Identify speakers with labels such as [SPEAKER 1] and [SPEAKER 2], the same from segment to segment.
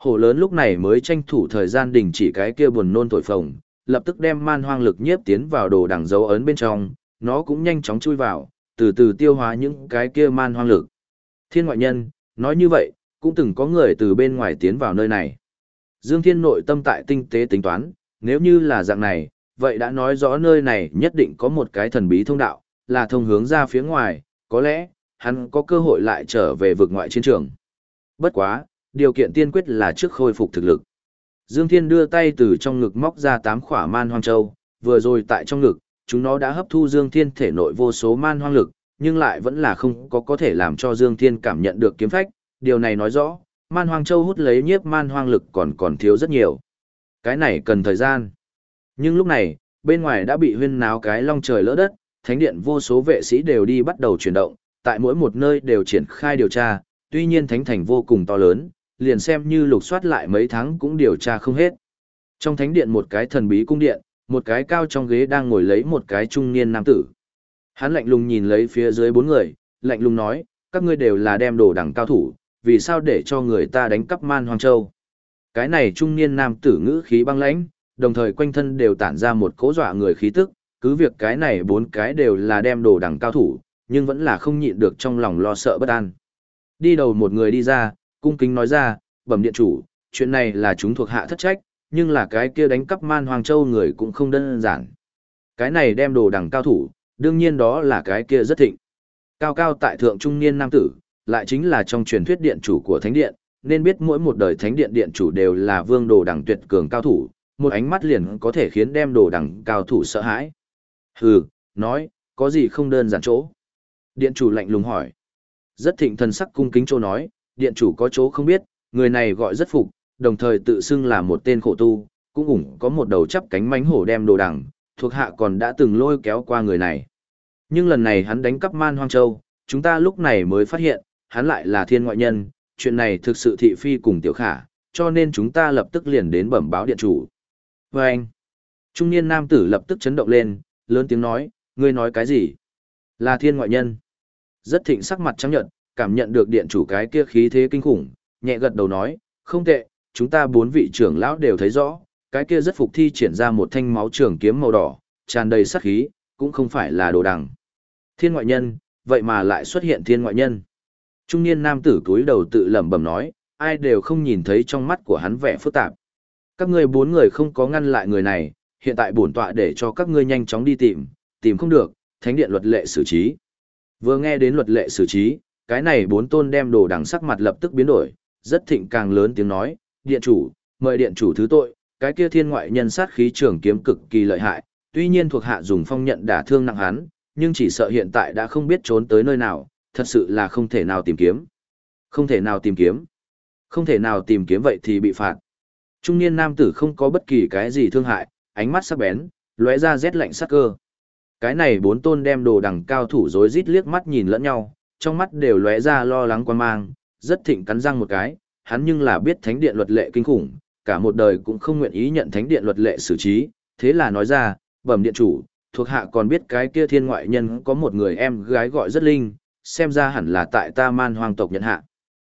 [SPEAKER 1] Hổ lớn lúc này mới tranh thủ thời gian đình chỉ cái kia buồn nôn thổi phồng, lập tức đem man hoang lực nhiếp tiến vào đồ đằng dấu ấn bên trong, nó cũng nhanh chóng chui vào, từ từ tiêu hóa những cái kia man hoang lực. Thiên ngoại nhân, nói như vậy, cũng từng có người từ bên ngoài tiến vào nơi này. Dương Thiên nội tâm tại tinh tế tính toán, nếu như là dạng này, vậy đã nói rõ nơi này nhất định có một cái thần bí thông đạo, là thông hướng ra phía ngoài, có lẽ, hắn có cơ hội lại trở về vực ngoại chiến trường. Bất quá, điều kiện tiên quyết là trước khôi phục thực lực. Dương Thiên đưa tay từ trong ngực móc ra 8 khỏa man hoang châu, vừa rồi tại trong ngực, chúng nó đã hấp thu Dương Thiên thể nội vô số man hoang lực, nhưng lại vẫn là không có thể làm cho Dương Thiên cảm nhận được kiếm phách, điều này nói rõ, man hoang châu hút lấy nhiếp man hoang lực còn thiếu rất nhiều. Cái này cần thời gian. Nhưng lúc này, bên ngoài đã bị huyên náo cái long trời lỡ đất, thánh điện vô số vệ sĩ đều đi bắt đầu chuyển động, tại mỗi một nơi đều triển khai điều tra, tuy nhiên thánh thành vô cùng to lớn, liền xem như lục soát lại mấy tháng cũng điều tra không hết. Trong thánh điện một cái thần bí cung điện, một cái cao trong ghế đang ngồi lấy một cái trung niên nam tử. Hắn lạnh lùng nhìn lấy phía dưới 4 người, lạnh lùng nói, các ngươi đều là đem đồ đẳng cao thủ, vì sao để cho người ta đánh cắp man hoang châu. Cái này trung niên nam tử ngữ khí băng lãnh, đồng thời quanh thân đều tản ra một cỗ dọa người khí tức, cứ việc cái này 4 cái đều là đem đồ đẳng cao thủ, nhưng vẫn là không nhịn được trong lòng lo sợ bất an. Đi đầu một người đi ra, cung kính nói ra, bẩm điện chủ, chuyện này là chúng thuộc hạ thất trách, nhưng là cái kia đánh cắp man hoang châu người cũng không đơn giản. Cái này đem đồ đẳng cao thủ, đương nhiên đó là cái kia rất thịnh. Cao cao tại thượng trung niên nam tử, lại chính là trong truyền thuyết điện chủ của thánh điện, nên biết mỗi một đời thánh điện điện chủ đều là vương đồ đẳng tuyệt cường cao thủ, một ánh mắt liền có thể khiến đem đồ đẳng cao thủ sợ hãi. Hừ, nói, có gì không đơn giản chỗ? Điện chủ lạnh lùng hỏi. Rất thịnh thần sắc cung kính chỗ nói, điện chủ có chỗ không biết, người này gọi rất phục, đồng thời tự xưng là một tên khổ tu, cũng ủng có một đầu chắp cánh mánh hổ đem đồ đằng, thuộc hạ còn đã từng lôi kéo qua người này. Nhưng lần này hắn đánh cắp man hoang châu, chúng ta lúc này mới phát hiện, hắn lại là thiên ngoại nhân, chuyện này thực sự thị phi cùng tiểu khả, cho nên chúng ta lập tức liền đến bẩm báo điện chủ. Và anh, trung niên nam tử lập tức chấn động lên, lớn tiếng nói, ngươi nói cái gì? Là thiên ngoại nhân. Rất thịnh sắc mặt trắng nhợt, cảm nhận được điện chủ cái kia khí thế kinh khủng, nhẹ gật đầu nói, không tệ, chúng ta 4 vị trưởng lão đều thấy rõ, cái kia rất phục thi triển ra một thanh máu trường kiếm màu đỏ, tràn đầy sát khí, cũng không phải là đồ đằng. Thiên ngoại nhân, vậy mà lại xuất hiện thiên ngoại nhân. Trung niên nam tử cúi đầu tự lẩm bẩm nói, ai đều không nhìn thấy trong mắt của hắn vẻ phức tạp. Các ngươi 4 người không có ngăn lại người này, hiện tại bổn tọa để cho các ngươi nhanh chóng đi tìm không được, thánh điện luật lệ xử trí. Vừa nghe đến luật lệ xử trí, cái này 4 tôn đem đồ đằng sắc mặt lập tức biến đổi, rất thịnh càng lớn tiếng nói, điện chủ, mời điện chủ thứ tội, cái kia thiên ngoại nhân sát khí trường kiếm cực kỳ lợi hại, tuy nhiên thuộc hạ dùng phong nhận đả thương nặng hắn, nhưng chỉ sợ hiện tại đã không biết trốn tới nơi nào, thật sự là không thể nào tìm kiếm. Không thể nào tìm kiếm. Không thể nào tìm kiếm vậy thì bị phạt. Trung niên nam tử không có bất kỳ cái gì thương hại, ánh mắt sắc bén, lóe ra rét lạnh sắc cơ. Cái này 4 tôn đem đồ đằng cao thủ rối rít liếc mắt nhìn lẫn nhau, trong mắt đều lóe ra lo lắng quan mang, rất thịnh cắn răng một cái, hắn nhưng là biết thánh điện luật lệ kinh khủng, cả một đời cũng không nguyện ý nhận thánh điện luật lệ xử trí, thế là nói ra, bẩm điện chủ, thuộc hạ còn biết cái kia thiên ngoại nhân có một người em gái gọi rất linh, xem ra hẳn là tại ta man hoang tộc nhận hạ.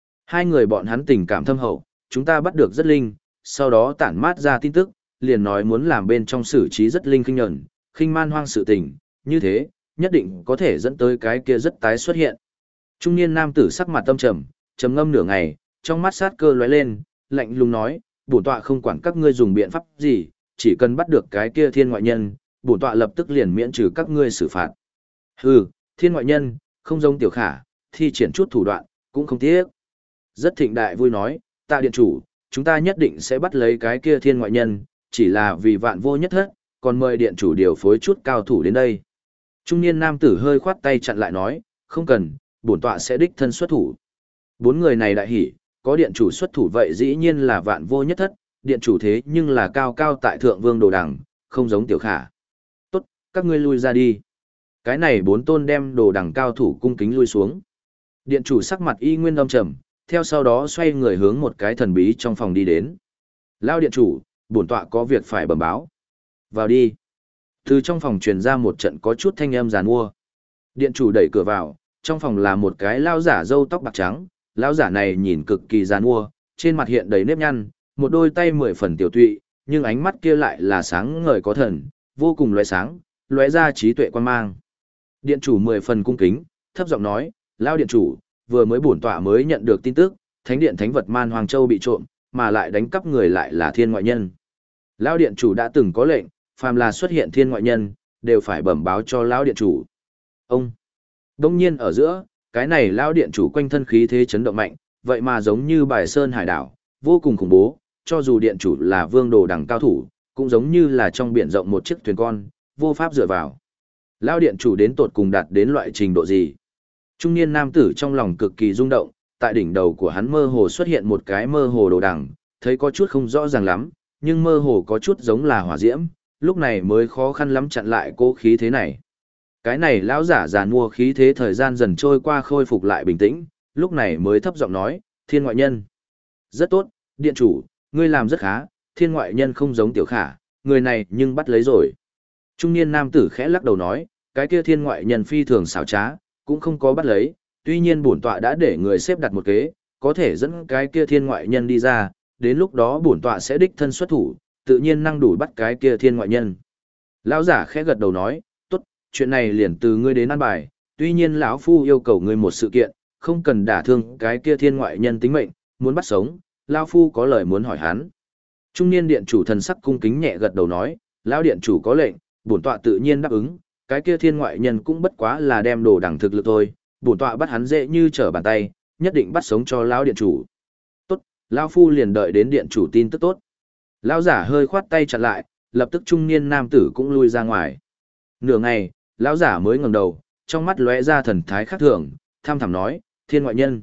[SPEAKER 1] 2 người bọn hắn tình cảm thâm hậu, chúng ta bắt được rất linh, sau đó tản mát ra tin tức, liền nói muốn làm bên trong xử trí rất linh khinh nhẫn, khinh man hoang sự tình, như thế, nhất định có thể dẫn tới cái kia rất tái xuất hiện. Trung niên nam tử sắc mặt tâm trầm, trầm ngâm nửa ngày, trong mắt sát cơ lóe lên, lạnh lùng nói, bổn tọa không quản các ngươi dùng biện pháp gì, chỉ cần bắt được cái kia thiên ngoại nhân, bổn tọa lập tức liền miễn trừ các ngươi xử phạt. Hừ, thiên ngoại nhân, không giống tiểu khả, thi triển chút thủ đoạn, cũng không tiếc. Rất thịnh đại vui nói, tạ điện chủ, chúng ta nhất định sẽ bắt lấy cái kia thiên ngoại nhân, chỉ là vì vạn vô nhất thất, còn mời điện chủ điều phối chút cao thủ đến đây. Trung niên nam tử hơi khoát tay chặn lại nói, không cần, bổn tọa sẽ đích thân xuất thủ. 4 người này đại hỉ, có điện chủ xuất thủ vậy dĩ nhiên là vạn vô nhất thất, điện chủ thế nhưng là cao cao tại thượng vương đồ đằng, không giống tiểu khả. Tốt, các ngươi lui ra đi. Cái này 4 tôn đem đồ đằng cao thủ cung kính lui xuống. Điện chủ sắc mặt y nguyên âm trầm, theo sau đó xoay người hướng một cái thần bí trong phòng đi đến. Lao điện chủ, bổn tọa có việc phải bẩm báo. Vào đi. Từ trong phòng truyền ra một trận có chút thanh âm giàn mua. Điện chủ đẩy cửa vào, trong phòng là một cái lao giả râu tóc bạc trắng, lao giả này nhìn cực kỳ giàn mua, trên mặt hiện đầy nếp nhăn, một đôi tay 10 phần tiểu tụy, nhưng ánh mắt kia lại là sáng ngời có thần, vô cùng lóe sáng, lóe ra trí tuệ quan mang. Điện chủ 10 phần cung kính, thấp giọng nói, Lão điện chủ, vừa mới bổn tọa mới nhận được tin tức, thánh điện thánh vật Man Hoàng Châu bị trộm, mà lại đánh cắp người lại là thiên ngoại nhân. Lão điện chủ đã từng có lệnh, phàm là xuất hiện thiên ngoại nhân, đều phải bẩm báo cho lão điện chủ. Ông đông nhiên ở giữa, cái này lão điện chủ quanh thân khí thế chấn động mạnh, vậy mà giống như bài sơn hải đảo, vô cùng khủng bố, cho dù điện chủ là vương đồ đẳng cao thủ, cũng giống như là trong biển rộng một chiếc thuyền con, vô pháp dựa vào. Lão điện chủ đến tột cùng đạt đến loại trình độ gì? Trung niên nam tử trong lòng cực kỳ rung động, tại đỉnh đầu của hắn mơ hồ xuất hiện một cái mơ hồ đồ đằng, thấy có chút không rõ ràng lắm, nhưng mơ hồ có chút giống là hỏa diễm, lúc này mới khó khăn lắm chặn lại cố khí thế này. Cái này lão giả già nua khí thế thời gian dần trôi qua khôi phục lại bình tĩnh, lúc này mới thấp giọng nói, thiên ngoại nhân. Rất tốt, điện chủ, ngươi làm rất khá, thiên ngoại nhân không giống tiểu khả, người này nhưng bắt lấy rồi. Trung niên nam tử khẽ lắc đầu nói, cái kia thiên ngoại nhân phi thường xảo trá, cũng không có bắt lấy, tuy nhiên bổn tọa đã để người xếp đặt một kế, có thể dẫn cái kia thiên ngoại nhân đi ra, đến lúc đó bổn tọa sẽ đích thân xuất thủ, tự nhiên năng đủ bắt cái kia thiên ngoại nhân. Lão giả khẽ gật đầu nói, tốt, chuyện này liền từ ngươi đến ăn bài, tuy nhiên lão phu yêu cầu ngươi một sự kiện, không cần đả thương cái kia thiên ngoại nhân tính mệnh, muốn bắt sống, lão phu có lời muốn hỏi hắn. Trung niên điện chủ thần sắc cung kính nhẹ gật đầu nói, lão điện chủ có lệnh, bổn tọa tự nhiên đáp ứng, cái kia thiên ngoại nhân cũng bất quá là đem đồ đẳng thực lực thôi, bổn tọa bắt hắn dễ như trở bàn tay, nhất định bắt sống cho lão điện chủ. Tốt, lão phu liền đợi đến điện chủ tin tức tốt. Lão giả hơi khoát tay chặn lại, lập tức trung niên nam tử cũng lui ra ngoài. Nửa ngày, lão giả mới ngẩng đầu, trong mắt lóe ra thần thái khác thường, tham thẳm nói, thiên ngoại nhân.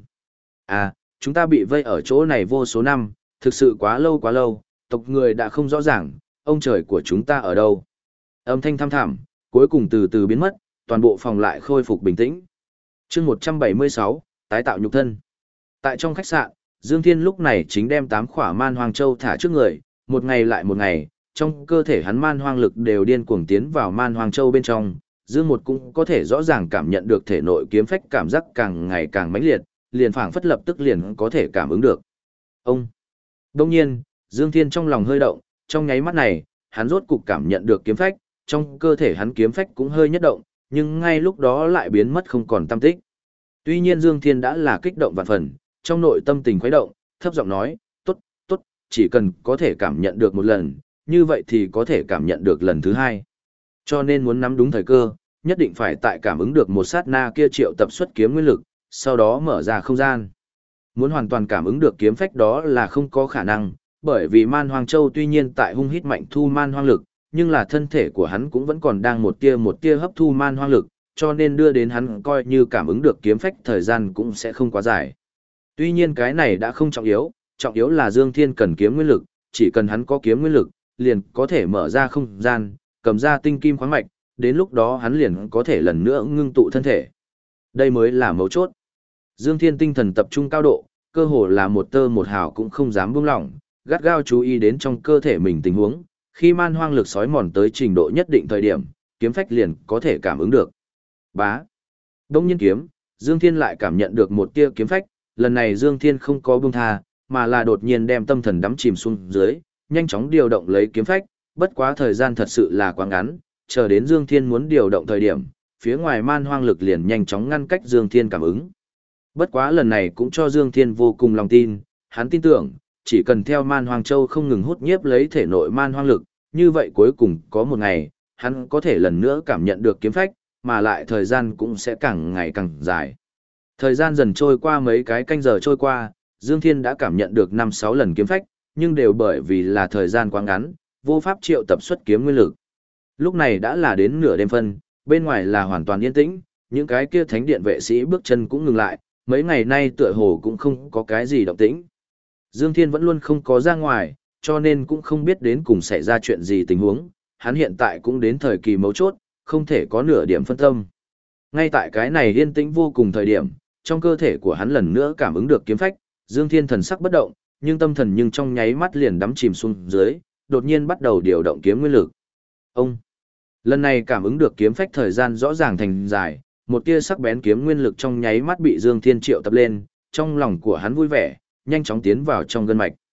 [SPEAKER 1] À, chúng ta bị vây ở chỗ này vô số năm, thực sự quá lâu, tộc người đã không rõ ràng, ông trời của chúng ta ở đâu. Âm thanh tham thẳm, cuối cùng từ từ biến mất, toàn bộ phòng lại khôi phục bình tĩnh. Chương 176, tái tạo nhục thân. Tại trong khách sạn, Dương Thiên lúc này chính đem 8 khỏa man hoang châu thả trước người, một ngày lại một ngày, trong cơ thể hắn man hoang lực đều điên cuồng tiến vào man hoang châu bên trong, Dương Một cũng có thể rõ ràng cảm nhận được thể nội kiếm phách cảm giác càng ngày càng mãnh liệt, liền phảng phất lập tức liền có thể cảm ứng được. Ông. Đương nhiên, Dương Thiên trong lòng hơi động, trong nháy mắt này, hắn rốt cục cảm nhận được kiếm phách, trong cơ thể hắn kiếm phách cũng hơi nhất động, nhưng ngay lúc đó lại biến mất không còn tăm tích. Tuy nhiên Dương Thiên đã là kích động vạn phần, trong nội tâm tình khuấy động, thấp giọng nói, tốt, tốt, chỉ cần có thể cảm nhận được một lần, như vậy thì có thể cảm nhận được lần thứ hai. Cho nên muốn nắm đúng thời cơ, nhất định phải tại cảm ứng được một sát na kia triệu tập xuất kiếm nguyên lực, sau đó mở ra không gian. Muốn hoàn toàn cảm ứng được kiếm phách đó là không có khả năng, bởi vì Man Hoang Châu tuy nhiên tại hung hít mạnh thu man hoang lực, nhưng là thân thể của hắn cũng vẫn còn đang một tia hấp thu man hoang lực, cho nên đưa đến hắn coi như cảm ứng được kiếm phách thời gian cũng sẽ không quá dài. Tuy nhiên cái này đã không trọng yếu là Dương Thiên cần kiếm nguyên lực, chỉ cần hắn có kiếm nguyên lực, liền có thể mở ra không gian, cầm ra tinh kim khoáng mạch, đến lúc đó hắn liền có thể lần nữa ngưng tụ thân thể. Đây mới là mấu chốt. Dương Thiên tinh thần tập trung cao độ, cơ hồ là một tơ một hào cũng không dám buông lỏng, gắt gao chú ý đến trong cơ thể mình tình huống, khi man hoang lực sói mòn tới trình độ nhất định thời điểm, kiếm phách liền có thể cảm ứng được. Bá. Đông nhiên kiếm, Dương Thiên lại cảm nhận được một tia kiếm phách, lần này Dương Thiên không có buông tha, mà là đột nhiên đem tâm thần đắm chìm xuống dưới, nhanh chóng điều động lấy kiếm phách, bất quá thời gian thật sự là quá ngắn, chờ đến Dương Thiên muốn điều động thời điểm, phía ngoài man hoang lực liền nhanh chóng ngăn cách Dương Thiên cảm ứng. Bất quá lần này cũng cho Dương Thiên vô cùng lòng tin, hắn tin tưởng, chỉ cần theo man hoang châu không ngừng hút nhiếp lấy thể nội man hoang lực, như vậy cuối cùng có một ngày, hắn có thể lần nữa cảm nhận được kiếm phách, mà lại thời gian cũng sẽ càng ngày càng dài. Thời gian dần trôi qua mấy cái canh giờ trôi qua, Dương Thiên đã cảm nhận được 5-6 lần kiếm phách, nhưng đều bởi vì là thời gian quá ngắn, vô pháp triệu tập xuất kiếm nguyên lực. Lúc này đã là đến nửa đêm phân, bên ngoài là hoàn toàn yên tĩnh, những cái kia thánh điện vệ sĩ bước chân cũng ngừng lại, mấy ngày nay tựa hồ cũng không có cái gì động tĩnh. Dương Thiên vẫn luôn không có ra ngoài, cho nên cũng không biết đến cùng xảy ra chuyện gì tình huống, hắn hiện tại cũng đến thời kỳ mấu chốt, không thể có nửa điểm phân tâm. Ngay tại cái này yên tĩnh vô cùng thời điểm, trong cơ thể của hắn lần nữa cảm ứng được kiếm phách, Dương Thiên thần sắc bất động, nhưng tâm thần nhưng trong nháy mắt liền đắm chìm xuống dưới, đột nhiên bắt đầu điều động kiếm nguyên lực. Ông lần này cảm ứng được kiếm phách thời gian rõ ràng thành dài, một tia sắc bén kiếm nguyên lực trong nháy mắt bị Dương Thiên triệu tập lên, trong lòng của hắn vui vẻ, nhanh chóng tiến vào trong gân mạch.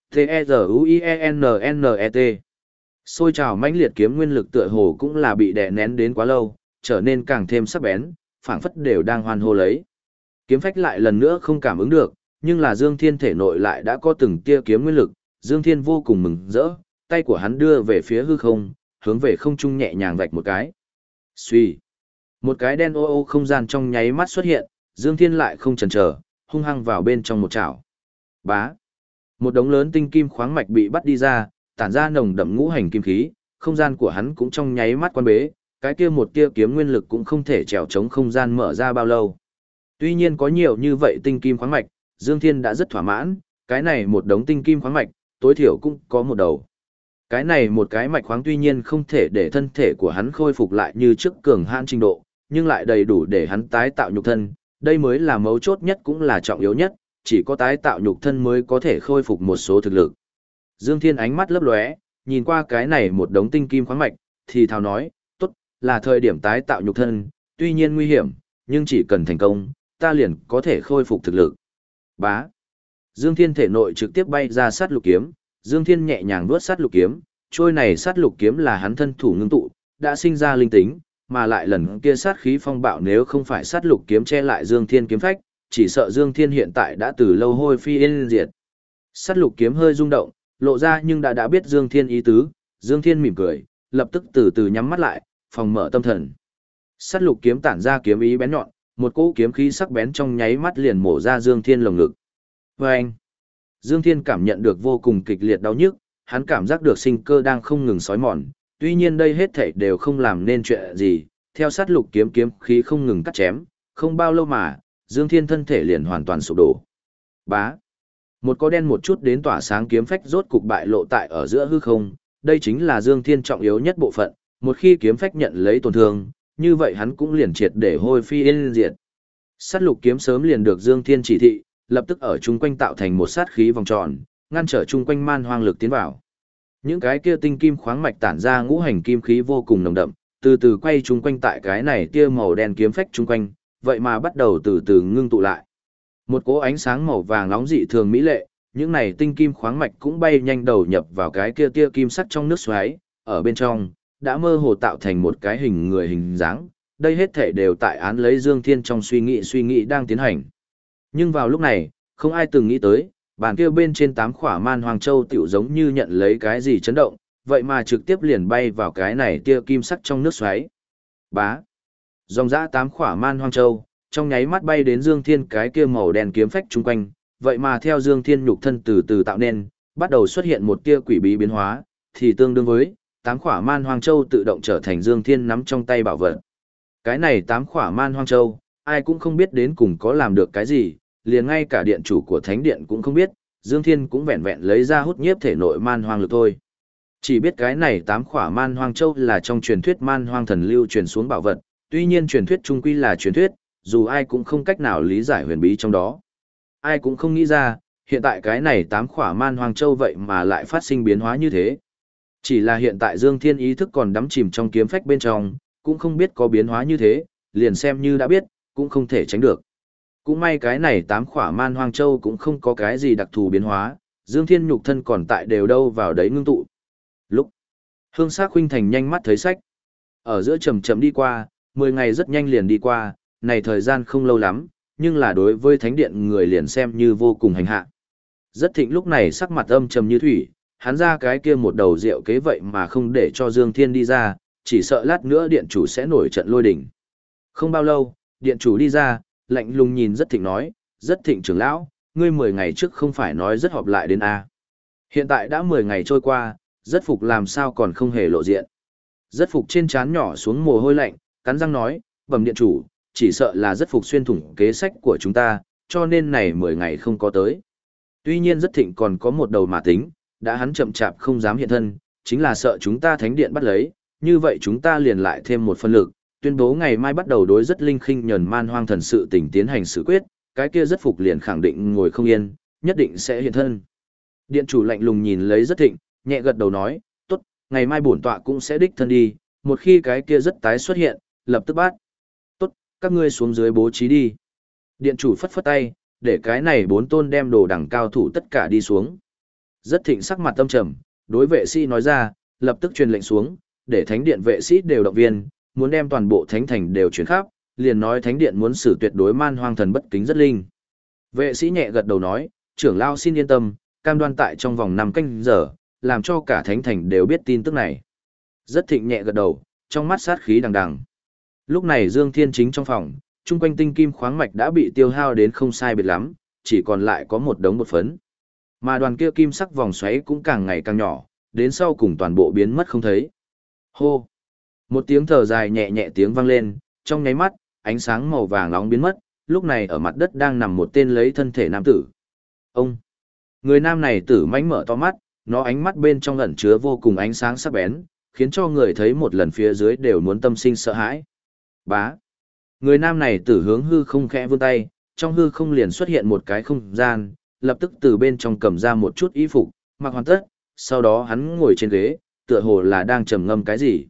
[SPEAKER 1] T-E-Z-U-I-E-N-N-E-T. Xôi trào mãnh liệt kiếm nguyên lực tựa hồ cũng là bị đè nén đến quá lâu, trở nên càng thêm sắc bén, phảng phất đều đang hoan hô lấy. Kiếm phách lại lần nữa không cảm ứng được, nhưng là Dương Thiên thể nội lại đã có từng tia kiếm nguyên lực, Dương Thiên vô cùng mừng rỡ, tay của hắn đưa về phía hư không, hướng về không trung nhẹ nhàng vạch một cái. Xuy. Một cái đen ô ô không gian trong nháy mắt xuất hiện, Dương Thiên lại không chần chờ, hung hăng vào bên trong một chảo. Bá. Một đống lớn tinh kim khoáng mạch bị bắt đi ra, tản ra nồng đậm ngũ hành kim khí, không gian của hắn cũng trong nháy mắt quan bế, cái kia một tia kiếm nguyên lực cũng không thể trèo chống không gian mở ra bao lâu. Tuy nhiên có nhiều như vậy tinh kim khoáng mạch, Dương Thiên đã rất thỏa mãn, cái này một đống tinh kim khoáng mạch, tối thiểu cũng có một đầu. Cái này một cái mạch khoáng tuy nhiên không thể để thân thể của hắn khôi phục lại như trước cường hãn trình độ, nhưng lại đầy đủ để hắn tái tạo nhục thân, đây mới là mấu chốt nhất cũng là trọng yếu nhất, chỉ có tái tạo nhục thân mới có thể khôi phục một số thực lực. Dương Thiên ánh mắt lấp lóe, nhìn qua cái này một đống tinh kim khoáng mạch, thì thào nói, tốt, là thời điểm tái tạo nhục thân, tuy nhiên nguy hiểm, nhưng chỉ cần thành công, ta liền có thể khôi phục thực lực. Bá. Dương Thiên thể nội trực tiếp bay ra sát lục kiếm, Dương Thiên nhẹ nhàng vuốt sát lục kiếm, trôi này sát lục kiếm là hắn thân thủ ngưng tụ, đã sinh ra linh tính, mà lại lần kia sát khí phong bạo nếu không phải sát lục kiếm che lại Dương Thiên kiếm phách, chỉ sợ Dương Thiên hiện tại đã từ lâu hôi phi yên diệt. Sát lục kiếm hơi rung động, lộ ra nhưng đã biết Dương Thiên ý tứ, Dương Thiên mỉm cười, lập tức từ từ nhắm mắt lại, phòng mở tâm thần. Sát lục kiếm tản ra kiếm ý bén nhọn, một cỗ kiếm khí sắc bén trong nháy mắt liền mổ ra Dương Thiên lồng ngực. Vâng! Dương Thiên cảm nhận được vô cùng kịch liệt đau nhức, hắn cảm giác được sinh cơ đang không ngừng xói mòn, tuy nhiên đây hết thảy đều không làm nên chuyện gì, theo sát lục kiếm kiếm khí không ngừng cắt chém, không bao lâu mà, Dương Thiên thân thể liền hoàn toàn sụp đổ. Bá! Một có đen một chút đến tỏa sáng kiếm phách rốt cục bại lộ tại ở giữa hư không, đây chính là Dương Thiên trọng yếu nhất bộ phận, một khi kiếm phách nhận lấy tổn thương, như vậy hắn cũng liền triệt để hôi phi yên diệt. Sát lục kiếm sớm liền được Dương Thiên chỉ thị, lập tức ở chung quanh tạo thành một sát khí vòng tròn, ngăn trở chung quanh man hoang lực tiến vào. Những cái kia tinh kim khoáng mạch tản ra ngũ hành kim khí vô cùng nồng đậm, từ từ quay chung quanh tại cái này tia màu đen kiếm phách chung quanh, vậy mà bắt đầu từ từ ngưng tụ lại. Một cỗ ánh sáng màu vàng nóng dị thường mỹ lệ, những này tinh kim khoáng mạch cũng bay nhanh đầu nhập vào cái kia tia kim sắc trong nước xoáy, ở bên trong đã mơ hồ tạo thành một cái hình người hình dáng. Đây hết thể đều tại án lấy Dương Thiên trong suy nghĩ đang tiến hành. Nhưng vào lúc này, không ai từng nghĩ tới, bàn kia bên trên 8 khỏa man hoàng châu tiểu giống như nhận lấy cái gì chấn động, vậy mà trực tiếp liền bay vào cái này tia kim sắc trong nước xoáy. Bá. Dòng dã 8 khỏa man hoàng châu, trong nháy mắt bay đến Dương Thiên cái kia màu đen kiếm phách chung quanh, vậy mà theo Dương Thiên nhục thân từ từ tạo nên, bắt đầu xuất hiện một tia quỷ bí biến hóa, thì tương đương với 8 khỏa man hoàng châu tự động trở thành Dương Thiên nắm trong tay bảo vật. Cái này 8 khỏa man hoang châu, ai cũng không biết đến cùng có làm được cái gì, liền ngay cả điện chủ của thánh điện cũng không biết, Dương Thiên cũng vẹn vẹn lấy ra hút nhiếp thể nội man hoang lực thôi. Chỉ biết cái này 8 khỏa man hoang châu là trong truyền thuyết man hoang thần lưu truyền xuống bảo vật, tuy nhiên truyền thuyết chung quy là truyền thuyết, dù ai cũng không cách nào lý giải huyền bí trong đó. Ai cũng không nghĩ ra, hiện tại cái này 8 khỏa man hoang châu vậy mà lại phát sinh biến hóa như thế. Chỉ là hiện tại Dương Thiên ý thức còn đắm chìm trong kiếm phách bên trong, cũng không biết có biến hóa như thế, liền xem như đã biết, cũng không thể tránh được. Cũng may cái này 8 khỏa man hoang châu cũng không có cái gì đặc thù biến hóa, Dương Thiên nhục thân còn tại đều đâu vào đấy ngưng tụ. Lúc Hương Sắc Khuynh Thành nhanh mắt thấy sách. Ở giữa chậm chậm đi qua, 10 ngày rất nhanh liền đi qua, này thời gian không lâu lắm, nhưng là đối với thánh điện người liền xem như vô cùng hành hạ. Rất Thịnh lúc này sắc mặt âm trầm như thủy, hắn ra cái kia một đầu rượu kế vậy mà không để cho Dương Thiên đi ra, chỉ sợ lát nữa điện chủ sẽ nổi trận lôi đình. Không bao lâu, điện chủ đi ra, lạnh lùng nhìn Rất Thịnh nói, Rất Thịnh trưởng lão, ngươi 10 ngày trước không phải nói rất họp lại đến A. Hiện tại đã 10 ngày trôi qua, Rất Phục làm sao còn không hề lộ diện. Rất Phục trên trán nhỏ xuống mồ hôi lạnh, cắn răng nói, bẩm điện chủ, chỉ sợ là Rất Phục xuyên thủng kế sách của chúng ta, cho nên này 10 ngày không có tới. Tuy nhiên Rất Thịnh còn có một đầu mà tính, đã hắn chậm chạp không dám hiện thân, chính là sợ chúng ta thánh điện bắt lấy, như vậy chúng ta liền lại thêm một phân lực, tuyên bố ngày mai bắt đầu đối Rất Linh Khinh nhẫn man hoang thần sự tình tiến hành xử quyết, cái kia Rất Phục liền khẳng định ngồi không yên, nhất định sẽ hiện thân. Điện chủ lạnh lùng nhìn lấy Rất Thịnh, nhẹ gật đầu nói, tốt, ngày mai bổn tọa cũng sẽ đích thân đi, một khi cái kia Rất tái xuất hiện, lập tức bắt. Tốt, các ngươi xuống dưới bố trí đi. Điện chủ phất phất tay, để cái này 4 tôn đem đồ đẳng cao thủ tất cả đi xuống. Rất thịnh sắc mặt tâm trầm, đối vệ sĩ nói ra, lập tức truyền lệnh xuống, để thánh điện vệ sĩ đều động viên, muốn đem toàn bộ thánh thành đều chuyển khắp, liền nói thánh điện muốn xử tuyệt đối man hoang thần bất kính rất linh. Vệ sĩ nhẹ gật đầu nói, trưởng lao xin yên tâm, cam đoan tại trong vòng 5 canh giờ, làm cho cả thánh thành đều biết tin tức này. Rất thịnh nhẹ gật đầu, trong mắt sát khí đằng đằng. Lúc này Dương Thiên chính trong phòng, chung quanh tinh kim khoáng mạch đã bị tiêu hao đến không sai biệt lắm, chỉ còn lại có một đống bột phấn. Mà đoàn kia kim sắc vòng xoáy cũng càng ngày càng nhỏ, đến sau cùng toàn bộ biến mất không thấy. Hô! Một tiếng thở dài nhẹ nhẹ tiếng vang lên, trong nháy mắt, ánh sáng màu vàng nóng biến mất, lúc này ở mặt đất đang nằm một tên lấy thân thể nam tử. Ông! Người nam này tử mãnh mở to mắt, nó ánh mắt bên trong ẩn chứa vô cùng ánh sáng sắc bén, khiến cho người thấy một lần phía dưới đều muốn tâm sinh sợ hãi. Bá! Người nam này tử hướng hư không khẽ vươn tay, trong hư không liền xuất hiện một cái không gian, lập tức từ bên trong cầm ra một chút y phục, mặc hoàn tất, sau đó hắn ngồi trên ghế, tựa hồ là đang trầm ngâm cái gì.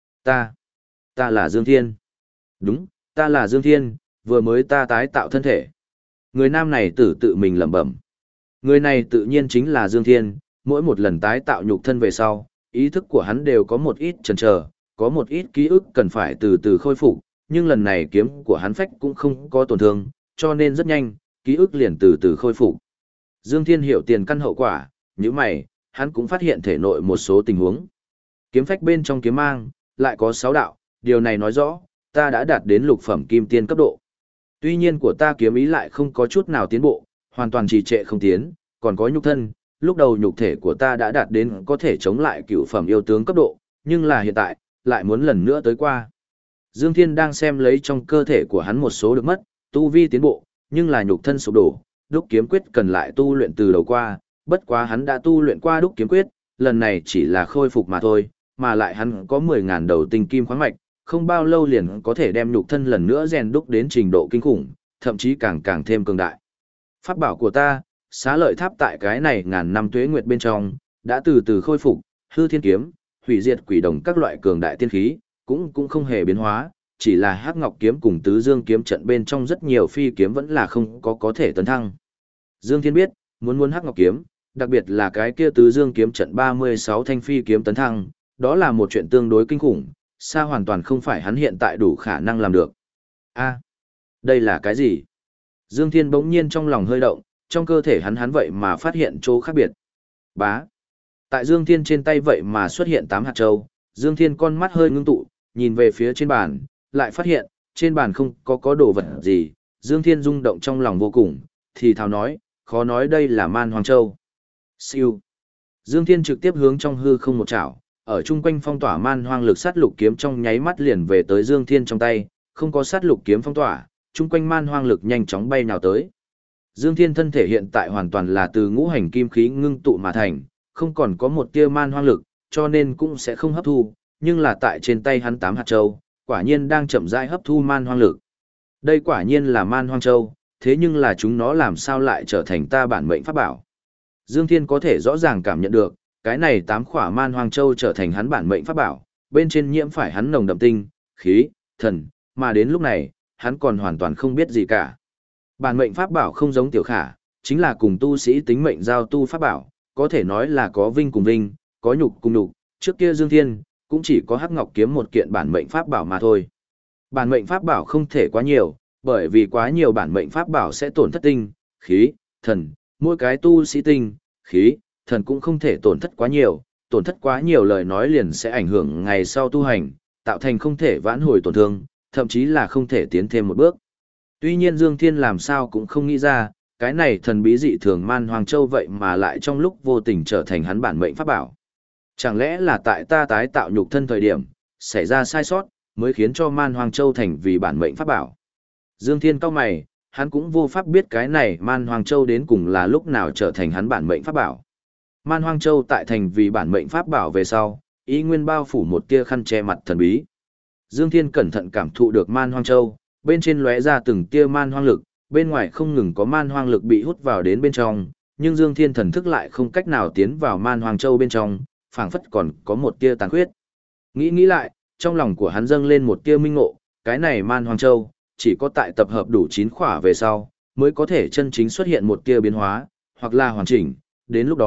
[SPEAKER 1] Ta là Dương Thiên. Đúng, ta là Dương Thiên, vừa mới ta tái tạo thân thể. Người nam này tự mình lẩm bẩm. Người này tự nhiên chính là Dương Thiên, mỗi một lần tái tạo nhục thân về sau, ý thức của hắn đều có một ít chần chờ, có một ít ký ức cần phải từ từ khôi phục, nhưng lần này kiếm của hắn phách cũng không có tổn thương, cho nên rất nhanh, ký ức liền từ từ khôi phục. Dương Thiên hiểu tiền căn hậu quả, như mày, hắn cũng phát hiện thể nội một số tình huống. Kiếm phách bên trong kiếm mang, lại có 6 đạo, điều này nói rõ, ta đã đạt đến lục phẩm kim tiên cấp độ. Tuy nhiên của ta kiếm ý lại không có chút nào tiến bộ, hoàn toàn trì trệ không tiến, còn có nhục thân, lúc đầu nhục thể của ta đã đạt đến có thể chống lại cựu phẩm yêu tướng cấp độ, nhưng là hiện tại, lại muốn lần nữa tới qua. Dương Thiên đang xem lấy trong cơ thể của hắn một số được mất, tu vi tiến bộ, nhưng là nhục thân sụp đổ, đúc kiếm quyết cần lại tu luyện từ đầu qua, bất quá hắn đã tu luyện qua đúc kiếm quyết, lần này chỉ là khôi phục mà thôi, mà lại hắn có 10.000 đầu tinh kim khoáng mạch, không bao lâu liền có thể đem nhục thân lần nữa rèn đúc đến trình độ kinh khủng, thậm chí càng thêm cường đại. Pháp bảo của ta, Xá Lợi Tháp tại cái này ngàn năm tuế nguyệt bên trong, đã từ từ khôi phục, hư thiên kiếm, hủy diệt quỷ đồng các loại cường đại tiên khí, cũng không hề biến hóa, chỉ là hắc ngọc kiếm cùng tứ dương kiếm trận bên trong rất nhiều phi kiếm vẫn là không có thể tấn thăng. Dương Thiên biết, muốn hắc ngọc kiếm, đặc biệt là cái kia tứ dương kiếm trận 36 thanh phi kiếm tấn thăng, đó là một chuyện tương đối kinh khủng, xa hoàn toàn không phải hắn hiện tại đủ khả năng làm được. A, đây là cái gì? Dương Thiên bỗng nhiên trong lòng hơi động, trong cơ thể hắn vậy mà phát hiện chỗ khác biệt. Bá. Tại Dương Thiên trên tay vậy mà xuất hiện 8 hạt châu, Dương Thiên con mắt hơi ngưng tụ, nhìn về phía trên bàn, lại phát hiện, trên bàn không có đồ vật gì, Dương Thiên rung động trong lòng vô cùng, thì thào nói, khó nói đây là Man Hoang Châu. Siêu. Dương Thiên trực tiếp hướng trong hư không một chảo, ở chung quanh phong tỏa man hoang lực sát lục kiếm trong nháy mắt liền về tới Dương Thiên trong tay, không có sát lục kiếm phong tỏa, chung quanh man hoang lực nhanh chóng bay nào tới. Dương Thiên thân thể hiện tại hoàn toàn là từ ngũ hành kim khí ngưng tụ mà thành, không còn có một tia man hoang lực, cho nên cũng sẽ không hấp thu, nhưng là tại trên tay hắn 8 hạt châu, quả nhiên đang chậm rãi hấp thu man hoang lực. Đây quả nhiên là man hoang châu, thế nhưng là chúng nó làm sao lại trở thành ta bản mệnh pháp bảo. Dương Thiên có thể rõ ràng cảm nhận được, cái này 8 khỏa man hoang châu trở thành hắn bản mệnh pháp bảo, bên trên nhiễm phải hắn nồng đậm tinh, khí, thần, mà đến lúc này, hắn còn hoàn toàn không biết gì cả. Bản mệnh pháp bảo không giống tiểu khả, chính là cùng tu sĩ tính mệnh giao tu pháp bảo, có thể nói là có vinh cùng vinh, có nhục cùng nhục, trước kia Dương Thiên, cũng chỉ có hắc ngọc kiếm một kiện bản mệnh pháp bảo mà thôi. Bản mệnh pháp bảo không thể quá nhiều, bởi vì quá nhiều bản mệnh pháp bảo sẽ tổn thất tinh, khí, thần, mỗi cái tu sĩ tinh, khí, thần cũng không thể tổn thất quá nhiều lời nói liền sẽ ảnh hưởng ngày sau tu hành, tạo thành không thể vãn hồi tổn thương, thậm chí là không thể tiến thêm một bước. Tuy nhiên Dương Thiên làm sao cũng không nghĩ ra, cái này thần bí dị thường man hoang châu vậy mà lại trong lúc vô tình trở thành hắn bản mệnh pháp bảo. Chẳng lẽ là tại ta tái tạo nhục thân thời điểm, xảy ra sai sót, mới khiến cho man hoang châu thành vì bản mệnh pháp bảo. Dương Thiên cau mày, hắn cũng vô pháp biết cái này man hoang châu đến cùng là lúc nào trở thành hắn bản mệnh pháp bảo. Man hoang châu tại thành vì bản mệnh pháp bảo về sau, ý nguyên bao phủ một tia khăn che mặt thần bí. Dương Thiên cẩn thận cảm thụ được man hoang châu, bên trên lóe ra từng tia man hoang lực, bên ngoài không ngừng có man hoang lực bị hút vào đến bên trong, nhưng Dương Thiên thần thức lại không cách nào tiến vào man hoang châu bên trong, phảng phất còn có một tia tàn khuyết. Nghĩ lại, trong lòng của hắn dâng lên một tia minh ngộ, cái này man hoang châu, chỉ có tại tập hợp đủ 9 khỏa về sau, mới có thể chân chính xuất hiện một tia biến hóa, hoặc là hoàn chỉnh, đến lúc đó,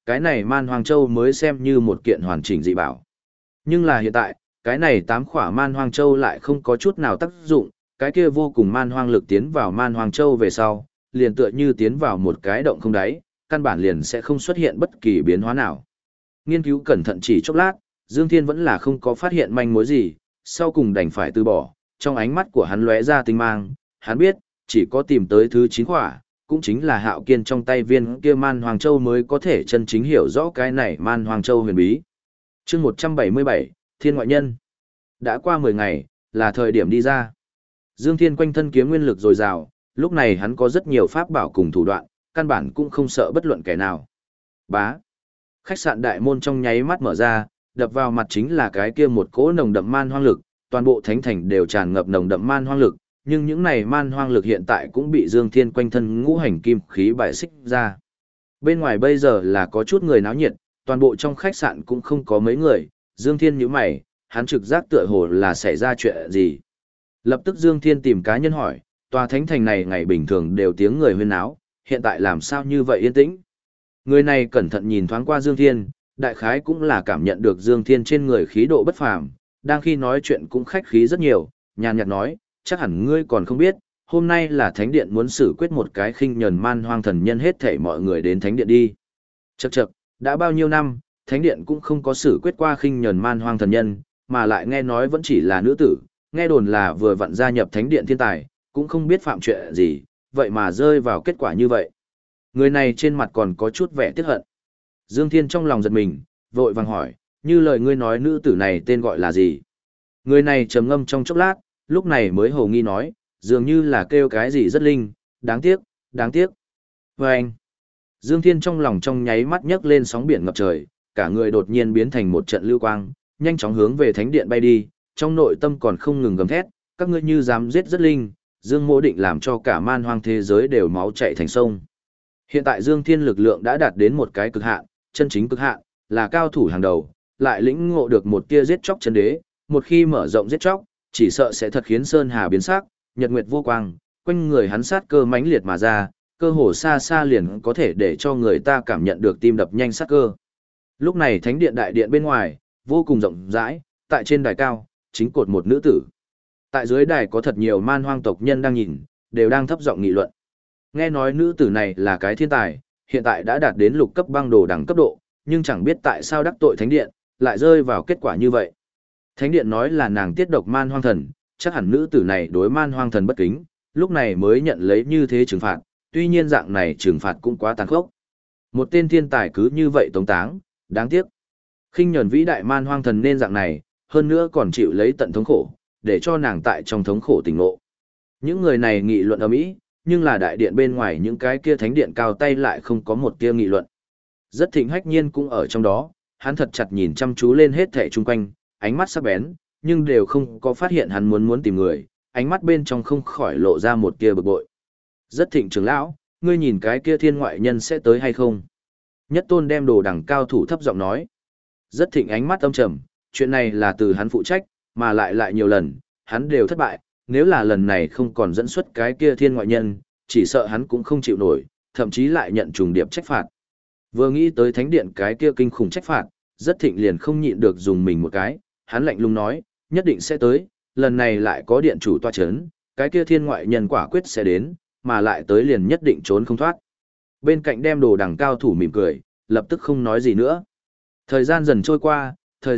[SPEAKER 1] cái này man hoang châu mới xem như một kiện hoàn chỉnh dị bảo. Nhưng là hiện tại, cái này 8 khỏa man hoang châu lại không có chút nào tác dụng, cái kia vô cùng man hoang lực tiến vào man hoang châu về sau, liền tựa như tiến vào một cái động không đáy, căn bản liền sẽ không xuất hiện bất kỳ biến hóa nào. Nghiên cứu cẩn thận chỉ chốc lát, Dương Thiên vẫn là không có phát hiện manh mối gì, sau cùng đành phải từ bỏ, trong ánh mắt của hắn lóe ra tinh mang, hắn biết, chỉ có tìm tới thứ 9 khỏa, cũng chính là Hạo Kiên trong tay viên kia man hoàng châu mới có thể chân chính hiểu rõ cái này man hoàng châu huyền bí. Chương 177, Thiên ngoại nhân. Đã qua 10 ngày, là thời điểm đi ra. Dương Thiên quanh thân kiếm nguyên lực dồi dào, lúc này hắn có rất nhiều pháp bảo cùng thủ đoạn, căn bản cũng không sợ bất luận kẻ nào. Bá. Khách sạn đại môn trong nháy mắt mở ra, đập vào mặt chính là cái kia một cỗ nồng đậm man hoang lực, toàn bộ thánh thành đều tràn ngập nồng đậm man hoang lực, nhưng những này man hoang lực hiện tại cũng bị Dương Thiên quanh thân ngũ hành kim khí bài xích ra. Bên ngoài bây giờ là có chút người náo nhiệt, toàn bộ trong khách sạn cũng không có mấy người, Dương Thiên nhíu mày, hắn trực giác tựa hồ là xảy ra chuyện gì. Lập tức Dương Thiên tìm cá nhân hỏi, tòa thánh thành này ngày bình thường đều tiếng người huyên náo, hiện tại làm sao như vậy yên tĩnh. Người này cẩn thận nhìn thoáng qua Dương Thiên, đại khái cũng là cảm nhận được Dương Thiên trên người khí độ bất phàm, đang khi nói chuyện cũng khách khí rất nhiều, nhàn nhạt nói, chắc hẳn ngươi còn không biết, hôm nay là thánh điện muốn xử quyết một cái khinh nhẫn man hoang thần nhân, hết thảy mọi người đến thánh điện đi. Chậc chậc, đã bao nhiêu năm, thánh điện cũng không có xử quyết qua khinh nhẫn man hoang thần nhân, mà lại nghe nói vẫn chỉ là nữ tử, nghe đồn là vừa vặn gia nhập thánh điện thiên tài, cũng không biết phạm chuyện gì, vậy mà rơi vào kết quả như vậy. Người này trên mặt còn có chút vẻ tiếc hận. Dương Thiên trong lòng giật mình, vội vàng hỏi, như lời ngươi nói nữ tử này tên gọi là gì? Người này trầm ngâm trong chốc lát, lúc này mới hồ nghi nói, dường như là kêu cái gì rất linh, đáng tiếc, đáng tiếc. Và anh, Dương Thiên trong lòng trong nháy mắt nhấc lên sóng biển ngập trời, cả người đột nhiên biến thành một trận lưu quang, nhanh chóng hướng về thánh điện bay đi, trong nội tâm còn không ngừng gầm thét, các ngươi như dám giết rất linh, Dương Mỗ định làm cho cả man hoang thế giới đều máu chảy thành sông. Hiện tại Dương Thiên lực lượng đã đạt đến một cái cực hạn, chân chính cực hạn, là cao thủ hàng đầu, lại lĩnh ngộ được một tia giết chóc chân đế, một khi mở rộng giết chóc, chỉ sợ sẽ thật khiến sơn hà biến sắc, nhật nguyệt vô quang, quanh người hắn sát cơ mãnh liệt mà ra, cơ hồ xa xa liền có thể để cho người ta cảm nhận được tim đập nhanh sát cơ. Lúc này thánh điện đại điện bên ngoài, vô cùng rộng rãi, tại trên đài cao, chính cột một nữ tử. Tại dưới đài có thật nhiều man hoang tộc nhân đang nhìn, đều đang thấp giọng nghị luận. Nghe nói nữ tử này là cái thiên tài, hiện tại đã đạt đến lục cấp băng đồ đẳng cấp độ, nhưng chẳng biết tại sao đắc tội thánh điện, lại rơi vào kết quả như vậy. Thánh điện nói là nàng tiết độc man hoang thần, chắc hẳn nữ tử này đối man hoang thần bất kính, lúc này mới nhận lấy như thế trừng phạt, tuy nhiên dạng này trừng phạt cũng quá tàn khốc. Một tên thiên tài cứ như vậy tống táng, đáng tiếc. Khinh nhẫn vĩ đại man hoang thần nên dạng này, hơn nữa còn chịu lấy tận thống khổ, để cho nàng tại trong thống khổ tỉnh ngộ. Những người này nghị luận ầm ĩ, nhưng là đại điện bên ngoài những cái kia thánh điện cao tay lại không có một tia nghị luận. Rất Thịnh Hách Nhiên cũng ở trong đó, hắn thật chặt nhìn chăm chú lên hết thảy chung quanh, ánh mắt sắc bén, nhưng đều không có phát hiện hắn muốn tìm người, ánh mắt bên trong không khỏi lộ ra một tia bực bội. Rất Thịnh trưởng lão, ngươi nhìn cái kia thiên ngoại nhân sẽ tới hay không? Nhất Tôn đem đồ đẳng cao thủ thấp giọng nói. Rất Thịnh ánh mắt âm trầm, chuyện này là từ hắn phụ trách, mà lại nhiều lần, hắn đều thất bại, nếu là lần này không còn dẫn xuất cái kia thiên ngoại nhân, chỉ sợ hắn cũng không chịu nổi, thậm chí lại nhận trùng điệp trách phạt. Vừa nghĩ tới thánh điện cái kia kinh khủng trách phạt, Rất Thịnh liền không nhịn được dùng mình một cái, hắn lạnh lùng nói, nhất định sẽ tới, lần này lại có điện chủ toa chấn, cái kia thiên ngoại nhân quả quyết sẽ đến, mà lại tới liền nhất định trốn không thoát. Bên cạnh đem đồ đằng cao thủ mỉm cười, lập tức không nói gì nữa. Thời gian dần trôi qua,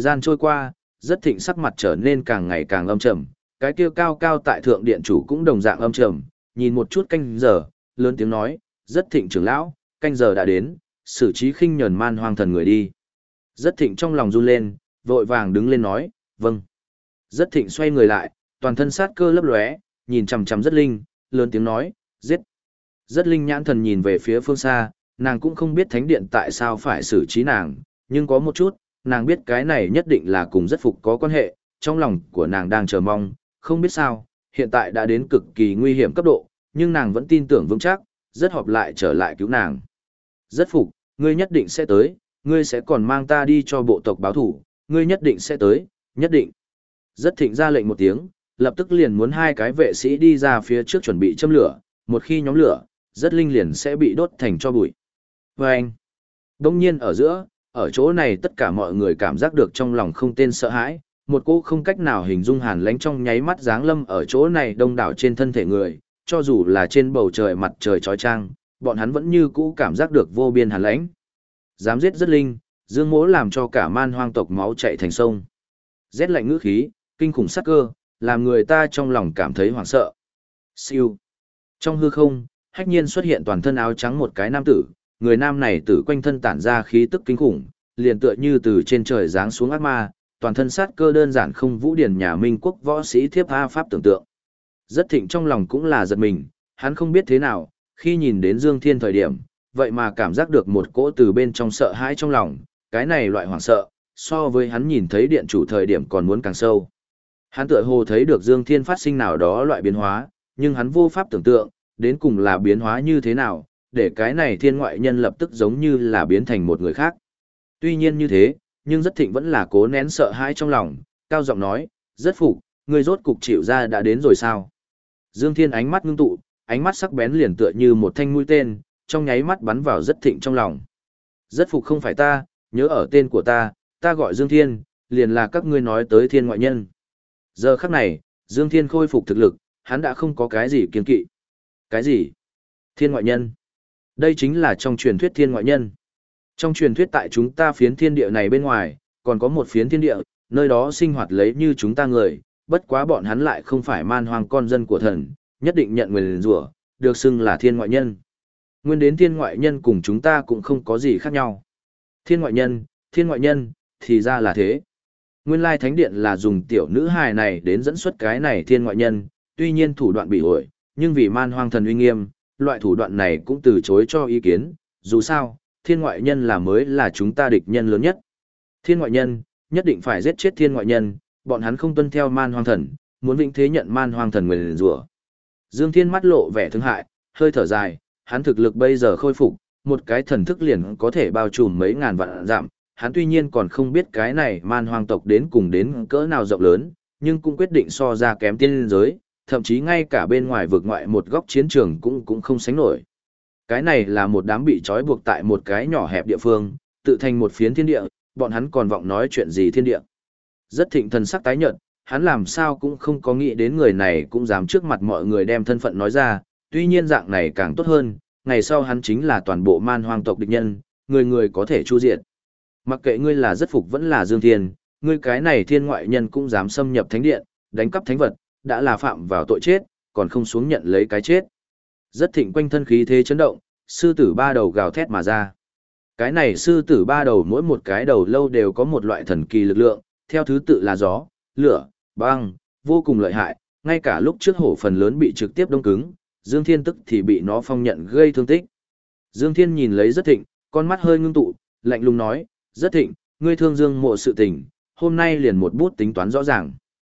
[SPEAKER 1] Rất Thịnh sắc mặt trở nên càng ngày càng âm trầm, cái kia cao cao tại thượng điện chủ cũng đồng dạng âm trầm, nhìn một chút canh giờ, lớn tiếng nói, Rất Thịnh trưởng lão, canh giờ đã đến, xử trí khinh nhẫn man hoang thần người đi. Rất Thịnh trong lòng run lên, vội vàng đứng lên nói, vâng. Rất Thịnh xoay người lại, toàn thân sát cơ lấp lóe, nhìn chằm chằm Rất Linh, lớn tiếng nói, giết. Rất Linh nhãn thần nhìn về phía phương xa, nàng cũng không biết thánh điện tại sao phải xử trí nàng, nhưng có một chút, nàng biết cái này nhất định là cùng Rất Phục có quan hệ, trong lòng của nàng đang chờ mong, không biết sao, hiện tại đã đến cực kỳ nguy hiểm cấp độ, nhưng nàng vẫn tin tưởng vững chắc, Rất Họp lại trở lại cứu nàng. Rất Phục, ngươi nhất định sẽ tới, ngươi sẽ còn mang ta đi cho bộ tộc báo thủ, ngươi nhất định sẽ tới, nhất định. Rất Thịnh ra lệnh một tiếng, lập tức liền muốn hai cái vệ sĩ đi ra phía trước chuẩn bị châm lửa, một khi nhóm lửa, Rất Linh liền sẽ bị đốt thành tro bụi. Và anh, Đông nhiên ở giữa, ở chỗ này tất cả mọi người cảm giác được trong lòng không tên sợ hãi, một cỗ không cách nào hình dung hàn lãnh trong nháy mắt giáng lâm ở chỗ này đông đảo trên thân thể người, cho dù là trên bầu trời mặt trời chói chang, bọn hắn vẫn như cũ cảm giác được vô biên hàn lãnh. Dám giết rất linh, Dương Mỗ làm cho cả man hoang tộc máu chảy thành sông. Rét lạnh ngữ khí, kinh khủng sát cơ, làm người ta trong lòng cảm thấy hoảng sợ. Siêu. Trong hư không, hách nhiên xuất hiện toàn thân áo trắng một cái nam tử, người nam này tử quanh thân tản ra khí tức kinh khủng, liền tựa như từ trên trời giáng xuống ác ma, toàn thân sát cơ đơn giản không vũ điển nhà Minh quốc võ sĩ thiếp tha pháp tưởng tượng. Rất thịnh trong lòng cũng là giật mình, hắn không biết thế nào, khi nhìn đến Dương Thiên thời điểm, vậy mà cảm giác được một cỗ từ bên trong sợ hãi trong lòng, cái này loại hoảng sợ, so với hắn nhìn thấy điện chủ thời điểm còn muốn càng sâu. Hắn tựa hồ thấy được Dương Thiên phát sinh nào đó loại biến hóa, nhưng hắn vô pháp tưởng tượng, đến cùng là biến hóa như thế nào, để cái này thiên ngoại nhân lập tức giống như là biến thành một người khác. Tuy nhiên như thế, nhưng rất thịnh vẫn là cố nén sợ hãi trong lòng, cao giọng nói, rất phục, người rốt cục chịu ra đã đến rồi sao. Dương Thiên ánh mắt ngưng tụ, ánh mắt sắc bén liền tựa như một thanh mũi tên, trong nháy mắt bắn vào rất thịnh trong lòng. Rất phục không phải ta, nhớ ở tên của ta gọi Dương Thiên, liền là các ngươi nói tới thiên ngoại nhân. Giờ khắc này, Dương Thiên khôi phục thực lực, hắn đã không có cái gì kiên kỵ. Cái gì? Thiên ngoại nhân? Đây chính là trong truyền thuyết thiên ngoại nhân. Trong truyền thuyết tại chúng ta phiến thiên địa này bên ngoài, còn có một phiến thiên địa, nơi đó sinh hoạt lấy như chúng ta người, bất quá bọn hắn lại không phải man hoang con dân của thần, nhất định nhận nguyền rủa, được xưng là thiên ngoại nhân. Nguyên đến thiên ngoại nhân cùng chúng ta cũng không có gì khác nhau. Thiên ngoại nhân, thì ra là thế. Nguyên lai thánh điện là dùng tiểu nữ hài này đến dẫn xuất cái này thiên ngoại nhân, tuy nhiên thủ đoạn bị ổi, nhưng vì man hoang thần uy nghiêm, loại thủ đoạn này cũng từ chối cho ý kiến, dù sao, thiên ngoại nhân mới là chúng ta địch nhân lớn nhất. Thiên ngoại nhân, nhất định phải giết chết thiên ngoại nhân, bọn hắn không tuân theo man hoang thần, muốn vĩnh thế nhận man hoang thần nguyền rủa. Dương Thiên mắt lộ vẻ thương hại, hơi thở dài, hắn thực lực bây giờ khôi phục, một cái thần thức liền có thể bao trùm mấy ngàn vạn dặm, hắn tuy nhiên còn không biết cái này man hoang tộc đến cùng đến cỡ nào rộng lớn, nhưng cũng quyết định so ra kém tiên giới, thậm chí ngay cả bên ngoài vực ngoại một góc chiến trường cũng không sánh nổi. Cái này là một đám bị trói buộc tại một cái nhỏ hẹp địa phương, tự thành một phiến thiên địa, bọn hắn còn vọng nói chuyện gì thiên địa. Rất thịnh thần sắc tái nhợt, hắn làm sao cũng không có nghĩ đến người này cũng dám trước mặt mọi người đem thân phận nói ra, tuy nhiên dạng này càng tốt hơn, ngày sau hắn chính là toàn bộ man hoang tộc địch nhân, người người có thể chu diệt. Mặc kệ ngươi là rất phục vẫn là Dương Thiên, ngươi cái này thiên ngoại nhân cũng dám xâm nhập thánh điện, đánh cắp thánh vật, đã là phạm vào tội chết, còn không xuống nhận lấy cái chết. Rất thịnh quanh thân khí thế chấn động, sư tử ba đầu gào thét mà ra. Cái này sư tử ba đầu mỗi một cái đầu lâu đều có một loại thần kỳ lực lượng, theo thứ tự là gió, lửa, băng, vô cùng lợi hại, ngay cả lúc trước hổ phần lớn bị trực tiếp đông cứng, Dương Thiên tức thì bị nó phong nhận gây thương tích. Dương Thiên nhìn lấy rất thịnh, con mắt hơi ngưng tụ, lạnh lùng nói, rất thịnh, ngươi thương Dương Mộ sự tình, hôm nay liền một bút tính toán rõ ràng.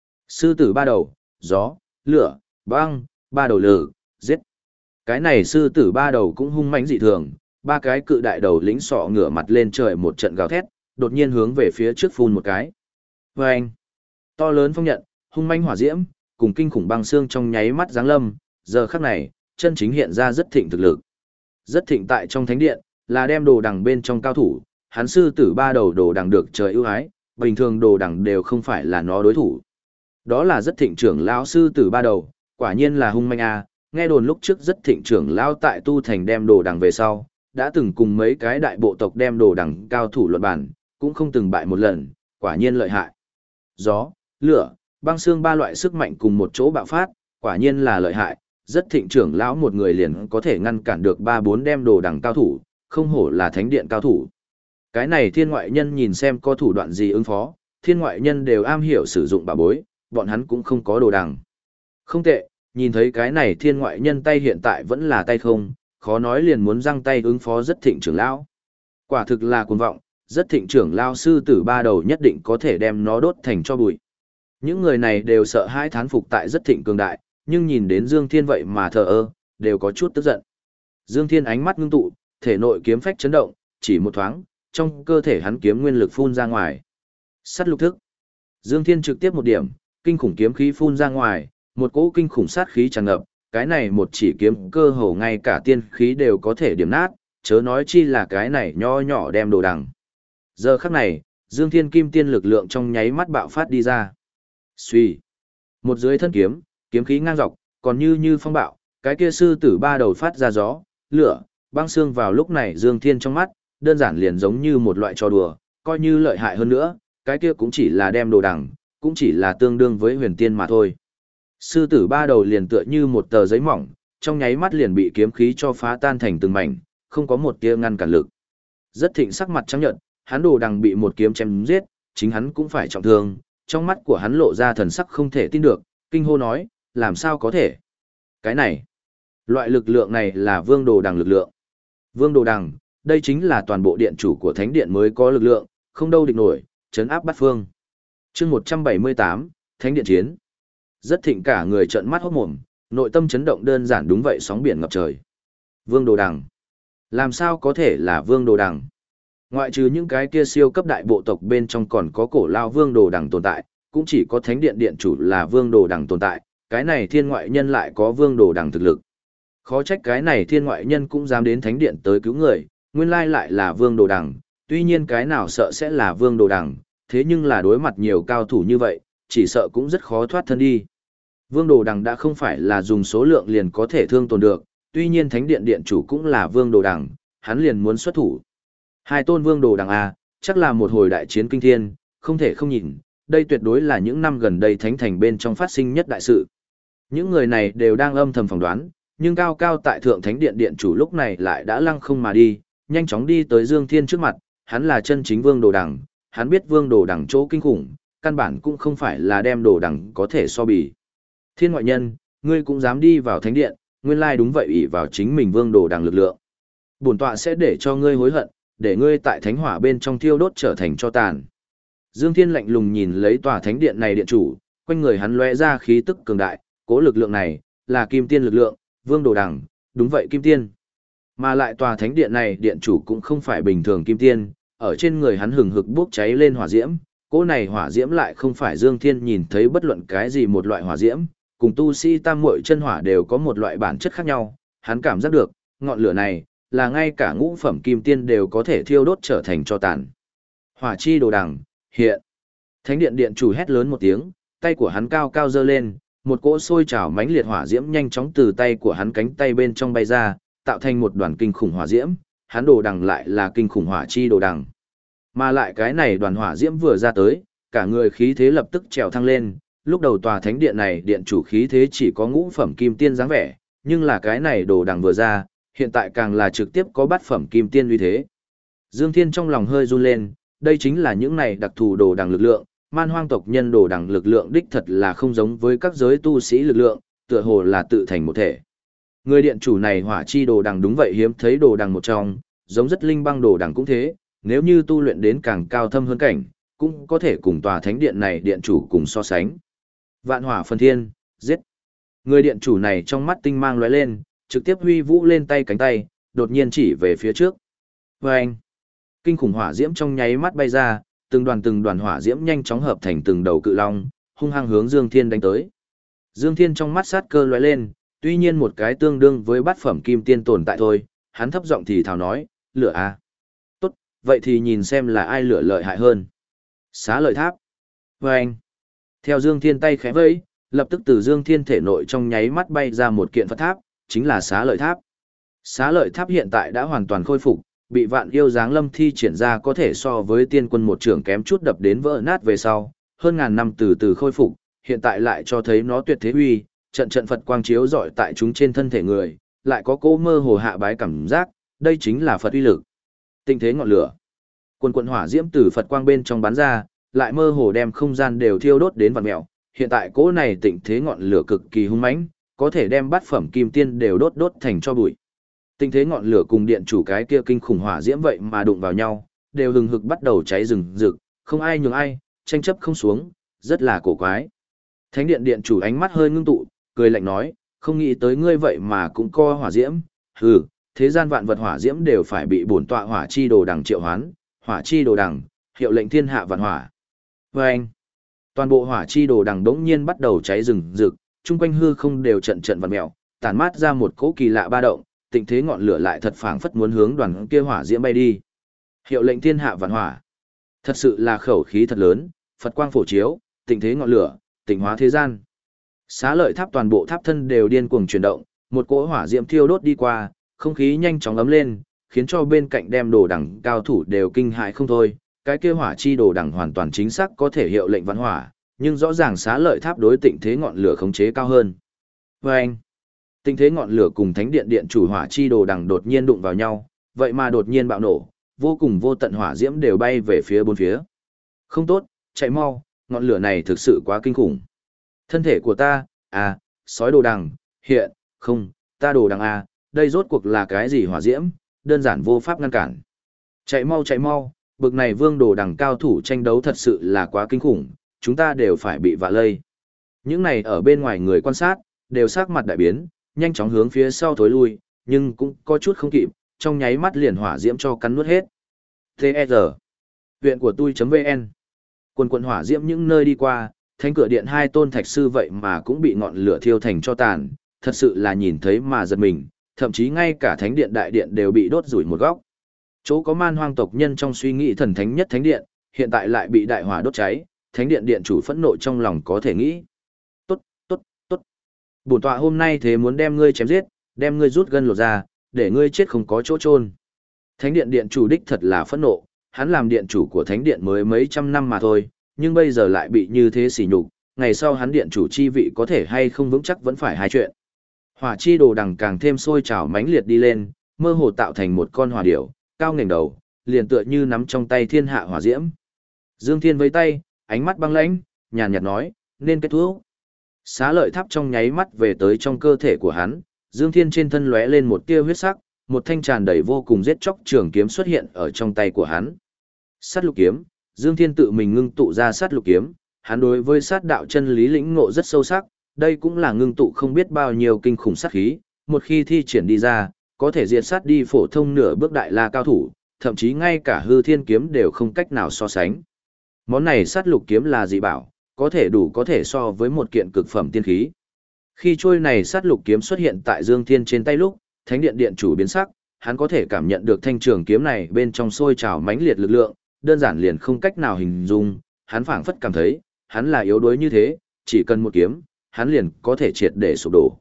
[SPEAKER 1] Sư tử ba đầu, gió, lửa, băng, ba đầu lử, giết. Cái này sư tử ba đầu cũng hung mãnh dị thường, ba cái cự đại đầu lĩnh sọ ngửa mặt lên trời một trận gào thét, đột nhiên hướng về phía trước phun một cái. Và anh, to lớn phong nhận, hung mãnh hỏa diễm, cùng kinh khủng băng xương trong nháy mắt giáng lâm, giờ khắc này, chân chính hiện ra rất thịnh thực lực. Rất thịnh tại trong thánh điện, là đem đồ đằng bên trong cao thủ, hắn sư tử ba đầu đồ đằng được trời ưu ái, bình thường đồ đằng đều không phải là nó đối thủ. Đó là rất thịnh trưởng lão sư tử ba đầu, quả nhiên là hung manh a. Nghe đồn lúc trước rất thịnh trưởng lão tại tu thành đem đồ đằng về sau, đã từng cùng mấy cái đại bộ tộc đem đồ đằng cao thủ luận bản, cũng không từng bại một lần, quả nhiên lợi hại. Gió, lửa, băng xương ba loại sức mạnh cùng một chỗ bạo phát, quả nhiên là lợi hại, rất thịnh trưởng lão một người liền có thể ngăn cản được 3-4 đem đồ đằng cao thủ, không hổ là thánh điện cao thủ. Cái này thiên ngoại nhân nhìn xem có thủ đoạn gì ứng phó, thiên ngoại nhân đều am hiểu sử dụng bảo bối, bọn hắn cũng không có đồ đằng. Không tệ, nhìn thấy cái này thiên ngoại nhân tay hiện tại vẫn là tay không, khó nói liền muốn giăng tay ứng phó rất thịnh trưởng lão. Quả thực là cuồng vọng, rất thịnh trưởng lão sư tử ba đầu nhất định có thể đem nó đốt thành cho bụi. Những người này đều sợ hãi thán phục tại rất thịnh cường đại, nhưng nhìn đến Dương Thiên vậy mà thờ ơ, đều có chút tức giận. Dương Thiên ánh mắt ngưng tụ, thể nội kiếm phách chấn động, chỉ một thoáng, trong cơ thể hắn kiếm nguyên lực phun ra ngoài. Sát lục thức. Dương Thiên trực tiếp một điểm, kinh khủng kiếm khí phun ra ngoài, một cỗ kinh khủng sát khí tràn ngập, cái này một chỉ kiếm cơ hồ ngay cả tiên khí đều có thể điểm nát, chớ nói chi là cái này nho nhỏ đem đồ đằng. Giờ khắc này, Dương Thiên Kim Tiên lực lượng trong nháy mắt bạo phát đi ra. Xuy. Một dưới thân kiếm, kiếm khí ngang dọc, còn như phong bạo, cái kia sư tử ba đầu phát ra gió, lửa, băng xương vào lúc này Dương Thiên trong mắt, đơn giản liền giống như một loại trò đùa, coi như lợi hại hơn nữa, cái kia cũng chỉ là đem đồ đằng, cũng chỉ là tương đương với huyền tiên mà thôi. Sư tử ba đầu liền tựa như một tờ giấy mỏng, trong nháy mắt liền bị kiếm khí cho phá tan thành từng mảnh, không có một tia ngăn cản lực. Rất Thịnh sắc mặt trắng nhợt, hắn đồ đằng bị một kiếm chém giết, chính hắn cũng phải trọng thương, trong mắt của hắn lộ ra thần sắc không thể tin được, kinh hô nói, làm sao có thể? Cái này, loại lực lượng này là vương đồ đằng lực lượng. Vương đồ đằng, đây chính là toàn bộ điện chủ của thánh điện mới có lực lượng, không đâu địch nổi, trấn áp bát phương. Chương 178, Thánh điện chiến. Rất Thịnh cả người trợn mắt hốt mồm, nội tâm chấn động đơn giản đúng vậy sóng biển ngập trời. Vương đồ đằng. Làm sao có thể là vương đồ đằng? Ngoại trừ những cái kia siêu cấp đại bộ tộc bên trong còn có cổ lao vương đồ đằng tồn tại, cũng chỉ có thánh điện điện chủ là vương đồ đằng tồn tại, cái này thiên ngoại nhân lại có vương đồ đằng thực lực. Khó trách cái này thiên ngoại nhân cũng dám đến thánh điện tới cứu người, nguyên lai lại là vương đồ đằng, tuy nhiên cái nào sợ sẽ là vương đồ đằng, thế nhưng là đối mặt nhiều cao thủ như vậy, chỉ sợ cũng rất khó thoát thân đi. Vương đồ đằng đã không phải là dùng số lượng liền có thể thương tồn được, tuy nhiên thánh điện điện chủ cũng là vương đồ đằng, hắn liền muốn xuất thủ. Hai tôn vương đồ đằng A, chắc là một hồi đại chiến kinh thiên, không thể không nhìn, đây tuyệt đối là những năm gần đây thánh thành bên trong phát sinh nhất đại sự. Những người này đều đang âm thầm phỏng đoán, nhưng cao cao tại thượng thánh điện điện chủ lúc này lại đã lăng không mà đi, nhanh chóng đi tới Dương Thiên trước mặt, hắn là chân chính vương đồ đằng, hắn biết vương đồ đằng chỗ kinh khủng, căn bản cũng không phải là đem đồ đằng có thể so bì. Thiên ngoại nhân, ngươi cũng dám đi vào thánh điện, nguyên lai đúng vậy ỷ vào chính mình vương đồ đằng lực lượng. Bổn tọa sẽ để cho ngươi hối hận, để ngươi tại thánh hỏa bên trong thiêu đốt trở thành tro tàn. Dương Thiên lạnh lùng nhìn lấy tòa thánh điện này điện chủ, quanh người hắn lóe ra khí tức cường đại, cố lực lượng này là kim tiên lực lượng, vương đồ đằng, đúng vậy kim tiên. Mà lại tòa thánh điện này điện chủ cũng không phải bình thường kim tiên, ở trên người hắn hừng hực bốc cháy lên hỏa diễm, cỗ này hỏa diễm lại không phải Dương Thiên nhìn thấy bất luận cái gì một loại hỏa diễm, cùng tu sĩ tam muội chân hỏa đều có một loại bản chất khác nhau, hắn cảm giác được, ngọn lửa này là ngay cả ngũ phẩm kim tiên đều có thể thiêu đốt trở thành tro tàn. Hỏa chi đồ đằng, hiện. Thánh điện điện chủ hét lớn một tiếng, tay của hắn cao cao giơ lên, một cỗ sôi trào mãnh liệt hỏa diễm nhanh chóng từ tay của hắn cánh tay bên trong bay ra, tạo thành một đoàn kinh khủng hỏa diễm, hắn đồ đằng lại là kinh khủng hỏa chi đồ đằng. Mà lại cái này đoàn hỏa diễm vừa ra tới, cả người khí thế lập tức trèo thăng lên, lúc đầu tòa thánh điện này điện chủ khí thế chỉ có ngũ phẩm kim tiên dáng vẻ, nhưng là cái này đồ đằng vừa ra, hiện tại càng là trực tiếp có bát phẩm kim tiên uy thế. Dương Thiên trong lòng hơi run lên, đây chính là những này đặc thù đồ đằng lực lượng, man hoang tộc nhân đồ đằng lực lượng đích thật là không giống với các giới tu sĩ lực lượng, tựa hồ là tự thành một thể. Người điện chủ này hỏa chi đồ đằng đúng vậy hiếm thấy đồ đằng một trong, giống rất linh băng đồ đằng cũng thế, nếu như tu luyện đến càng cao thâm hơn cảnh, cũng có thể cùng tòa thánh điện này điện chủ cùng so sánh. Vạn hỏa phân thiên, giết. Người điện chủ này trong mắt tinh mang lóe lên, trực tiếp huy vũ lên tay cánh tay, đột nhiên chỉ về phía trước. Vâng! Kinh khủng hỏa diễm trong nháy mắt bay ra, từng đoàn hỏa diễm nhanh chóng hợp thành từng đầu cự long, hung hăng hướng Dương Thiên đánh tới. Dương Thiên trong mắt sát cơ lóe lên, tuy nhiên một cái tương đương với bát phẩm kim tiên tồn tại thôi, hắn thấp giọng thì thào nói, lửa à. Tốt, vậy thì nhìn xem là ai lửa lợi hại hơn. Xá lợi tháp. Vâng! Theo Dương Thiên tay khẽ vẫy, lập tức từ Dương Thiên thể nội trong nháy mắt bay ra một kiện Phật tháp, chính là xá lợi tháp. Xá lợi tháp hiện tại đã hoàn toàn khôi phục, bị Vạn Yêu Giáng Lâm thi triển ra có thể so với tiên quân một trưởng kém chút đập đến vỡ nát về sau, hơn ngàn năm từ từ khôi phục, hiện tại lại cho thấy nó tuyệt thế uy, trận trận Phật quang chiếu rọi tại chúng trên thân thể người, lại có cỗ mơ hồ hạ bái cảm giác, đây chính là Phật uy lực. Tinh thế ngọn lửa, quần quần hỏa diễm từ Phật quang bên trong bắn ra, lại mơ hồ đem không gian đều thiêu đốt đến vằn mèo. Hiện tại cỗ này tịnh thế ngọn lửa cực kỳ hung mãnh, có thể đem bát phẩm kim tiên đều đốt thành cho bụi. Tịnh thế ngọn lửa cùng điện chủ cái kia kinh khủng hỏa diễm vậy mà đụng vào nhau, đều hừng hực bắt đầu cháy rừng rực, không ai nhường ai, tranh chấp không xuống, rất là cổ quái. Thánh điện điện chủ ánh mắt hơi ngưng tụ, cười lạnh nói, không nghĩ tới ngươi vậy mà cũng co hỏa diễm, hừ, thế gian vạn vật hỏa diễm đều phải bị bổn tọa hỏa chi đồ đằng triệu hoán, hỏa chi đồ đằng, hiệu lệnh thiên hạ vạn hỏa. Và anh, toàn bộ hỏa chi đồ đằng đống nhiên bắt đầu cháy rừng rực, chung quanh hư không đều trận vặn mèo, tản mát ra một cỗ kỳ lạ ba động, tịnh thế ngọn lửa lại thật phảng phất muốn hướng đoàn kia hỏa diễm bay đi. Hiệu lệnh thiên hạ vạn hỏa. Thật sự là khẩu khí thật lớn, Phật quang phổ chiếu, tịnh thế ngọn lửa, tịnh hóa thế gian. Xá lợi tháp toàn bộ tháp thân đều điên cuồng chuyển động, một cỗ hỏa diễm thiêu đốt đi qua, không khí nhanh chóng ấm lên, khiến cho bên cạnh đem đồ đằng cao thủ đều kinh hãi không thôi. Cái kia hỏa chi đồ đằng hoàn toàn chính xác có thể hiệu lệnh vạn hỏa, nhưng rõ ràng xá lợi tháp đối tịnh thế ngọn lửa khống chế cao hơn. Và anh, tịnh thế ngọn lửa cùng thánh điện điện chủ hỏa chi đồ đằng đột nhiên đụng vào nhau, vậy mà đột nhiên bạo nổ, vô cùng vô tận hỏa diễm đều bay về phía bốn phía. Không tốt, chạy mau, ngọn lửa này thực sự quá kinh khủng. Thân thể của ta, sói đồ đằng, hiện, không, ta đồ đằng đây rốt cuộc là cái gì hỏa diễm, đơn giản vô pháp ngăn cản. Chạy mau, bực này vương đồ đằng cao thủ tranh đấu thật sự là quá kinh khủng, chúng ta đều phải bị vạ lây. Những này ở bên ngoài người quan sát, đều sắc mặt đại biến, nhanh chóng hướng phía sau thối lui, nhưng cũng có chút không kịp, trong nháy mắt liền hỏa diễm cho cắn nuốt hết. TR. Viện của tôi.vn. Quần hỏa diễm những nơi đi qua, thánh cửa điện hai tôn thạch sư vậy mà cũng bị ngọn lửa thiêu thành cho tàn, thật sự là nhìn thấy mà giật mình, thậm chí ngay cả thánh điện đại điện đều bị đốt rủi một góc. Chỗ có man hoang tộc nhân trong suy nghĩ thần thánh nhất thánh điện, hiện tại lại bị đại hỏa đốt cháy, thánh điện điện chủ phẫn nộ trong lòng có thể nghĩ. Tốt. Bổn tọa hôm nay thế muốn đem ngươi chém giết, đem ngươi rút gân lột ra, để ngươi chết không có chỗ chôn. Thánh điện điện chủ đích thật là phẫn nộ, hắn làm điện chủ của thánh điện mới mấy trăm năm mà thôi, nhưng bây giờ lại bị như thế sỉ nhục, ngày sau hắn điện chủ chi vị có thể hay không vững chắc vẫn phải hai chuyện. Hỏa chi đồ đằng càng thêm sôi trào mãnh liệt đi lên, mơ hồ tạo thành một con hỏa điểu, cao ngẩng đầu, liền tựa như nắm trong tay thiên hạ hỏa diễm. Dương Thiên với tay, ánh mắt băng lãnh, nhàn nhạt nói, nên kết thúc. Xá lợi tháp trong nháy mắt về tới trong cơ thể của hắn, Dương Thiên trên thân lóe lên một tia huyết sắc, một thanh tràn đầy vô cùng giết chóc trường kiếm xuất hiện ở trong tay của hắn. Sát lục kiếm, Dương Thiên tự mình ngưng tụ ra sát lục kiếm, hắn đối với sát đạo chân lý lĩnh ngộ rất sâu sắc, đây cũng là ngưng tụ không biết bao nhiêu kinh khủng sát khí, một khi thi triển đi ra, có thể diệt sát đi phổ thông nửa bước đại la cao thủ, thậm chí ngay cả hư thiên kiếm đều không cách nào so sánh. Món này sát lục kiếm là dị bảo, có thể so với một kiện cực phẩm tiên khí. Khi trôi này sát lục kiếm xuất hiện tại Dương Thiên trên tay lúc, Thánh điện điện chủ biến sắc, hắn có thể cảm nhận được thanh trường kiếm này bên trong sôi trào mãnh liệt lực lượng, đơn giản liền không cách nào hình dung, hắn phảng phất cảm thấy, hắn là yếu đuối như thế, chỉ cần một kiếm, hắn liền có thể triệt để sụp đổ.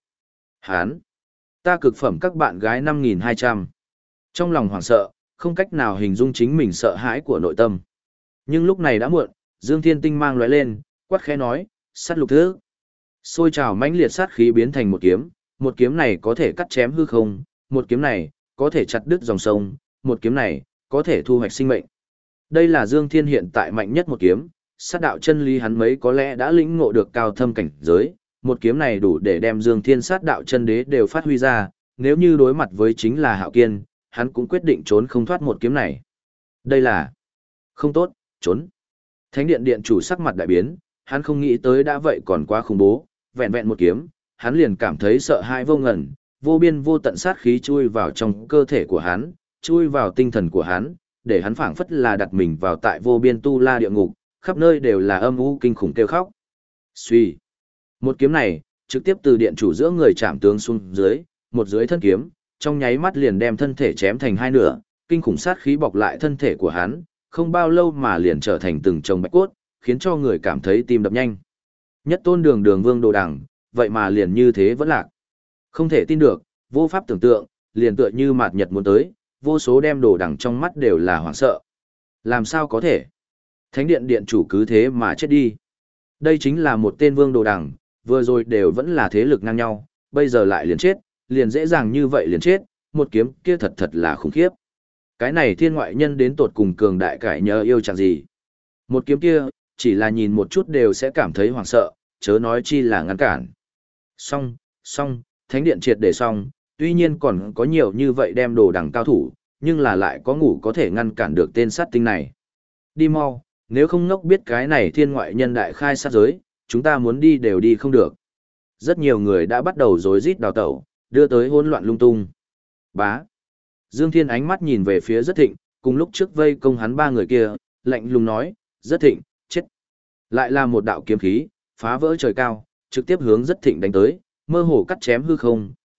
[SPEAKER 1] Ta cực phẩm các bạn gái 5200. Trong lòng hoảng sợ, không cách nào hình dung chính mình sợ hãi của nội tâm. Nhưng lúc này đã muộn, Dương Thiên tinh mang lóe lên, quát khẽ nói, sát lục thứ. Sôi trào mãnh liệt sát khí biến thành một kiếm này có thể cắt chém hư không, một kiếm này có thể chặt đứt dòng sông, một kiếm này có thể thu hoạch sinh mệnh. Đây là Dương Thiên hiện tại mạnh nhất một kiếm, sát đạo chân lý hắn mấy có lẽ đã lĩnh ngộ được cao thâm cảnh giới, một kiếm này đủ để đem Dương Thiên sát đạo chân đế đều phát huy ra, nếu như đối mặt với chính là Hạo Kiên, hắn cũng quyết định trốn không thoát một kiếm này. Đây là không tốt, trốn. Thánh điện điện chủ sắc mặt đại biến, hắn không nghĩ tới đã vậy còn quá khủng bố, vẹn vẹn một kiếm, hắn liền cảm thấy sợ hãi vô ngần, vô biên vô tận sát khí chui vào trong cơ thể của hắn, chui vào tinh thần của hắn, để hắn phảng phất là đặt mình vào tại vô biên tu la địa ngục, khắp nơi đều là âm u kinh khủng kêu khóc. Suy, một kiếm này trực tiếp từ điện chủ giữa người chạm tướng xuống dưới, một dưới thân kiếm, trong nháy mắt liền đem thân thể chém thành hai nửa, kinh khủng sát khí bọc lại thân thể của hắn, không bao lâu mà liền trở thành từng chồng bạch cốt, khiến cho người cảm thấy tim đập nhanh. Nhất tôn đường đường vương đồ đằng, vậy mà liền như thế vẫn lạc. Không thể tin được, vô pháp tưởng tượng, liền tựa như mạt nhật muốn tới, vô số đem đồ đằng trong mắt đều là hoảng sợ. Làm sao có thể? Thánh điện điện chủ cứ thế mà chết đi. Đây chính là một tên vương đồ đằng, vừa rồi đều vẫn là thế lực ngang nhau, bây giờ lại liền chết, liền dễ dàng như vậy liền chết, một kiếm kia thật thật là khủng khiếp. Cái này thiên ngoại nhân đến tột cùng cường đại cải nhờ yêu chẳng gì. Một kiếm kia, chỉ là nhìn một chút đều sẽ cảm thấy hoảng sợ, chớ nói chi là ngăn cản. Xong, thánh điện triệt để xong, tuy nhiên còn có nhiều như vậy đem đồ đằng cao thủ, nhưng là lại có ngủ có thể ngăn cản được tên sát tinh này. Đi mau, nếu không ngốc biết cái này thiên ngoại nhân đại khai sát giới, chúng ta muốn đi đều đi không được. Rất nhiều người đã bắt đầu rối rít đào tẩu, đưa tới hỗn loạn lung tung. Bá. Dương Thiên ánh mắt nhìn về phía Rất Thịnh, cùng lúc trước vây công hắn ba người kia, lạnh lùng nói, Rất Thịnh, chết. Lại là một đạo kiếm khí, phá vỡ trời cao, trực tiếp hướng Rất Thịnh đánh tới, mơ hồ cắt chém hư không,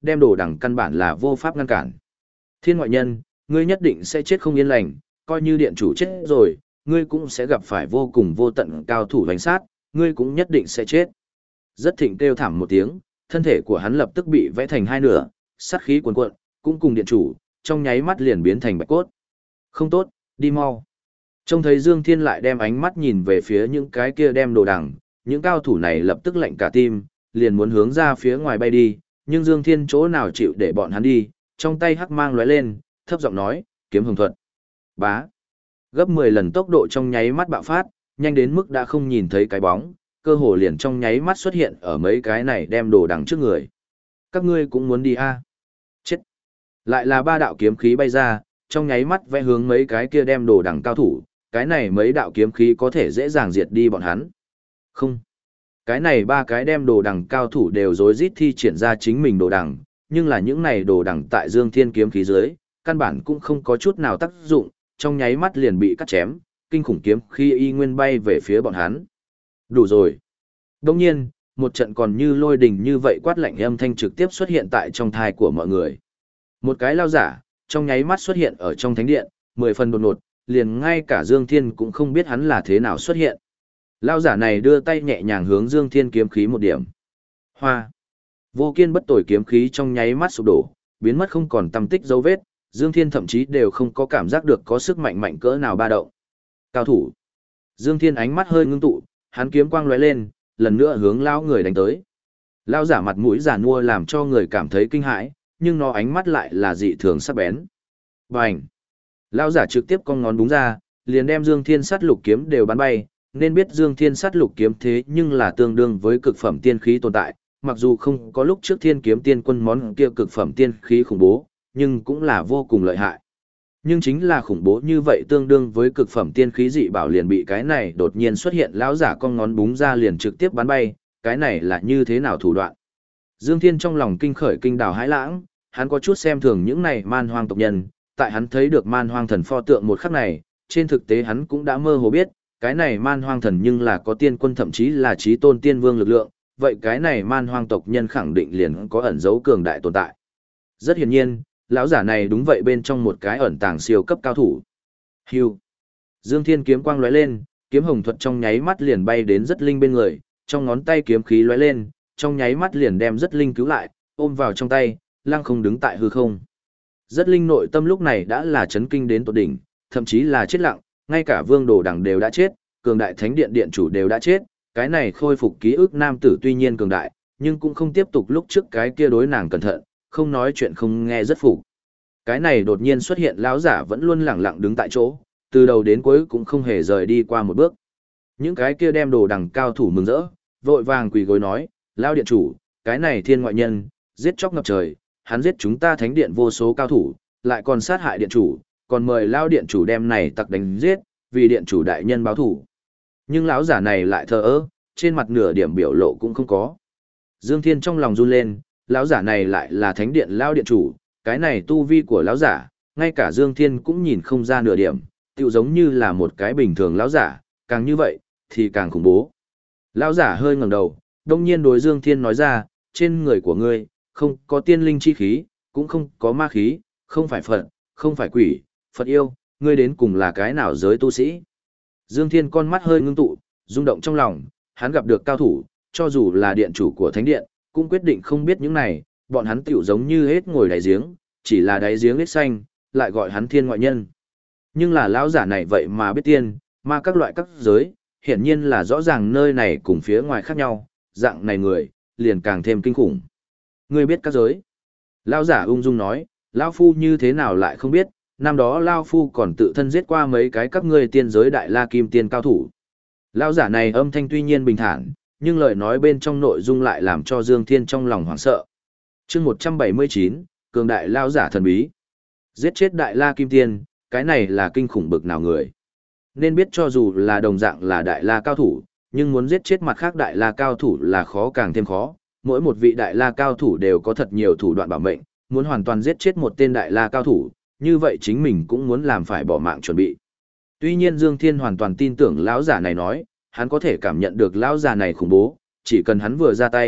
[SPEAKER 1] đem đồ đằng căn bản là vô pháp ngăn cản. Thiên ngoại nhân, ngươi nhất định sẽ chết không yên lành, coi như điện chủ chết rồi, ngươi cũng sẽ gặp phải vô cùng vô tận cao thủ đánh sát, ngươi cũng nhất định sẽ chết. Rất thịnh kêu thảm một tiếng, thân thể của hắn lập tức bị vẽ thành hai nửa, sát khí cuồn cuộn, cũng cùng điện chủ, trong nháy mắt liền biến thành bạch cốt. Không tốt, đi mau. Trông thấy Dương Thiên lại đem ánh mắt nhìn về phía những cái kia đem đồ đằng, những cao thủ này lập tức lạnh cả tim, liền muốn hướng ra phía ngoài bay đi, nhưng Dương Thiên chỗ nào chịu để bọn hắn đi, trong tay hắc mang lóe lên, thấp giọng nói, kiếm hồng thuật. Bá. Gấp 10 lần tốc độ trong nháy mắt bạo phát, nhanh đến mức đã không nhìn thấy cái bóng, cơ hồ liền trong nháy mắt xuất hiện ở mấy cái này đem đồ đằng trước người. Các ngươi cũng muốn đi a? Chết. Lại là ba đạo kiếm khí bay ra, trong nháy mắt vẽ hướng mấy cái kia đem đồ đằng cao thủ, cái này mấy đạo kiếm khí có thể dễ dàng diệt đi bọn hắn. Không. Cái này ba cái đem đồ đằng cao thủ đều rối rít thi triển ra chính mình đồ đằng, nhưng là những này đồ đằng tại Dương Thiên kiếm khí dưới, căn bản cũng không có chút nào tác dụng, trong nháy mắt liền bị cắt chém, kinh khủng kiếm khí y nguyên bay về phía bọn hắn. Đủ rồi. Đồng nhiên, một trận còn như lôi đình như vậy quát lạnh âm thanh trực tiếp xuất hiện tại trong thai của mọi người. Một cái lao giả, trong nháy mắt xuất hiện ở trong thánh điện, 10 phần đột ngột, liền ngay cả Dương Thiên cũng không biết hắn là thế nào xuất hiện. Lao giả này đưa tay nhẹ nhàng hướng Dương Thiên kiếm khí một điểm. Hoa. Vô kiên bất tồi kiếm khí trong nháy mắt sụp đổ, biến mất không còn tăm tích dấu vết, Dương Thiên thậm chí đều không có cảm giác được có sức mạnh mạnh cỡ nào ba động. Cao thủ. Dương Thiên ánh mắt hơi ngưng tụ, hắn kiếm quang lóe lên, lần nữa hướng lao người đánh tới. Lao giả mặt mũi già nua làm cho người cảm thấy kinh hãi, nhưng nó ánh mắt lại là dị thường sắc bén. Bành! Lao giả trực tiếp cong ngón búng ra, liền đem Dương Thiên sát lục kiếm đều bắn bay, nên biết Dương Thiên sát lục kiếm thế nhưng là tương đương với cực phẩm tiên khí tồn tại, mặc dù không có lúc trước Thiên kiếm tiên quân món kia cực phẩm tiên khí khủng bố, nhưng cũng là vô cùng lợi hại. Nhưng chính là khủng bố như vậy tương đương với cực phẩm tiên khí dị bảo liền bị cái này đột nhiên xuất hiện lão giả cong ngón búng ra liền trực tiếp bắn bay, cái này là như thế nào thủ đoạn. Dương Thiên trong lòng kinh khởi kinh đào hãi lãng, hắn có chút xem thường những này man hoang tộc nhân, tại hắn thấy được man hoang thần pho tượng một khắc này, trên thực tế hắn cũng đã mơ hồ biết, cái này man hoang thần nhưng là có tiên quân thậm chí là chí tôn tiên vương lực lượng, vậy cái này man hoang tộc nhân khẳng định liền có ẩn dấu cường đại tồn tại. Rất hiển nhiên, lão giả này đúng vậy bên trong một cái ẩn tàng siêu cấp cao thủ. Hưu. Dương Thiên kiếm quang lóe lên, kiếm hồng thuật trong nháy mắt liền bay đến Rất Linh bên người, trong ngón tay kiếm khí lóe lên, trong nháy mắt liền đem Rất Linh cứu lại, ôm vào trong tay, lăng không đứng tại hư không. Rất Linh nội tâm lúc này đã là chấn kinh đến tột đỉnh, thậm chí là chết lặng, ngay cả Vương Đồ Đằng đều đã chết, cường đại thánh điện điện chủ đều đã chết, cái này khôi phục ký ức nam tử tuy nhiên cường đại, nhưng cũng không tiếp tục lúc trước cái kia đối nàng cẩn thận, không nói chuyện không nghe rất phục. Cái này đột nhiên xuất hiện lão giả vẫn luôn lẳng lặng đứng tại chỗ, từ đầu đến cuối cũng không hề rời đi qua một bước. Những cái kia đem Đồ Đằng cao thủ mừng rỡ, vội vàng quỳ gối nói, lão điện chủ, cái này thiên ngoại nhân, giết chóc ngập trời, hắn giết chúng ta thánh điện vô số cao thủ, lại còn sát hại điện chủ, còn mời lão điện chủ đem này tặc đánh giết, vì điện chủ đại nhân báo thủ. Nhưng lão giả này lại thờ ơ, trên mặt nửa điểm biểu lộ cũng không có. Dương Thiên trong lòng run lên, lão giả này lại là thánh điện lão điện chủ, cái này tu vi của lão giả, ngay cả Dương Thiên cũng nhìn không ra nửa điểm, tựu giống như là một cái bình thường lão giả, càng như vậy thì càng khủng bố. Lão giả hơi ngẩng đầu, đông nhiên đối Dương Thiên nói ra, trên người của ngươi không có tiên linh chi khí, cũng không có ma khí, không phải Phật, không phải quỷ, Phật yêu, ngươi đến cùng là cái nào giới tu sĩ? Dương Thiên con mắt hơi ngưng tụ, rung động trong lòng, hắn gặp được cao thủ, cho dù là điện chủ của thánh điện, cũng quyết định không biết những này, bọn hắn tiểu giống như hết ngồi đáy giếng, chỉ là đáy giếng hết xanh, lại gọi hắn thiên ngoại nhân. Nhưng là lão giả này vậy mà biết tiên, ma các loại các giới, hiển nhiên là rõ ràng nơi này cùng phía ngoài khác nhau, dạng này người, liền càng thêm kinh khủng. Ngươi biết các giới? Lão giả ung dung nói, lão phu như thế nào lại không biết, năm đó lão phu còn tự thân giết qua mấy cái các ngươi tiên giới đại la kim tiên cao thủ. Lão giả này âm thanh tuy nhiên bình thản, nhưng lời nói bên trong nội dung lại làm cho Dương Thiên trong lòng hoảng sợ. Chương 179, cường đại lão giả thần bí. Giết chết đại la kim tiên, cái này là kinh khủng bực nào người. Nên biết cho dù là đồng dạng là đại la cao thủ, nhưng muốn giết chết mặt khác đại la cao thủ là khó càng thêm khó. Mỗi một vị đại la cao thủ đều có thật nhiều thủ đoạn bảo mệnh, muốn hoàn toàn giết chết một tên đại la cao thủ, như vậy chính mình cũng muốn làm phải bỏ mạng chuẩn bị. Tuy nhiên Dương Thiên hoàn toàn tin tưởng lão giả này nói, hắn có thể cảm nhận được lão giả này khủng bố, chỉ cần hắn vừa ra tay,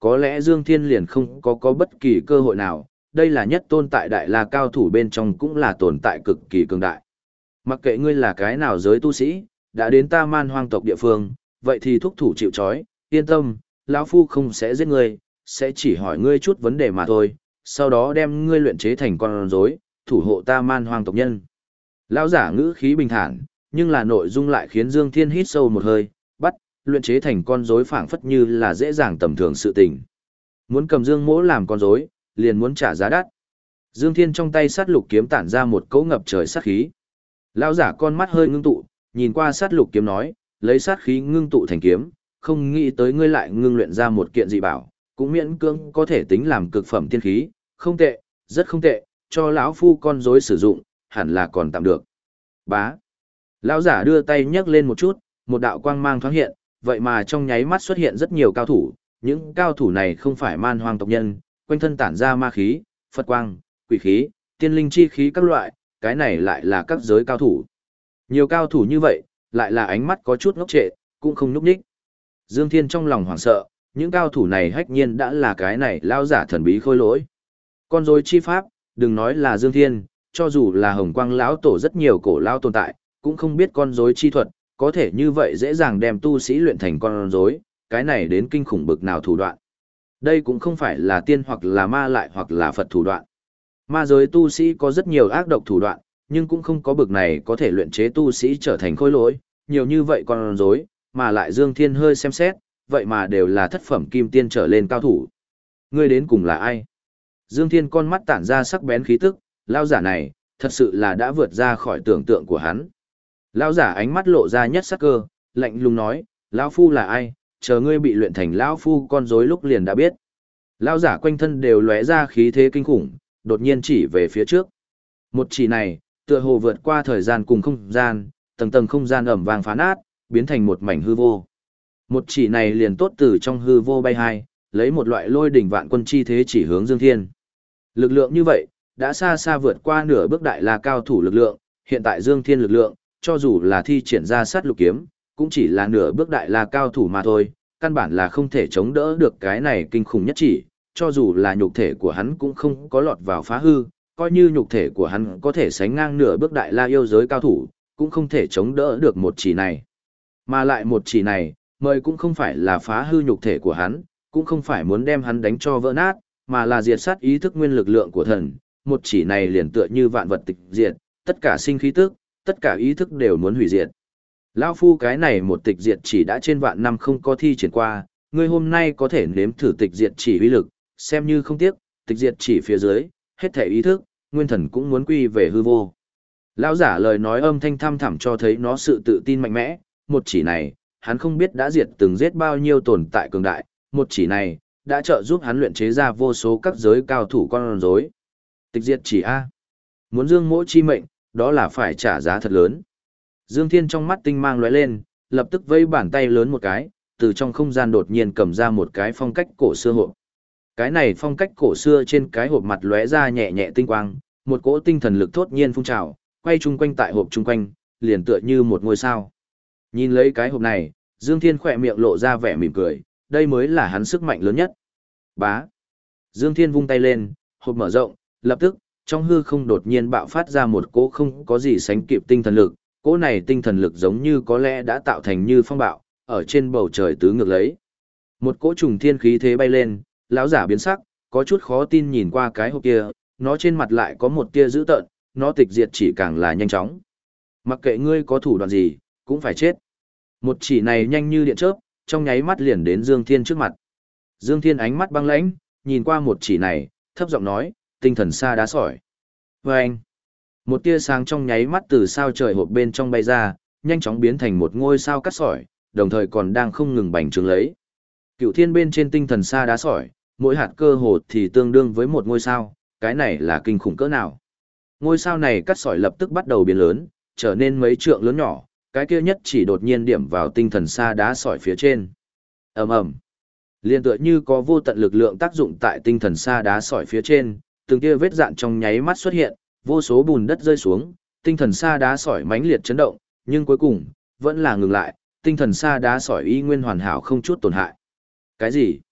[SPEAKER 1] có lẽ Dương Thiên liền không có bất kỳ cơ hội nào, đây là nhất tôn tại đại la cao thủ bên trong cũng là tồn tại cực kỳ cường đại. Mặc kệ ngươi là cái nào giới tu sĩ, đã đến ta man hoang tộc địa phương, vậy thì thúc thủ chịu trói, yên tâm, lão phu không sẽ giết ngươi, sẽ chỉ hỏi ngươi chút vấn đề mà thôi, sau đó đem ngươi luyện chế thành con rối, thủ hộ ta man hoang tộc nhân. Lão giả ngữ khí bình thản, nhưng là nội dung lại khiến Dương Thiên hít sâu một hơi, bắt, luyện chế thành con rối phảng phất như là dễ dàng tầm thường sự tình. Muốn cầm Dương Mỗ làm con rối, liền muốn trả giá đắt. Dương Thiên trong tay sát lục kiếm tản ra một cỗ ngập trời sát khí. Lão giả con mắt hơi ngưng tụ, nhìn qua sát lục kiếm nói, lấy sát khí ngưng tụ thành kiếm, không nghĩ tới ngươi lại ngưng luyện ra một kiện dị bảo, cũng miễn cưỡng có thể tính làm cực phẩm tiên khí, không tệ, rất không tệ, cho lão phu con rối sử dụng, hẳn là còn tạm được. Bá. Lão giả đưa tay nhấc lên một chút, một đạo quang mang thoáng hiện, vậy mà trong nháy mắt xuất hiện rất nhiều cao thủ, những cao thủ này không phải man hoang tộc nhân, quanh thân tản ra ma khí, Phật quang, quỷ khí, tiên linh chi khí các loại, cái này lại là các giới cao thủ. Nhiều cao thủ như vậy, lại là ánh mắt có chút ngốc trệ, cũng không nhúc nhích. Dương Thiên trong lòng hoảng sợ, những cao thủ này hách nhiên đã là cái này lao giả thần bí khôi lỗi. Con rối chi pháp, đừng nói là Dương Thiên, cho dù là Hồng Quang lão tổ rất nhiều cổ lao tồn tại, cũng không biết con rối chi thuật, có thể như vậy dễ dàng đem tu sĩ luyện thành con rối, cái này đến kinh khủng bực nào thủ đoạn. Đây cũng không phải là tiên hoặc là ma lại hoặc là Phật thủ đoạn. Ma giới tu sĩ có rất nhiều ác độc thủ đoạn, nhưng cũng không có bực này có thể luyện chế tu sĩ trở thành khôi lỗi, nhiều như vậy con rối, mà lại Dương Thiên hơi xem xét, vậy mà đều là thất phẩm kim tiên trở lên cao thủ. Ngươi đến cùng là ai? Dương Thiên con mắt tản ra sắc bén khí tức, lão giả này, thật sự là đã vượt ra khỏi tưởng tượng của hắn. Lão giả ánh mắt lộ ra nhất sắc cơ, lạnh lùng nói, lão phu là ai, chờ ngươi bị luyện thành lão phu con rối lúc liền đã biết. Lão giả quanh thân đều lóe ra khí thế kinh khủng, đột nhiên chỉ về phía trước. Một chỉ này, tựa hồ vượt qua thời gian cùng không gian, tầng tầng không gian ẩm vàng phá nát, biến thành một mảnh hư vô. Một chỉ này liền tốt từ trong hư vô bay hai, lấy một loại lôi đỉnh vạn quân chi thế chỉ hướng Dương Thiên. Lực lượng như vậy, đã xa xa vượt qua nửa bước đại la cao thủ lực lượng, hiện tại Dương Thiên lực lượng, cho dù là thi triển ra sát lục kiếm, cũng chỉ là nửa bước đại la cao thủ mà thôi, căn bản là không thể chống đỡ được cái này kinh khủng nhất chỉ, cho dù là nhục thể của hắn cũng không có lọt vào phá hư, coi như nhục thể của hắn có thể sánh ngang nửa bước đại la yêu giới cao thủ, cũng không thể chống đỡ được một chỉ này. Mà lại một chỉ này, mời cũng không phải là phá hư nhục thể của hắn, cũng không phải muốn đem hắn đánh cho vỡ nát, mà là diệt sát ý thức nguyên lực lượng của thần, một chỉ này liền tựa như vạn vật tịch diệt, tất cả sinh khí tức, tất cả ý thức đều muốn hủy diệt. Lão phu cái này một tịch diệt chỉ đã trên vạn năm không có thi triển qua, ngươi hôm nay có thể nếm thử tịch diệt chỉ uy lực, xem như không tiếc, tịch diệt chỉ phía dưới, hết thể ý thức, nguyên thần cũng muốn quy về hư vô. Lão giả lời nói âm thanh thăm thẳm cho thấy nó sự tự tin mạnh mẽ, một chỉ này, hắn không biết đã diệt từng giết bao nhiêu tồn tại cường đại, một chỉ này, đã trợ giúp hắn luyện chế ra vô số các giới cao thủ con rối. Tịch diệt chỉ A. Muốn Dương Mỗ chi mệnh, đó là phải trả giá thật lớn. Dương Thiên trong mắt tinh mang lóe lên, lập tức vây bàn tay lớn một cái, từ trong không gian đột nhiên cầm ra một cái phong cách cổ xưa hộp. Cái này phong cách cổ xưa trên cái hộp mặt lóe ra nhẹ nhẹ tinh quang, một cỗ tinh thần lực thốt nhiên phun trào, quay chung quanh tại hộp chung quanh, liền tựa như một ngôi sao. Nhìn lấy cái hộp này, Dương Thiên khỏe miệng lộ ra vẻ mỉm cười, đây mới là hắn sức mạnh lớn nhất. Bá. Dương Thiên vung tay lên, hộp mở rộng, lập tức, trong hư không đột nhiên bạo phát ra một cỗ không có gì sánh kịp tinh thần lực, cỗ này tinh thần lực giống như có lẽ đã tạo thành như phong bạo, ở trên bầu trời tứ ngược lấy. Một cỗ trùng thiên khí thế bay lên, lão giả biến sắc, có chút khó tin nhìn qua cái hộp kia, nó trên mặt lại có một tia dữ tợn, nó tịch diệt chỉ càng là nhanh chóng. Mặc kệ ngươi có thủ đoạn gì, cũng phải chết. Một chỉ này nhanh như điện chớp, trong nháy mắt liền đến Dương Thiên trước mặt. Dương Thiên ánh mắt băng lãnh, nhìn qua một chỉ này, thấp giọng nói, tinh thần sa đá sỏi. Và anh, một tia sáng trong nháy mắt từ sao trời hộp bên trong bay ra, nhanh chóng biến thành một ngôi sao cắt sỏi, đồng thời còn đang không ngừng bành trướng lấy. Cựu thiên bên trên tinh thần sa đá sỏi, mỗi hạt cơ hồ thì tương đương với một ngôi sao, cái này là kinh khủng cỡ nào. Ngôi sao này cắt sỏi lập tức bắt đầu biến lớn, trở nên mấy trượng lớn nhỏ, cái kia nhất chỉ đột nhiên điểm vào tinh thần sa đá sỏi phía trên. Ầm ầm. Liên tựa như có vô tận lực lượng tác dụng tại tinh thần sa đá sỏi phía trên, từng kia vết dạn trong nháy mắt xuất hiện, vô số bùn đất rơi xuống, tinh thần sa đá sỏi mãnh liệt chấn động, nhưng cuối cùng vẫn là ngừng lại, tinh thần sa đá sỏi y nguyên hoàn hảo không chút tổn hại. Cái gì?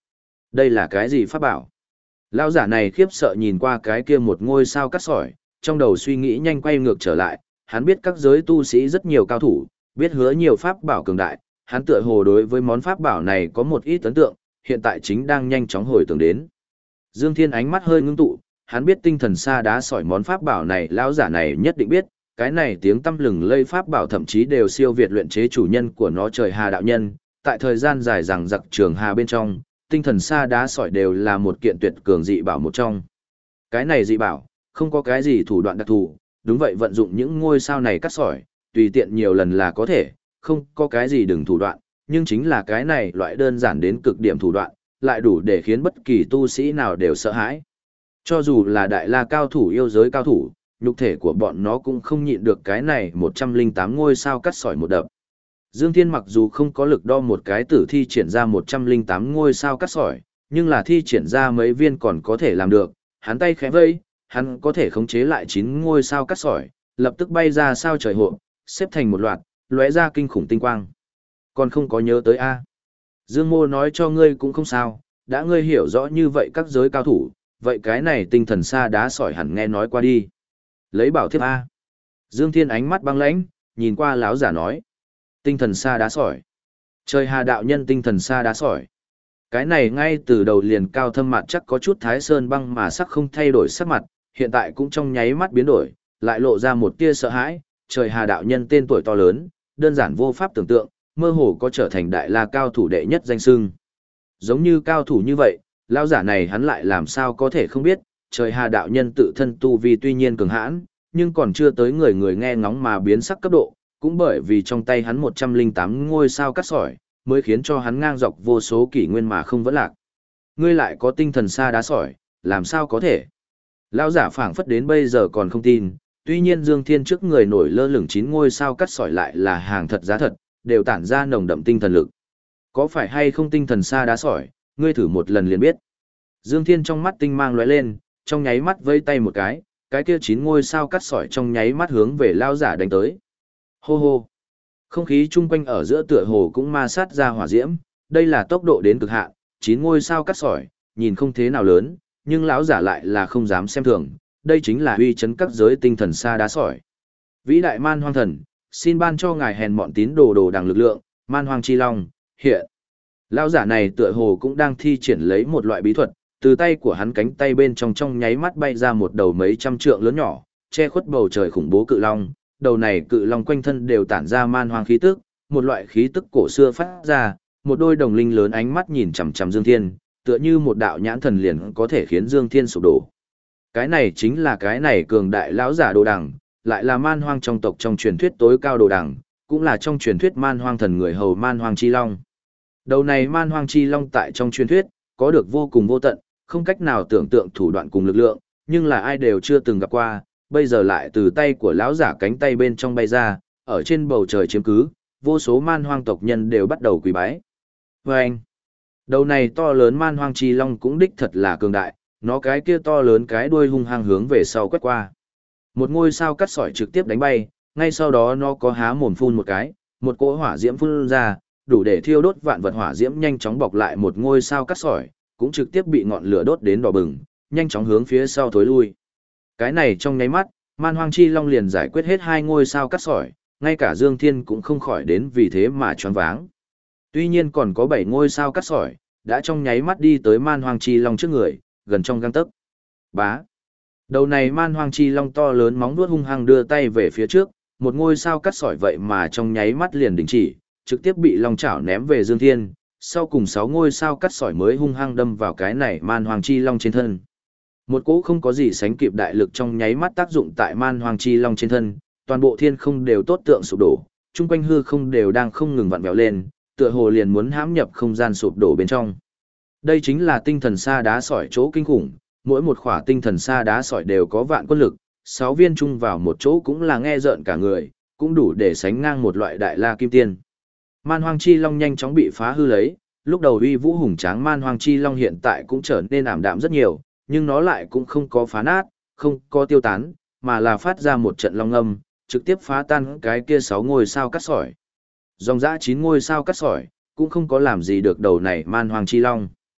[SPEAKER 1] Đây là cái gì pháp bảo? Lão giả này khiếp sợ nhìn qua cái kia một ngôi sao cắt sỏi, trong đầu suy nghĩ nhanh quay ngược trở lại, hắn biết các giới tu sĩ rất nhiều cao thủ, biết hứa nhiều pháp bảo cường đại, hắn tựa hồ đối với món pháp bảo này có một ít ấn tượng, hiện tại chính đang nhanh chóng hồi tưởng đến. Dương Thiên ánh mắt hơi ngưng tụ, hắn biết tinh thần sa đá sỏi món pháp bảo này lão giả này nhất định biết, cái này tiếng tăm lừng lây pháp bảo thậm chí đều siêu việt luyện chế chủ nhân của nó trời hà đạo nhân, tại thời gian dài rằng giặc trường hà bên trong, tinh thần sa đá sỏi đều là một kiện tuyệt cường dị bảo một trong. Cái này dị bảo, không có cái gì thủ đoạn đặc thù, đúng vậy vận dụng những ngôi sao này cắt sỏi, tùy tiện nhiều lần là có thể, không có cái gì đừng thủ đoạn, nhưng chính là cái này loại đơn giản đến cực điểm thủ đoạn, lại đủ để khiến bất kỳ tu sĩ nào đều sợ hãi. Cho dù là đại la cao thủ yêu giới cao thủ, nhục thể của bọn nó cũng không nhịn được cái này 108 ngôi sao cắt sỏi một đập. Dương Thiên mặc dù không có lực đo một cái tử thi triển ra 108 ngôi sao cắt sỏi, nhưng là thi triển ra mấy viên còn có thể làm được, hắn tay khẽ vây, hắn có thể khống chế lại 9 ngôi sao cắt sỏi, lập tức bay ra sao trời hộ, xếp thành một loạt, lóe ra kinh khủng tinh quang. Còn không có nhớ tới A. Dương Mô nói cho ngươi cũng không sao, đã ngươi hiểu rõ như vậy các giới cao thủ, vậy cái này tinh thần sa đá sỏi hẳn nghe nói qua đi. Lấy bảo thiếp A. Dương Thiên ánh mắt băng lãnh, nhìn qua lão giả nói. Tinh thần sa đá sỏi. Trời hà đạo nhân tinh thần sa đá sỏi. Cái này ngay từ đầu liền cao thâm mặt chắc có chút thái sơn băng mà sắc không thay đổi sắc mặt, hiện tại cũng trong nháy mắt biến đổi, lại lộ ra một tia sợ hãi, trời hà đạo nhân tên tuổi to lớn, đơn giản vô pháp tưởng tượng, mơ hồ có trở thành đại la cao thủ đệ nhất danh xưng. Giống như cao thủ như vậy, lão giả này hắn lại làm sao có thể không biết, trời hà đạo nhân tự thân tu vi tuy nhiên cường hãn, nhưng còn chưa tới người người nghe ngóng mà biến sắc cấp độ, cũng bởi vì trong tay hắn 108 ngôi sao cắt sỏi, mới khiến cho hắn ngang dọc vô số kỷ nguyên mà không vẫn lạc. Ngươi lại có tinh thần sa đá sỏi, làm sao có thể? Lão giả phảng phất đến bây giờ còn không tin, tuy nhiên Dương Thiên trước người nổi lơ lửng 9 ngôi sao cắt sỏi lại là hàng thật giá thật, đều tản ra nồng đậm tinh thần lực. Có phải hay không tinh thần sa đá sỏi, ngươi thử một lần liền biết. Dương Thiên trong mắt tinh mang lóe lên, trong nháy mắt vẫy tay một cái kia 9 ngôi sao cắt sỏi trong nháy mắt hướng về lão giả đánh tới. Hô hô. Không khí chung quanh ở giữa tựa hồ cũng ma sát ra hỏa diễm, đây là tốc độ đến cực hạn, 9 ngôi sao cắt sỏi, nhìn không thế nào lớn, nhưng lão giả lại là không dám xem thường, đây chính là uy chấn các giới tinh thần sa đá sỏi. Vĩ đại man hoang thần, xin ban cho ngài hèn mọn tín đồ đồ đằng lực lượng, man hoang chi long, hiện. Lão giả này tựa hồ cũng đang thi triển lấy một loại bí thuật, từ tay của hắn cánh tay bên trong nháy mắt bay ra một đầu mấy trăm trượng lớn nhỏ, che khuất bầu trời khủng bố cự long, đầu này cự long quanh thân đều tản ra man hoang khí tức, một loại khí tức cổ xưa phát ra, một đôi đồng linh lớn ánh mắt nhìn chằm chằm Dương Thiên, tựa như một đạo nhãn thần liền có thể khiến Dương Thiên sụp đổ. Cái này chính là cái này cường đại lão giả đồ đằng, lại là man hoang trong tộc trong truyền thuyết tối cao đồ đằng, cũng là trong truyền thuyết man hoang thần người hầu man hoang chi long. Đầu này man hoang chi long tại trong truyền thuyết, có được vô cùng vô tận, không cách nào tưởng tượng thủ đoạn cùng lực lượng, nhưng là ai đều chưa từng gặp qua, bây giờ lại từ tay của lão giả cánh tay bên trong bay ra, ở trên bầu trời chiếm cứ, vô số man hoang tộc nhân đều bắt đầu quỳ bái. Và anh, đầu này to lớn man hoang chi long cũng đích thật là cường đại, nó cái kia to lớn cái đuôi hung hăng hướng về sau quét qua. Một ngôi sao cắt sỏi trực tiếp đánh bay, ngay sau đó nó có há mồm phun một cái, một cỗ hỏa diễm phun ra, đủ để thiêu đốt vạn vật hỏa diễm nhanh chóng bọc lại một ngôi sao cắt sỏi, cũng trực tiếp bị ngọn lửa đốt đến đỏ bừng, nhanh chóng hướng phía sau thối lui. Cái này trong nháy mắt, man hoang chi long liền giải quyết hết 2 ngôi sao cắt sỏi, ngay cả Dương Thiên cũng không khỏi đến vì thế mà choáng váng. Tuy nhiên còn có 7 ngôi sao cắt sỏi, đã trong nháy mắt đi tới man hoang chi long trước người, gần trong gang tấc. Bá. Đầu này man hoang chi long to lớn móng vuốt hung hăng đưa tay về phía trước, một ngôi sao cắt sỏi vậy mà trong nháy mắt liền đình chỉ, trực tiếp bị long chảo ném về Dương Thiên, sau cùng 6 ngôi sao cắt sỏi mới hung hăng đâm vào cái này man hoang chi long trên thân. Một cỗ không có gì sánh kịp đại lực trong nháy mắt tác dụng tại man hoang chi long trên thân, toàn bộ thiên không đều tốt tượng sụp đổ, chung quanh hư không đều đang không ngừng vặn vẹo lên, tựa hồ liền muốn hãm nhập không gian sụp đổ bên trong. Đây chính là tinh thần sa đá sỏi chỗ kinh khủng, mỗi một khỏa tinh thần sa đá sỏi đều có vạn quân lực, 6 viên chung vào một chỗ cũng là nghe rợn cả người, cũng đủ để sánh ngang một loại đại la kim tiên. Man hoang chi long nhanh chóng bị phá hư lấy, lúc đầu uy vũ hùng tráng man hoang chi long hiện tại cũng trở nên ảm đạm rất nhiều, nhưng nó lại cũng không có phá nát, không có tiêu tán, mà là phát ra một trận long âm, trực tiếp phá tan cái kia 6 ngôi sao cắt sỏi. Dòng dã 9 ngôi sao cắt sỏi, cũng không có làm gì được đầu này man hoang chi long.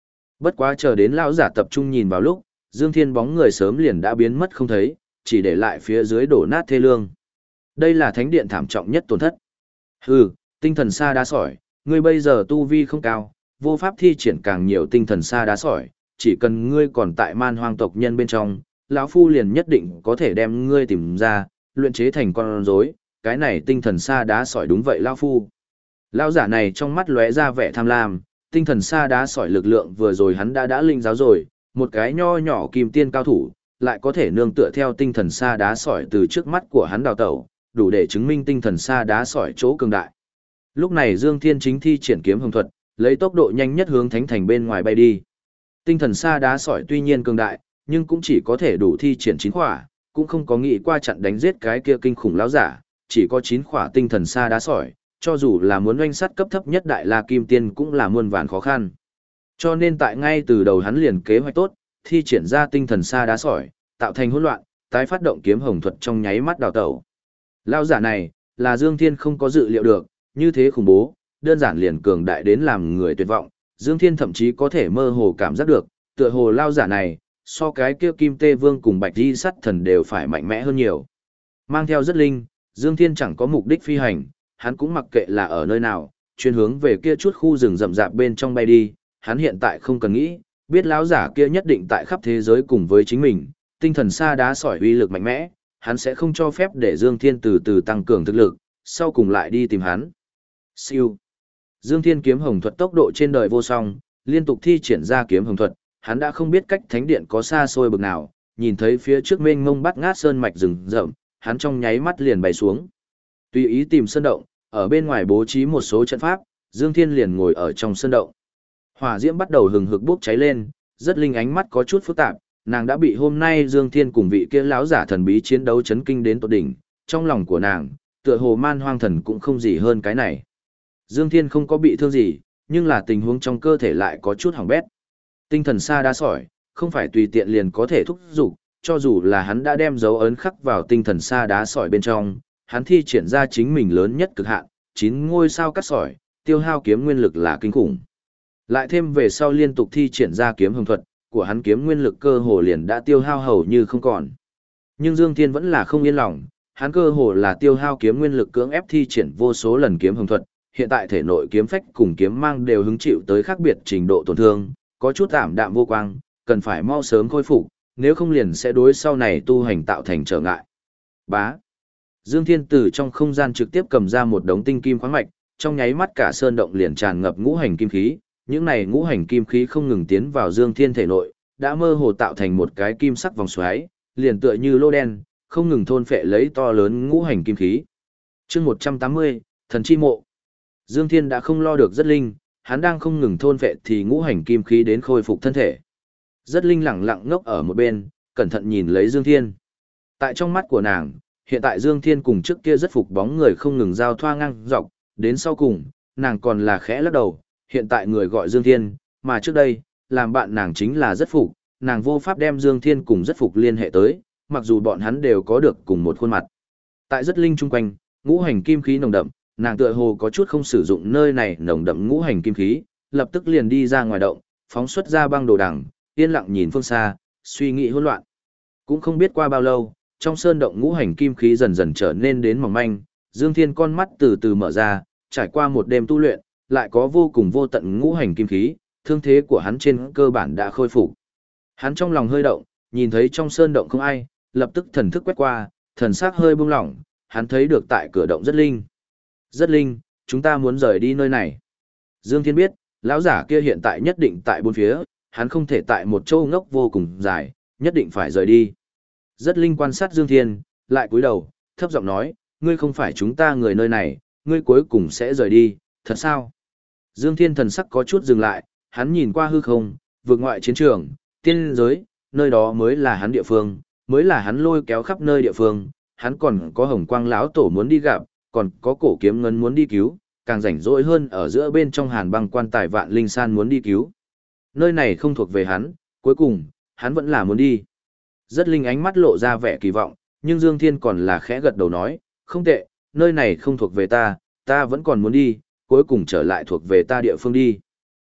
[SPEAKER 1] Bất quá chờ đến lão giả tập trung nhìn vào lúc, Dương Thiên bóng người sớm liền đã biến mất không thấy, chỉ để lại phía dưới đổ nát thê lương. Đây là thánh điện thảm trọng nhất tổn thất. Hừ, tinh thần sa đá sỏi, ngươi bây giờ tu vi không cao, vô pháp thi triển càng nhiều tinh thần sa đá sỏi, chỉ cần ngươi còn tại man hoang tộc nhân bên trong, lão phu liền nhất định có thể đem ngươi tìm ra, luyện chế thành con rối, cái này tinh thần sa đá sỏi đúng vậy lão phu. Lão giả này trong mắt lóe ra vẻ tham lam, tinh thần sa đá sỏi lực lượng vừa rồi hắn đã linh giáo rồi, một cái nho nhỏ kim tiên cao thủ, lại có thể nương tựa theo tinh thần sa đá sỏi từ trước mắt của hắn đào tẩu, đủ để chứng minh tinh thần sa đá sỏi chỗ cường đại. Lúc này Dương Thiên chính thi triển kiếm hồng thuật, lấy tốc độ nhanh nhất hướng thánh thành bên ngoài bay đi. Tinh thần sa đá sỏi tuy nhiên cường đại, nhưng cũng chỉ có thể đủ thi triển 9 khỏa, cũng không có nghĩ qua chặn đánh giết cái kia kinh khủng lão giả, chỉ có 9 khỏa tinh thần sa đá sỏi, cho dù là muốn oanh sát cấp thấp nhất đại la kim tiên cũng là muôn vàn khó khăn. Cho nên tại ngay từ đầu hắn liền kế hoạch tốt, thi triển ra tinh thần sa đá sỏi, tạo thành hỗn loạn, tái phát động kiếm hồng thuật trong nháy mắt đào tẩu. Lão giả này, là Dương Thiên không có dự liệu được, như thế khủng bố, đơn giản liền cường đại đến làm người tuyệt vọng, Dương Thiên thậm chí có thể mơ hồ cảm giác được, tựa hồ lão giả này, so cái kia Kim Tê Vương cùng Bạch Di Sắt Thần đều phải mạnh mẽ hơn nhiều. Mang theo rất linh, Dương Thiên chẳng có mục đích phi hành, hắn cũng mặc kệ là ở nơi nào, chuyên hướng về kia chút khu rừng rậm rạp bên trong bay đi, hắn hiện tại không cần nghĩ, biết lão giả kia nhất định tại khắp thế giới cùng với chính mình, tinh thần sa đá sỏi uy lực mạnh mẽ, hắn sẽ không cho phép để Dương Thiên từ từ tăng cường thực lực, sau cùng lại đi tìm hắn. Siêu. Dương Thiên kiếm hồng thuật tốc độ trên đời vô song, liên tục thi triển ra kiếm hồng thuật, hắn đã không biết cách thánh điện có xa xôi bực nào, nhìn thấy phía trước mênh mông bắt ngát sơn mạch rừng rậm, hắn trong nháy mắt liền bay xuống. Tùy ý tìm sơn động, ở bên ngoài bố trí một số trận pháp, Dương Thiên liền ngồi ở trong sơn động. Hỏa diễm bắt đầu hừng hực bốc cháy lên, rất linh ánh mắt có chút phức tạp, nàng đã bị hôm nay Dương Thiên cùng vị kia lão giả thần bí chiến đấu chấn kinh đến tột đỉnh, trong lòng của nàng, tựa hồ man hoang thần cũng không gì hơn cái này. Dương Thiên không có bị thương gì, nhưng là tình huống trong cơ thể lại có chút hỏng bét. Tinh thần sa đá sỏi, không phải tùy tiện liền có thể thúc dục, cho dù là hắn đã đem dấu ấn khắc vào tinh thần sa đá sỏi bên trong, hắn thi triển ra chính mình lớn nhất cực hạn, 9 ngôi sao cắt sỏi, tiêu hao kiếm nguyên lực là kinh khủng. Lại thêm về sau liên tục thi triển ra kiếm hồng thuật, của hắn kiếm nguyên lực cơ hồ liền đã tiêu hao hầu như không còn. Nhưng Dương Thiên vẫn là không yên lòng, hắn cơ hồ là tiêu hao kiếm nguyên lực cưỡng ép thi triển vô số lần kiếm hồng thuật, hiện tại thể nội kiếm phách cùng kiếm mang đều hứng chịu tới khác biệt trình độ tổn thương, có chút ảm đạm vô quang, cần phải mau sớm khôi phục, nếu không liền sẽ đối sau này tu hành tạo thành trở ngại. Bá. Dương Thiên từ trong không gian trực tiếp cầm ra một đống tinh kim khoáng mạch, trong nháy mắt cả sơn động liền tràn ngập ngũ hành kim khí, những này ngũ hành kim khí không ngừng tiến vào Dương Thiên thể nội, đã mơ hồ tạo thành một cái kim sắc vòng xoáy, liền tựa như lô đen, không ngừng thôn phệ lấy to lớn ngũ hành kim khí. Chương 180, Thần chi mộ. Dương Thiên đã không lo được rất linh, hắn đang không ngừng thôn phệ thì ngũ hành kim khí đến khôi phục thân thể. Rất linh lẳng lặng ngốc ở một bên, cẩn thận nhìn lấy Dương Thiên. Tại trong mắt của nàng, hiện tại Dương Thiên cùng trước kia rất phục bóng người không ngừng giao thoa ngang dọc, đến sau cùng, nàng còn là khẽ lắc đầu, hiện tại người gọi Dương Thiên, mà trước đây, làm bạn nàng chính là rất phục, nàng vô pháp đem Dương Thiên cùng rất phục liên hệ tới, mặc dù bọn hắn đều có được cùng một khuôn mặt. Tại rất linh chung quanh, ngũ hành kim khí nồng đậm, nàng tựa hồ có chút không sử dụng nơi này nồng đậm ngũ hành kim khí, lập tức liền đi ra ngoài động, phóng xuất ra băng đồ đằng, yên lặng nhìn phương xa, suy nghĩ hỗn loạn. Cũng không biết qua bao lâu, trong sơn động ngũ hành kim khí dần dần trở nên đến mỏng manh, Dương Thiên con mắt từ từ mở ra, trải qua một đêm tu luyện, lại có vô cùng vô tận ngũ hành kim khí, thương thế của hắn trên cơ bản đã khôi phục. Hắn trong lòng hơi động, nhìn thấy trong sơn động không ai, lập tức thần thức quét qua, thần sắc hơi buông lỏng, hắn thấy được tại cửa động rất linh. Rất linh, chúng ta muốn rời đi nơi này. Dương Thiên biết, lão giả kia hiện tại nhất định tại bốn phía, hắn không thể tại một châu ngốc vô cùng dài, nhất định phải rời đi. Rất linh quan sát Dương Thiên, lại cúi đầu, thấp giọng nói, ngươi không phải chúng ta người nơi này, ngươi cuối cùng sẽ rời đi, thật sao? Dương Thiên thần sắc có chút dừng lại, hắn nhìn qua hư không, vượt ngoại chiến trường, tiên giới, nơi đó mới là hắn địa phương, mới là hắn lôi kéo khắp nơi địa phương, hắn còn có Hồng Quang lão tổ muốn đi gặp, còn có Cổ Kiếm Ngân muốn đi cứu, càng rảnh rỗi hơn ở giữa bên trong Hàn Băng Quan Tài Vạn Linh San muốn đi cứu. Nơi này không thuộc về hắn, cuối cùng, hắn vẫn là muốn đi. Rất linh ánh mắt lộ ra vẻ kỳ vọng, nhưng Dương Thiên còn là khẽ gật đầu nói, không tệ, nơi này không thuộc về ta, ta vẫn còn muốn đi, cuối cùng trở lại thuộc về ta địa phương đi.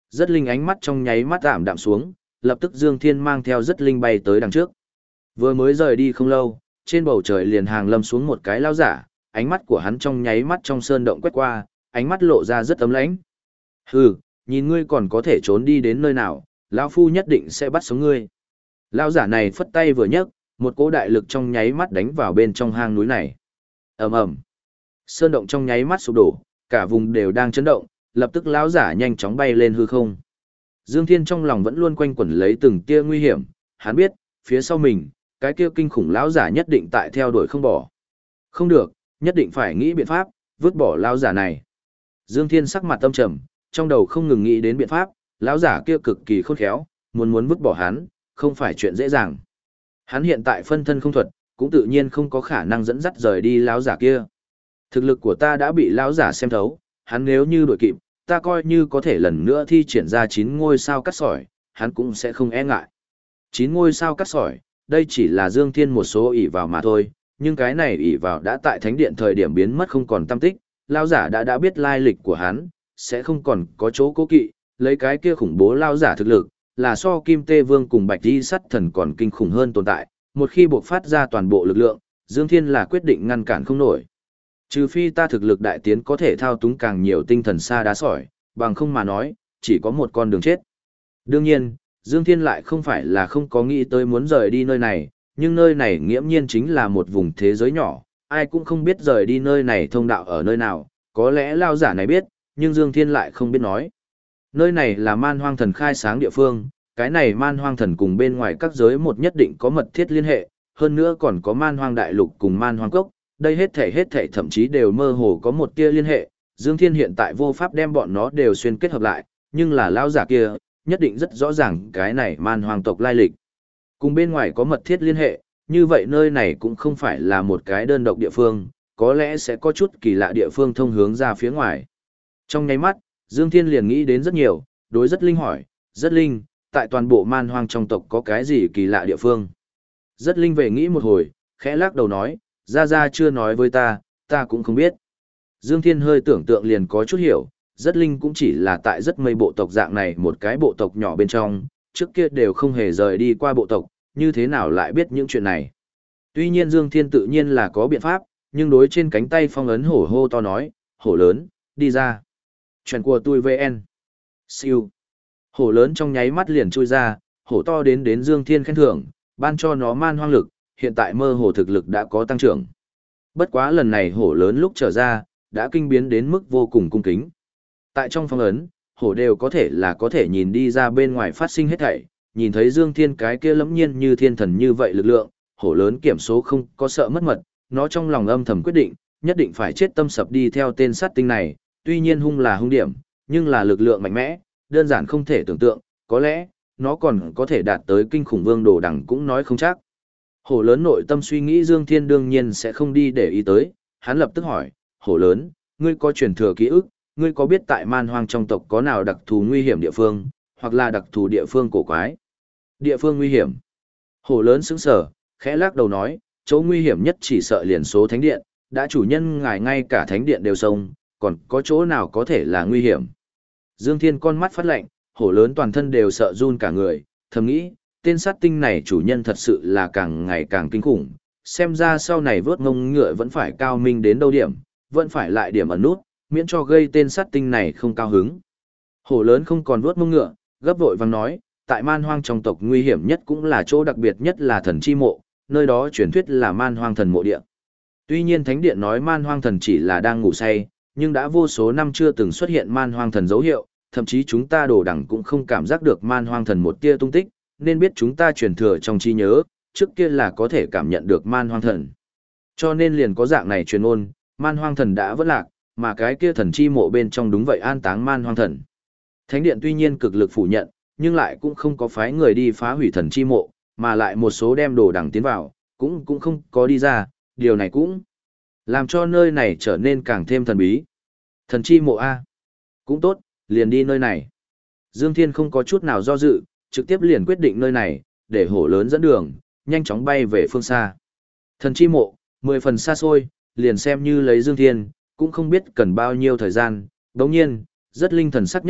[SPEAKER 1] Rất linh ánh mắt trong nháy mắt ảm đạm xuống, lập tức Dương Thiên mang theo rất linh bay tới đằng trước. Vừa mới rời đi không lâu, trên bầu trời liền hàng lâm xuống một cái lao giả, ánh mắt của hắn trong nháy mắt trong sơn động quét qua, ánh mắt lộ ra rất ấm lãnh. Hừ, nhìn ngươi còn có thể trốn đi đến nơi nào, lão phu nhất định sẽ bắt sống ngươi. Lao giả này phất tay vừa nhấc, một cỗ đại lực trong nháy mắt đánh vào bên trong hang núi này. Ầm ầm. Sơn động trong nháy mắt sụp đổ, cả vùng đều đang chấn động, lập tức lão giả nhanh chóng bay lên hư không. Dương Thiên trong lòng vẫn luôn quanh quẩn lấy từng tia nguy hiểm, hắn biết, phía sau mình, cái kia kinh khủng lão giả nhất định tại theo đuổi không bỏ. Không được, nhất định phải nghĩ biện pháp, vứt bỏ lão giả này. Dương Thiên sắc mặt âm trầm, trong đầu không ngừng nghĩ đến biện pháp, lão giả kia cực kỳ khôn khéo, muốn vứt bỏ hắn, không phải chuyện dễ dàng. Hắn hiện tại phân thân không thuật, cũng tự nhiên không có khả năng dẫn dắt rời đi lão giả kia. Thực lực của ta đã bị lão giả xem thấu, hắn nếu như đuổi kịp, ta coi như có thể lần nữa thi triển ra 9 ngôi sao cắt sỏi, hắn cũng sẽ không e ngại. 9 ngôi sao cắt sỏi, đây chỉ là Dương Thiên một số ỷ vào mà thôi, nhưng cái này ỷ vào đã tại thánh điện thời điểm biến mất không còn tăm tích, lão giả đã biết lai lịch của hắn, sẽ không còn có chỗ cố kỵ, lấy cái kia khủng bố lão giả thực lực, là so Kim Tê Vương cùng Bạch Di Sắt Thần còn kinh khủng hơn tồn tại, một khi bộc phát ra toàn bộ lực lượng, Dương Thiên là quyết định ngăn cản không nổi. Trừ phi ta thực lực đại tiến có thể thao túng càng nhiều tinh thần sa đá sỏi, bằng không mà nói, chỉ có một con đường chết. Đương nhiên, Dương Thiên lại không phải là không có nghĩ tới muốn rời đi nơi này, nhưng nơi này nghiễm nhiên chính là một vùng thế giới nhỏ, ai cũng không biết rời đi nơi này thông đạo ở nơi nào, có lẽ lao giả này biết, nhưng Dương Thiên lại không biết nói. Nơi này là man hoang thần khai sáng địa phương, cái này man hoang thần cùng bên ngoài các giới một nhất định có mật thiết liên hệ, hơn nữa còn có man hoang đại lục cùng man hoang cốc, đây hết thảy thậm chí đều mơ hồ có một tia liên hệ, Dương Thiên hiện tại vô pháp đem bọn nó đều xuyên kết hợp lại, nhưng là lão giả kia, nhất định rất rõ ràng cái này man hoang tộc lai lịch. Cùng bên ngoài có mật thiết liên hệ, như vậy nơi này cũng không phải là một cái đơn độc địa phương, có lẽ sẽ có chút kỳ lạ địa phương thông hướng ra phía ngoài. Trong nháy mắt, Dương Thiên liền nghĩ đến rất nhiều, đối rất linh hỏi, rất linh, tại toàn bộ man hoang trong tộc có cái gì kỳ lạ địa phương. Rất linh về nghĩ một hồi, khẽ lắc đầu nói, Gia chưa nói với ta cũng không biết. Dương Thiên hơi tưởng tượng liền có chút hiểu, rất linh cũng chỉ là tại rất mây bộ tộc dạng này một cái bộ tộc nhỏ bên trong, trước kia đều không hề rời đi qua bộ tộc, như thế nào lại biết những chuyện này. Tuy nhiên Dương Thiên tự nhiên là có biện pháp, nhưng đối trên cánh tay phong ấn hổ hô to nói, hổ lớn, đi ra. Chuyện của tôi VN. Siêu. Hổ lớn trong nháy mắt liền chui ra, hổ to đến Dương Thiên khen thưởng, ban cho nó man hoang lực, hiện tại mơ hồ thực lực đã có tăng trưởng. Bất quá lần này hổ lớn lúc trở ra, đã kinh biến đến mức vô cùng cung kính. Tại trong phong ấn, hổ đều có thể nhìn đi ra bên ngoài phát sinh hết thảy, nhìn thấy Dương Thiên cái kia lẫm nhiên như thiên thần như vậy lực lượng, hổ lớn kiểm số không có sợ mất mật, nó trong lòng âm thầm quyết định, nhất định phải chết tâm sập đi theo tên sát tinh này, tuy nhiên hung là hung điểm, nhưng là lực lượng mạnh mẽ, đơn giản không thể tưởng tượng, có lẽ, nó còn có thể đạt tới kinh khủng vương đồ đẳng cũng nói không chắc. Hổ lớn nội tâm suy nghĩ Dương Thiên đương nhiên sẽ không đi để ý tới, hắn lập tức hỏi, hổ lớn, ngươi có truyền thừa ký ức, ngươi có biết tại man hoang trong tộc có nào đặc thù nguy hiểm địa phương, hoặc là đặc thù địa phương cổ quái? Địa phương nguy hiểm. Hổ lớn sững sờ, khẽ lắc đầu nói, chỗ nguy hiểm nhất chỉ sợ liền số thánh điện, đã chủ nhân ngài ngay cả thánh điện đều xông, còn có chỗ nào có thể là nguy hiểm? Dương Thiên con mắt phát lạnh, hổ lớn toàn thân đều sợ run cả người, thầm nghĩ, tên sát tinh này chủ nhân thật sự là càng ngày càng kinh khủng, xem ra sau này vớt ngông ngựa vẫn phải cao minh đến đâu điểm, vẫn phải lại điểm ẩn nút, miễn cho gây tên sát tinh này không cao hứng. Hổ lớn không còn vớt ngông ngựa, gấp vội vàng nói, tại man hoang trong tộc nguy hiểm nhất cũng là chỗ đặc biệt nhất là thần chi mộ, nơi đó truyền thuyết là man hoang thần mộ địa. Tuy nhiên thánh điện nói man hoang thần chỉ là đang ngủ say, nhưng đã vô số năm chưa từng xuất hiện man hoang thần dấu hiệu, thậm chí chúng ta đồ đẳng cũng không cảm giác được man hoang thần một tia tung tích, nên biết chúng ta truyền thừa trong trí nhớ, trước kia là có thể cảm nhận được man hoang thần. Cho nên liền có dạng này truyền ôn, man hoang thần đã vỡ lạc, mà cái kia thần chi mộ bên trong đúng vậy an táng man hoang thần. Thánh điện tuy nhiên cực lực phủ nhận, nhưng lại cũng không có phái người đi phá hủy thần chi mộ, mà lại một số đem đồ đẳng tiến vào, cũng không có đi ra, điều này cũng làm cho nơi này trở nên càng thêm thần bí. Thần chi mộ A. Cũng tốt, liền đi nơi này. Dương Thiên không có chút nào do dự, trực tiếp liền quyết định nơi này, để hổ lớn dẫn đường, nhanh chóng bay về phương xa. Thần chi mộ, 10 phần xa xôi, liền xem như lấy Dương Thiên, cũng không biết cần bao nhiêu thời gian. Đồng nhiên, rất linh thần sắc nhất động,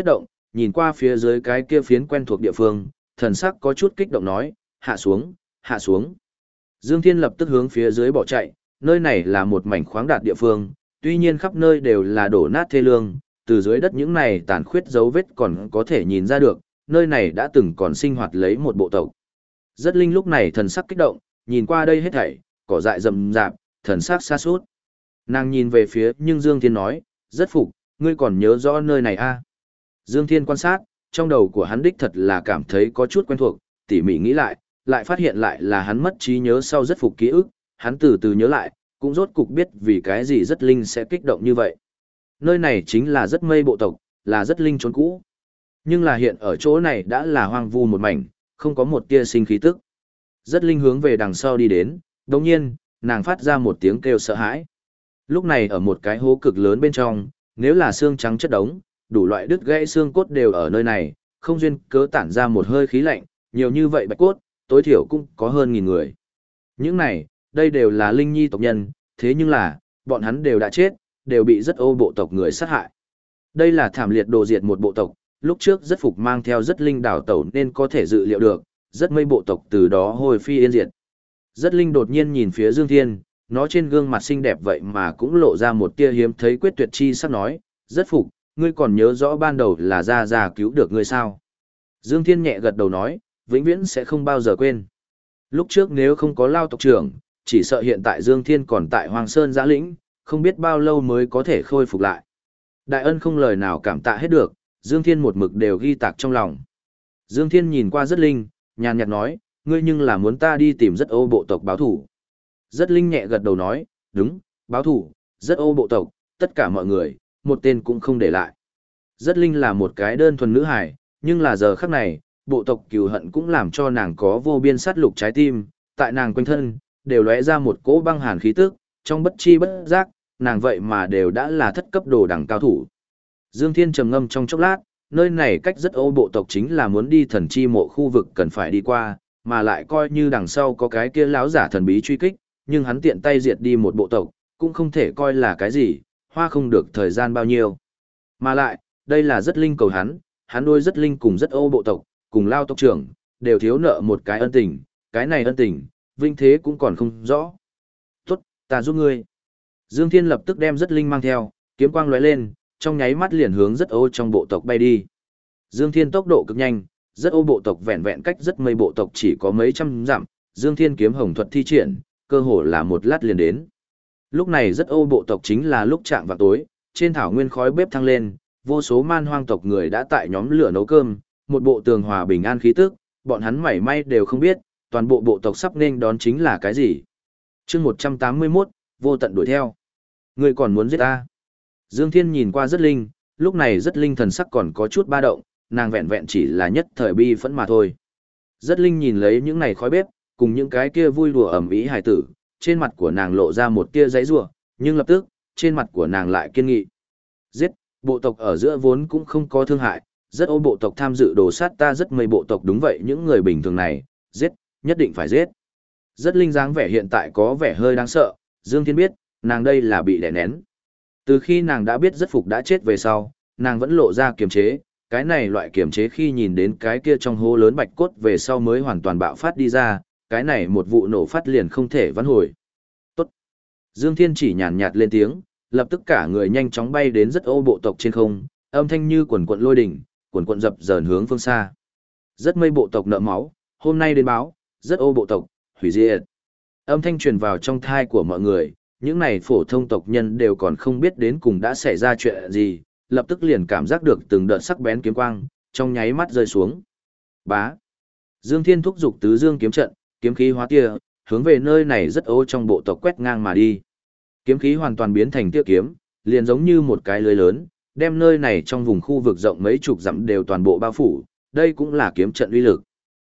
[SPEAKER 1] nhìn qua phía dưới cái kia phiến quen thuộc địa phương, thần sắc có chút kích động nói, hạ xuống, hạ xuống. Dương Thiên lập tức hướng phía dưới bỏ chạy, nơi này là một mảnh khoáng đạt địa phương, tuy nhiên khắp nơi đều là đổ nát thê lương, từ dưới đất những này tàn khuyết dấu vết còn có thể nhìn ra được, nơi này đã từng còn sinh hoạt lấy một bộ tộc. Rất Linh lúc này thần sắc kích động, nhìn qua đây hết thảy, cỏ dại rậm rạp, thần sắc xa sút. Nàng nhìn về phía nhưng Dương Thiên nói, rất phục, ngươi còn nhớ rõ nơi này a? Dương Thiên quan sát, trong đầu của hắn đích thật là cảm thấy có chút quen thuộc, tỉ mỉ nghĩ lại phát hiện lại là hắn mất trí nhớ sau rất phục ký ức, hắn từ từ nhớ lại, cũng rốt cục biết vì cái gì rất linh sẽ kích động như vậy. Nơi này chính là rất mây bộ tộc, là rất linh trốn cũ. Nhưng là hiện ở chỗ này đã là hoang vu một mảnh, không có một tia sinh khí tức. Rất linh hướng về đằng sau đi đến, đồng nhiên, nàng phát ra một tiếng kêu sợ hãi. Lúc này ở một cái hố cực lớn bên trong, nếu là xương trắng chất đống, đủ loại đứt gãy xương cốt đều ở nơi này, không duyên cớ tản ra một hơi khí lạnh, nhiều như vậy bạch cốt, tối thiểu cũng có hơn 1000 người. Những này, đây đều là linh nhi tộc nhân, thế nhưng là, bọn hắn đều đã chết, đều bị rất ô bộ tộc người sát hại. Đây là thảm liệt đồ diệt một bộ tộc, lúc trước rất phục mang theo rất linh đảo tẩu nên có thể dự liệu được, rất mây bộ tộc từ đó hồi phi yên diệt. Rất linh đột nhiên nhìn phía Dương Thiên, nó trên gương mặt xinh đẹp vậy mà cũng lộ ra một tia hiếm thấy quyết tuyệt chi sắc nói, rất phục, ngươi còn nhớ rõ ban đầu là ra cứu được ngươi sao? Dương Thiên nhẹ gật đầu nói, vĩnh viễn sẽ không bao giờ quên. Lúc trước nếu không có Lao tộc trưởng, chỉ sợ hiện tại Dương Thiên còn tại Hoàng Sơn Giã Lĩnh, không biết bao lâu mới có thể khôi phục lại. Đại ân không lời nào cảm tạ hết được, Dương Thiên một mực đều ghi tạc trong lòng. Dương Thiên nhìn qua rất linh, nhàn nhạt nói, ngươi nhưng là muốn ta đi tìm rất ô bộ tộc báo thủ. Rất linh nhẹ gật đầu nói, đúng, báo thủ, rất ô bộ tộc, tất cả mọi người, một tên cũng không để lại. Rất linh là một cái đơn thuần nữ hài, nhưng là giờ khắc này, bộ tộc cừu hận cũng làm cho nàng có vô biên sát lục trái tim, tại nàng quanh thân, đều lóe ra một cỗ băng hàn khí tức, trong bất chi bất giác, nàng vậy mà đều đã là thất cấp đồ đẳng cao thủ. Dương Thiên trầm ngâm trong chốc lát, nơi này cách rất ô bộ tộc chính là muốn đi thần chi mộ khu vực cần phải đi qua, mà lại coi như đằng sau có cái kia lão giả thần bí truy kích, nhưng hắn tiện tay diệt đi một bộ tộc, cũng không thể coi là cái gì, hoa không được thời gian bao nhiêu. Mà lại, đây là rất linh cầu hắn đôi rất linh cùng rất ô bộ tộc, cùng Lao tộc trưởng, đều thiếu nợ một cái ân tình, cái này ân tình, vinh thế cũng còn không rõ. Tốt, ta giúp ngươi. Dương Thiên lập tức đem rất linh mang theo, kiếm quang lóe lên, trong nháy mắt liền hướng rất ô trong bộ tộc bay đi. Dương Thiên tốc độ cực nhanh, rất ô bộ tộc vẹn vẹn cách rất mây bộ tộc chỉ có mấy trăm dặm, Dương Thiên kiếm hồng thuật thi triển, cơ hồ là một lát liền đến. Lúc này rất ô bộ tộc chính là lúc chạm vào tối, trên thảo nguyên khói bếp thăng lên, vô số man hoang tộc người đã tại nhóm lửa nấu cơm, một bộ tường hòa bình an khí tức, bọn hắn mảy may đều không biết, toàn bộ bộ tộc sắp nên đón chính là cái gì. Chương 181, vô tận đuổi theo. Ngươi còn muốn giết ta? Dương Thiên nhìn qua rất linh, lúc này rất linh thần sắc còn có chút ba động, nàng vẹn vẹn chỉ là nhất thời bi phẫn mà thôi. Rất linh nhìn lấy những này khói bếp, cùng những cái kia vui đùa ẩm ý hài tử, trên mặt của nàng lộ ra một tia giãy giụa, nhưng lập tức, trên mặt của nàng lại kiên nghị. Giết, bộ tộc ở giữa vốn cũng không có thương hại, rất ô bộ tộc tham dự đồ sát ta rất mấy bộ tộc đúng vậy những người bình thường này, giết, nhất định phải giết. Rất linh dáng vẻ hiện tại có vẻ hơi đáng sợ, Dương Thiên biết, nàng đây là bị đè nén. Từ khi nàng đã biết rất phục đã chết về sau, nàng vẫn lộ ra kiềm chế, cái này loại kiềm chế khi nhìn đến cái kia trong hố lớn bạch cốt về sau mới hoàn toàn bạo phát đi ra, cái này một vụ nổ phát liền không thể vãn hồi. Tốt. Dương Thiên chỉ nhàn nhạt lên tiếng, lập tức cả người nhanh chóng bay đến rất ô bộ tộc trên không, âm thanh như quần quận lôi đỉnh, quần quận dập dờn hướng phương xa. Rất mây bộ tộc nợ máu, hôm nay đến báo, rất ô bộ tộc, hủy diệt. Âm thanh truyền vào trong thai của mọi người, những này phổ thông tộc nhân đều còn không biết đến cùng đã xảy ra chuyện gì, lập tức liền cảm giác được từng đợt sắc bén kiếm quang, trong nháy mắt rơi xuống. Bá. Dương Thiên thúc giục tứ dương kiếm trận, kiếm khí hóa tia, hướng về nơi này rất ô trong bộ tộc quét ngang mà đi. Kiếm khí hoàn toàn biến thành tia kiếm, liền giống như một cái lưới lớn, đem nơi này trong vùng khu vực rộng mấy chục dặm đều toàn bộ bao phủ, đây cũng là kiếm trận uy lực.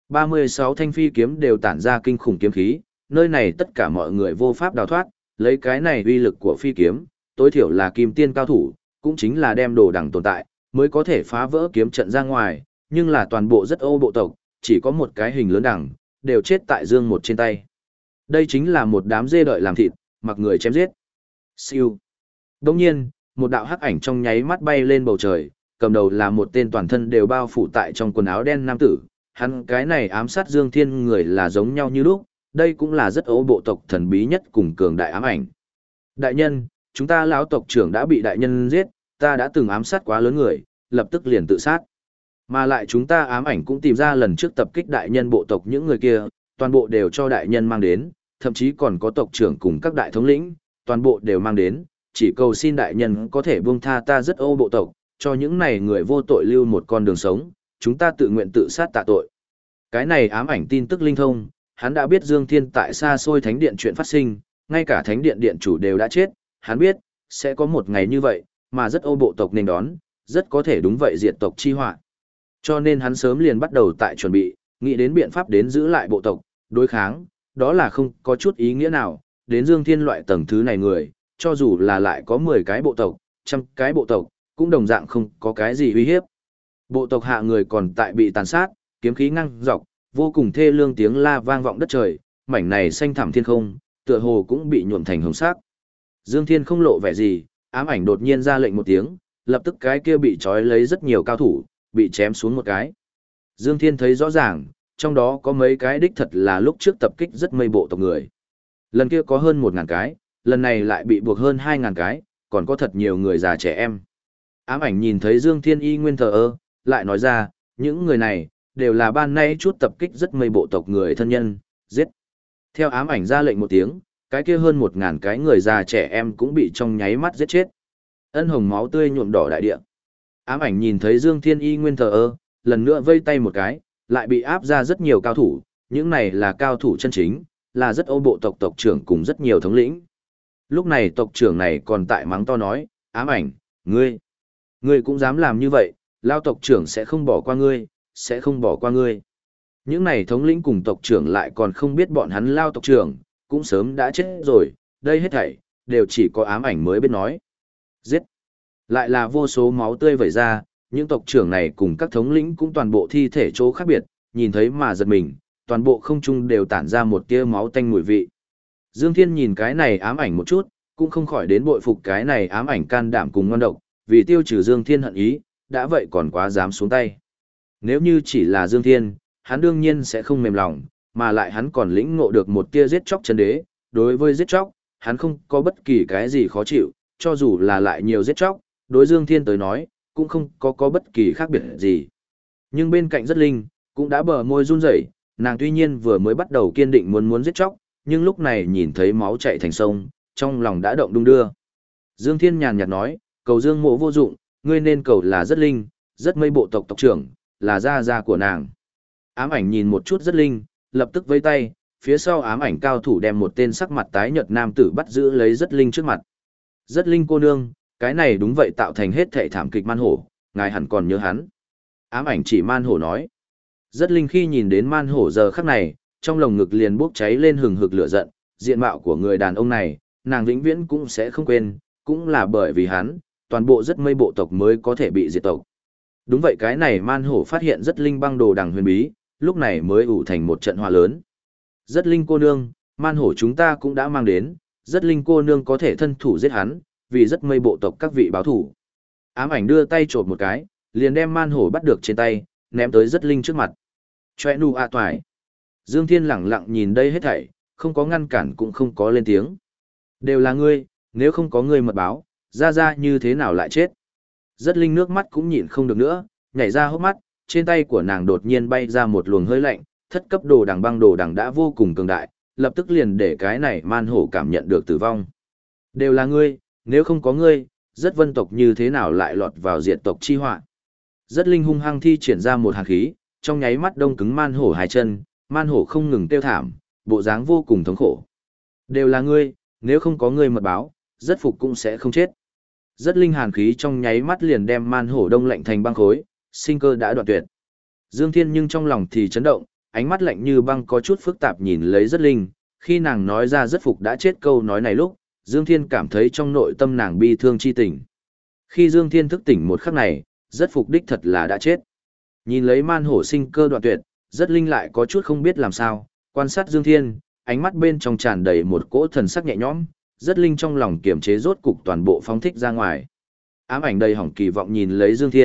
[SPEAKER 1] 36 thanh phi kiếm đều tản ra kinh khủng kiếm khí, nơi này tất cả mọi người vô pháp đào thoát, lấy cái này uy lực của phi kiếm, tối thiểu là kim tiên cao thủ, cũng chính là đem đồ đằng tồn tại, mới có thể phá vỡ kiếm trận ra ngoài, nhưng là toàn bộ rất ô bộ tộc, chỉ có một cái hình lớn đằng, đều chết tại Dương một trên tay. Đây chính là một đám dê đợi làm thịt, mặc người chém giết. Siêu. Đồng nhiên, một đạo hắc ảnh trong nháy mắt bay lên bầu trời, cầm đầu là một tên toàn thân đều bao phủ tại trong quần áo đen nam tử, hắn cái này ám sát Dương Thiên người là giống nhau như lúc, đây cũng là rất ố bộ tộc thần bí nhất cùng cường đại ám ảnh. Đại nhân, chúng ta lão tộc trưởng đã bị đại nhân giết, ta đã từng ám sát quá lớn người, lập tức liền tự sát. Mà lại chúng ta ám ảnh cũng tìm ra lần trước tập kích đại nhân bộ tộc những người kia, toàn bộ đều cho đại nhân mang đến, thậm chí còn có tộc trưởng cùng các đại thống lĩnh, toàn bộ đều mang đến, chỉ cầu xin đại nhân có thể buông tha ta rất ô bộ tộc, cho những này người vô tội lưu một con đường sống, chúng ta tự nguyện tự sát tạ tội. Cái này ám ảnh tin tức linh thông, hắn đã biết Dương Thiên tại xa xôi thánh điện chuyện phát sinh, ngay cả thánh điện điện chủ đều đã chết, hắn biết, sẽ có một ngày như vậy, mà rất ô bộ tộc nên đón, rất có thể đúng vậy diệt tộc chi họa. Cho nên hắn sớm liền bắt đầu tại chuẩn bị, nghĩ đến biện pháp đến giữ lại bộ tộc, đối kháng, đó là không có chút ý nghĩa nào, đến Dương Thiên loại tầng thứ này người, cho dù là lại có 10 cái bộ tộc, 100 cái bộ tộc, cũng đồng dạng không có cái gì uy hiếp. Bộ tộc hạ người còn tại bị tàn sát, kiếm khí ngăng dọc, vô cùng thê lương tiếng la vang vọng đất trời, mảnh này xanh thẳm thiên không, tựa hồ cũng bị nhuộm thành hồng sắc. Dương Thiên không lộ vẻ gì, ám ảnh đột nhiên ra lệnh một tiếng, lập tức cái kia bị trói lấy rất nhiều cao thủ, bị chém xuống một cái. Dương Thiên thấy rõ ràng, trong đó có mấy cái đích thật là lúc trước tập kích rất mây bộ tộc người. Lần kia có hơn 1.000 cái, lần này lại bị buộc hơn 2.000 cái, còn có thật nhiều người già trẻ em. Ám ảnh nhìn thấy Dương Thiên y nguyên thờ ơ, lại nói ra, những người này, đều là ban nay chút tập kích rất mây bộ tộc người thân nhân, giết. Theo ám ảnh ra lệnh một tiếng, cái kia hơn 1.000 cái người già trẻ em cũng bị trong nháy mắt giết chết. Ân hồng máu tươi nhuộm đỏ đại địa. Ám ảnh nhìn thấy Dương Thiên y nguyên thờ ơ, lần nữa vây tay một cái, lại bị áp ra rất nhiều cao thủ, những này là cao thủ chân chính, là rất ô bộ tộc tộc trưởng cùng rất nhiều thống lĩnh. Lúc này tộc trưởng này còn tại mắng to nói, ám ảnh, ngươi cũng dám làm như vậy, lao tộc trưởng sẽ không bỏ qua ngươi, sẽ không bỏ qua ngươi. Những này thống lĩnh cùng tộc trưởng lại còn không biết bọn hắn lao tộc trưởng, cũng sớm đã chết rồi, đây hết thảy, đều chỉ có ám ảnh mới biết nói. Giết! Lại là vô số máu tươi vẩy ra, những tộc trưởng này cùng các thống lĩnh cũng toàn bộ thi thể chỗ khác biệt, nhìn thấy mà giật mình, toàn bộ không trung đều tản ra một tia máu tanh mùi vị. Dương Thiên nhìn cái này ám ảnh một chút, cũng không khỏi đến bội phục cái này ám ảnh can đảm cùng ngon độc, vì tiêu trừ Dương Thiên hận ý, đã vậy còn quá dám xuống tay. Nếu như chỉ là Dương Thiên, hắn đương nhiên sẽ không mềm lòng, mà lại hắn còn lĩnh ngộ được một tia giết chóc chân đế, đối với giết chóc, hắn không có bất kỳ cái gì khó chịu, cho dù là lại nhiều giết chóc, đối Dương Thiên tới nói, cũng không có bất kỳ khác biệt gì. Nhưng bên cạnh rất linh, cũng đã bờ môi run rẩy, nàng tuy nhiên vừa mới bắt đầu kiên định muốn giết chóc, nhưng lúc này nhìn thấy máu chảy thành sông, trong lòng đã động đung đưa. Dương Thiên nhàn nhạt nói, cầu Dương Mộ vô dụng, ngươi nên cầu là rất linh, rất mây bộ tộc tộc trưởng, là gia của nàng. Ám ảnh nhìn một chút rất linh, lập tức vẫy tay, phía sau ám ảnh cao thủ đem một tên sắc mặt tái nhợt nam tử bắt giữ lấy rất linh trước mặt. Rất linh cô nương, cái này đúng vậy tạo thành hết thảy thảm kịch man hổ, ngài hẳn còn nhớ hắn. Ám ảnh chỉ man hổ nói. Rất linh khi nhìn đến man hổ giờ khắc này, trong lồng ngực liền bốc cháy lên hừng hực lửa giận, diện mạo của người đàn ông này, nàng vĩnh viễn cũng sẽ không quên, cũng là bởi vì hắn, toàn bộ rất mây bộ tộc mới có thể bị diệt tộc. Đúng vậy cái này man hổ phát hiện rất linh băng đồ đằng huyền bí, lúc này mới ủ thành một trận hòa lớn. Rất linh cô nương, man hổ chúng ta cũng đã mang đến, rất linh cô nương có thể thân thủ giết hắn, vì rất mây bộ tộc các vị báo thủ. Ám ảnh đưa tay chộp một cái, liền đem man hổ bắt được trên tay, ném tới rất linh trước mặt. Choe nu a toài. Dương Thiên lẳng lặng nhìn đây hết thảy, không có ngăn cản cũng không có lên tiếng. Đều là ngươi, nếu không có ngươi mật báo, ra như thế nào lại chết. Rất linh nước mắt cũng nhịn không được nữa, nhảy ra hốc mắt, trên tay của nàng đột nhiên bay ra một luồng hơi lạnh, thất cấp đồ đằng băng đồ đằng đã vô cùng cường đại, lập tức liền để cái này man hổ cảm nhận được tử vong. Đều là ngươi, nếu không có ngươi, rất vân tộc như thế nào lại lọt vào diệt tộc chi họa. Rất linh hung hăng thi triển ra một hàn khí, trong nháy mắt đông cứng man hổ hai chân, man hổ không ngừng kêu thảm, bộ dáng vô cùng thống khổ. Đều là ngươi, nếu không có ngươi mật báo, rất phục cũng sẽ không chết. Rất linh hàn khí trong nháy mắt liền đem man hổ đông lạnh thành băng khối, sinh cơ đã đoạn tuyệt. Dương Thiên nhưng trong lòng thì chấn động, ánh mắt lạnh như băng có chút phức tạp nhìn lấy rất linh, khi nàng nói ra rất phục đã chết câu nói này lúc, Dương Thiên cảm thấy trong nội tâm nàng bi thương chi tình. Khi Dương Thiên thức tỉnh một khắc này, rất phục đích thật là đã chết. Nhìn lấy man hổ sinh cơ đoạn tuyệt, rất linh lại có chút không biết làm sao, quan sát Dương Thiên, ánh mắt bên trong tràn đầy một cỗ thần sắc nhẹ nhõm, rất linh trong lòng kiềm chế rốt cục toàn bộ phóng thích ra ngoài. Ám ảnh đầy hỏng kỳ vọng nhìn lấy Dương Thiên,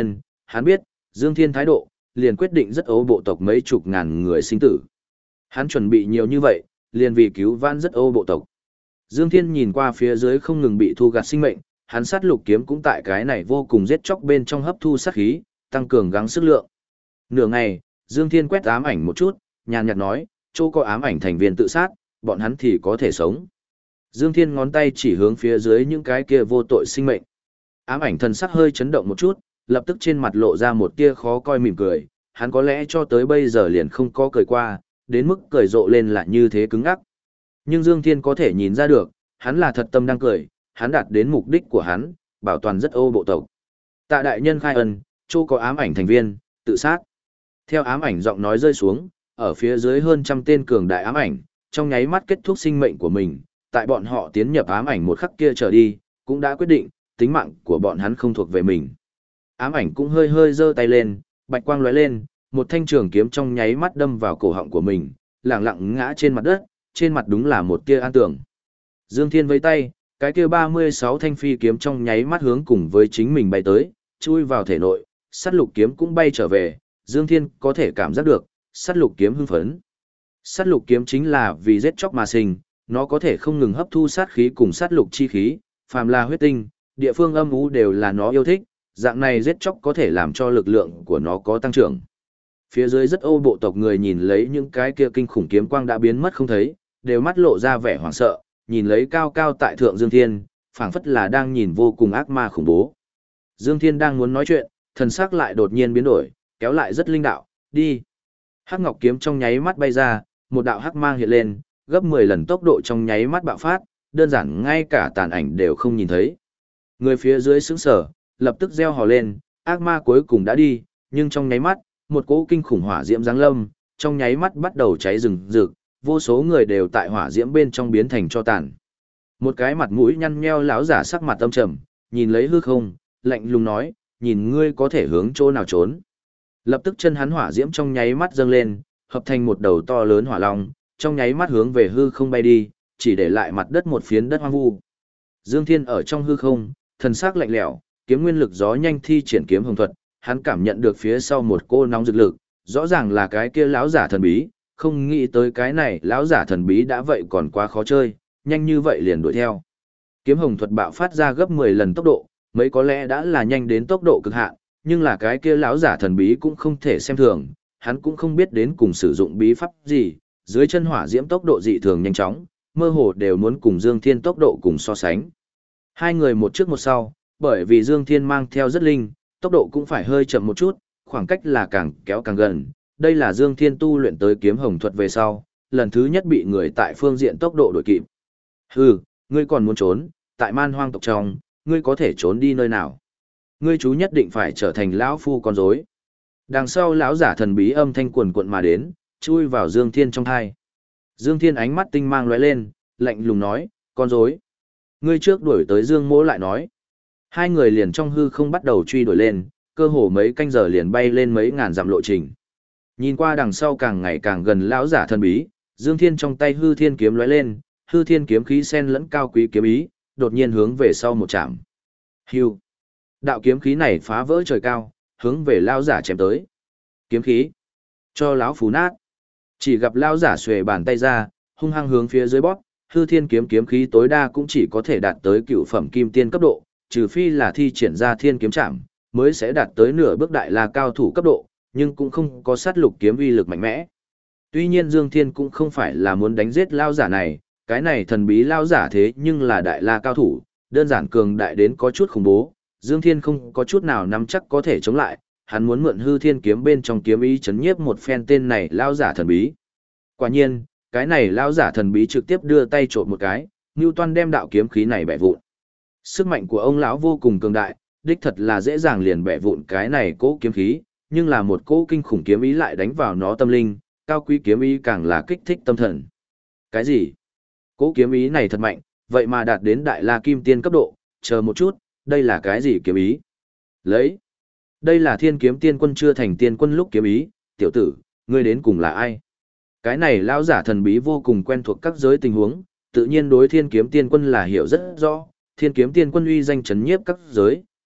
[SPEAKER 1] hắn biết, Dương Thiên thái độ, liền quyết định rất ấu bộ tộc mấy chục ngàn người sinh tử. Hắn chuẩn bị nhiều như vậy, liền vì cứu vãn rất ấu bộ tộc. Dương Thiên nhìn qua phía dưới không ngừng bị thu gạt sinh mệnh, hắn sát lục kiếm cũng tại cái này vô cùng giết chóc bên trong hấp thu sát khí, tăng cường gắng sức lượng. Nửa ngày, Dương Thiên quét ám ảnh một chút, nhàn nhạt nói, chỗ có ám ảnh thành viên tự sát, bọn hắn thì có thể sống. Dương Thiên ngón tay chỉ hướng phía dưới những cái kia vô tội sinh mệnh. Ám ảnh thần sắc hơi chấn động một chút, lập tức trên mặt lộ ra một tia khó coi mỉm cười, hắn có lẽ cho tới bây giờ liền không có cười qua, đến mức cười rộ lên là như thế cứng ngắc. Nhưng Dương Thiên có thể nhìn ra được, hắn là thật tâm đang cười, hắn đạt đến mục đích của hắn, bảo toàn rất ô bộ tộc. Tạ đại nhân khai ân, chỗ có ám ảnh thành viên, tự sát. Theo ám ảnh giọng nói rơi xuống, ở phía dưới hơn trăm tên cường đại ám ảnh, trong nháy mắt kết thúc sinh mệnh của mình, tại bọn họ tiến nhập ám ảnh một khắc kia trở đi, cũng đã quyết định, tính mạng của bọn hắn không thuộc về mình. Ám ảnh cũng hơi hơi giơ tay lên, bạch quang lóe lên, một thanh trường kiếm trong nháy mắt đâm vào cổ họng của mình, lẳng lặng ngã trên mặt đất, trên mặt đúng là một tia an tưởng. Dương Thiên vẫy tay, cái kia 36 thanh phi kiếm trong nháy mắt hướng cùng với chính mình bay tới, chui vào thể nội, sát lục kiếm cũng bay trở về, Dương Thiên có thể cảm giác được, sát lục kiếm hưng phấn. Sát lục kiếm chính là vì giết chóc mà sinh, nó có thể không ngừng hấp thu sát khí cùng sát lục chi khí, phàm là huyết tinh, địa phương âm u đều là nó yêu thích, dạng này giết chóc có thể làm cho lực lượng của nó có tăng trưởng. Phía dưới rất ô bộ tộc người nhìn lấy những cái kia kinh khủng kiếm quang đã biến mất không thấy, đều mắt lộ ra vẻ hoảng sợ, nhìn lấy cao cao tại thượng Dương Thiên, phảng phất là đang nhìn vô cùng ác ma khủng bố. Dương Thiên đang muốn nói chuyện, thần sắc lại đột nhiên biến đổi, kéo lại rất linh đạo, đi. Hắc ngọc kiếm trong nháy mắt bay ra, một đạo hắc mang hiện lên, gấp 10 lần tốc độ trong nháy mắt bạo phát, đơn giản ngay cả tàn ảnh đều không nhìn thấy. Người phía dưới sững sờ, lập tức reo hò lên, ác ma cuối cùng đã đi, nhưng trong nháy mắt, một cỗ kinh khủng hỏa diễm giáng lâm, trong nháy mắt bắt đầu cháy rừng rực, vô số người đều tại hỏa diễm bên trong biến thành tro tàn. Một cái mặt mũi nhăn nheo lão giả sắc mặt âm trầm, nhìn lấy hư không, lạnh lùng nói, nhìn ngươi có thể hướng chỗ nào trốn. Lập tức chân hắn hỏa diễm trong nháy mắt dâng lên, hợp thành một đầu to lớn hỏa long, trong nháy mắt hướng về hư không bay đi, chỉ để lại mặt đất một phiến đất hoang vu. Dương Thiên ở trong hư không, thần sắc lạnh lẽo, kiếm nguyên lực gió nhanh thi triển kiếm hồng thuật, hắn cảm nhận được phía sau một cô nóng rực lực, rõ ràng là cái kia lão giả thần bí, không nghĩ tới cái này lão giả thần bí đã vậy còn quá khó chơi, nhanh như vậy liền đuổi theo. Kiếm hồng thuật bạo phát ra gấp 10 lần tốc độ, mấy có lẽ đã là nhanh đến tốc độ cực hạn, nhưng là cái kia lão giả thần bí cũng không thể xem thường, hắn cũng không biết đến cùng sử dụng bí pháp gì, dưới chân hỏa diễm tốc độ dị thường nhanh chóng, mơ hồ đều muốn cùng Dương Thiên tốc độ cùng so sánh. Hai người một trước một sau, bởi vì Dương Thiên mang theo rất linh, tốc độ cũng phải hơi chậm một chút, khoảng cách là càng kéo càng gần. Đây là Dương Thiên tu luyện tới kiếm hồng thuật về sau, lần thứ nhất bị người tại phương diện tốc độ đuổi kịp. Hừ, ngươi còn muốn trốn, tại man hoang tộc trong, ngươi có thể trốn đi nơi nào? Ngươi chú nhất định phải trở thành lão phu con rối. Đằng sau lão giả thần bí âm thanh quần quận mà đến, chui vào Dương Thiên trong thai. Dương Thiên ánh mắt tinh mang lóe lên, lạnh lùng nói, con rối. Ngươi trước đuổi tới Dương Mỗ lại nói. Hai người liền trong hư không bắt đầu truy đuổi lên, cơ hồ mấy canh giờ liền bay lên mấy ngàn dặm lộ trình. Nhìn qua đằng sau càng ngày càng gần lão giả thần bí, Dương Thiên trong tay hư thiên kiếm lóe lên, hư thiên kiếm khí xen lẫn cao quý kiếm ý, đột nhiên hướng về sau một chạm. Hưu. Đạo kiếm khí này phá vỡ trời cao, hướng về lão giả chém tới. Kiếm khí. Cho lão phù nát. Chỉ gặp lão giả xuề bàn tay ra, hung hăng hướng phía dưới bóp, hư thiên kiếm kiếm khí tối đa cũng chỉ có thể đạt tới cựu phẩm kim tiên cấp độ, trừ phi là thi triển ra thiên kiếm trảm, mới sẽ đạt tới nửa bước đại la cao thủ cấp độ, nhưng cũng không có sát lục kiếm uy lực mạnh mẽ. Tuy nhiên Dương Thiên cũng không phải là muốn đánh giết lao giả này, cái này thần bí lao giả thế nhưng là đại la cao thủ, đơn giản cường đại đến có chút khủng bố, Dương Thiên không có chút nào nắm chắc có thể chống lại, hắn muốn mượn hư thiên kiếm bên trong kiếm ý chấn nhiếp một phen tên này lao giả thần bí. Quả nhiên, cái này lao giả thần bí trực tiếp đưa tay trộn một cái, Newton đem đạo kiếm khí này bẻ vụn. Sức mạnh của ông lão vô cùng cường đại, đích thật là dễ dàng liền bẻ vụn cái này cỗ kiếm khí, nhưng là một cỗ kinh khủng kiếm ý lại đánh vào nó tâm linh, cao quý kiếm ý càng là kích thích tâm thần. Cái gì? Cỗ kiếm ý này thật mạnh, vậy mà đạt đến đại la kim tiên cấp độ, chờ một chút, đây là cái gì kiếm ý? Lấy. Đây là thiên kiếm tiên quân chưa thành tiên quân lúc kiếm ý, tiểu tử, ngươi đến cùng là ai? Cái này lão giả thần bí vô cùng quen thuộc các giới tình huống, tự nhiên đối thiên kiếm tiên quân là hiểu rất rõ, thiên kiếm tiên quân uy danh chấn nhiếp các giới,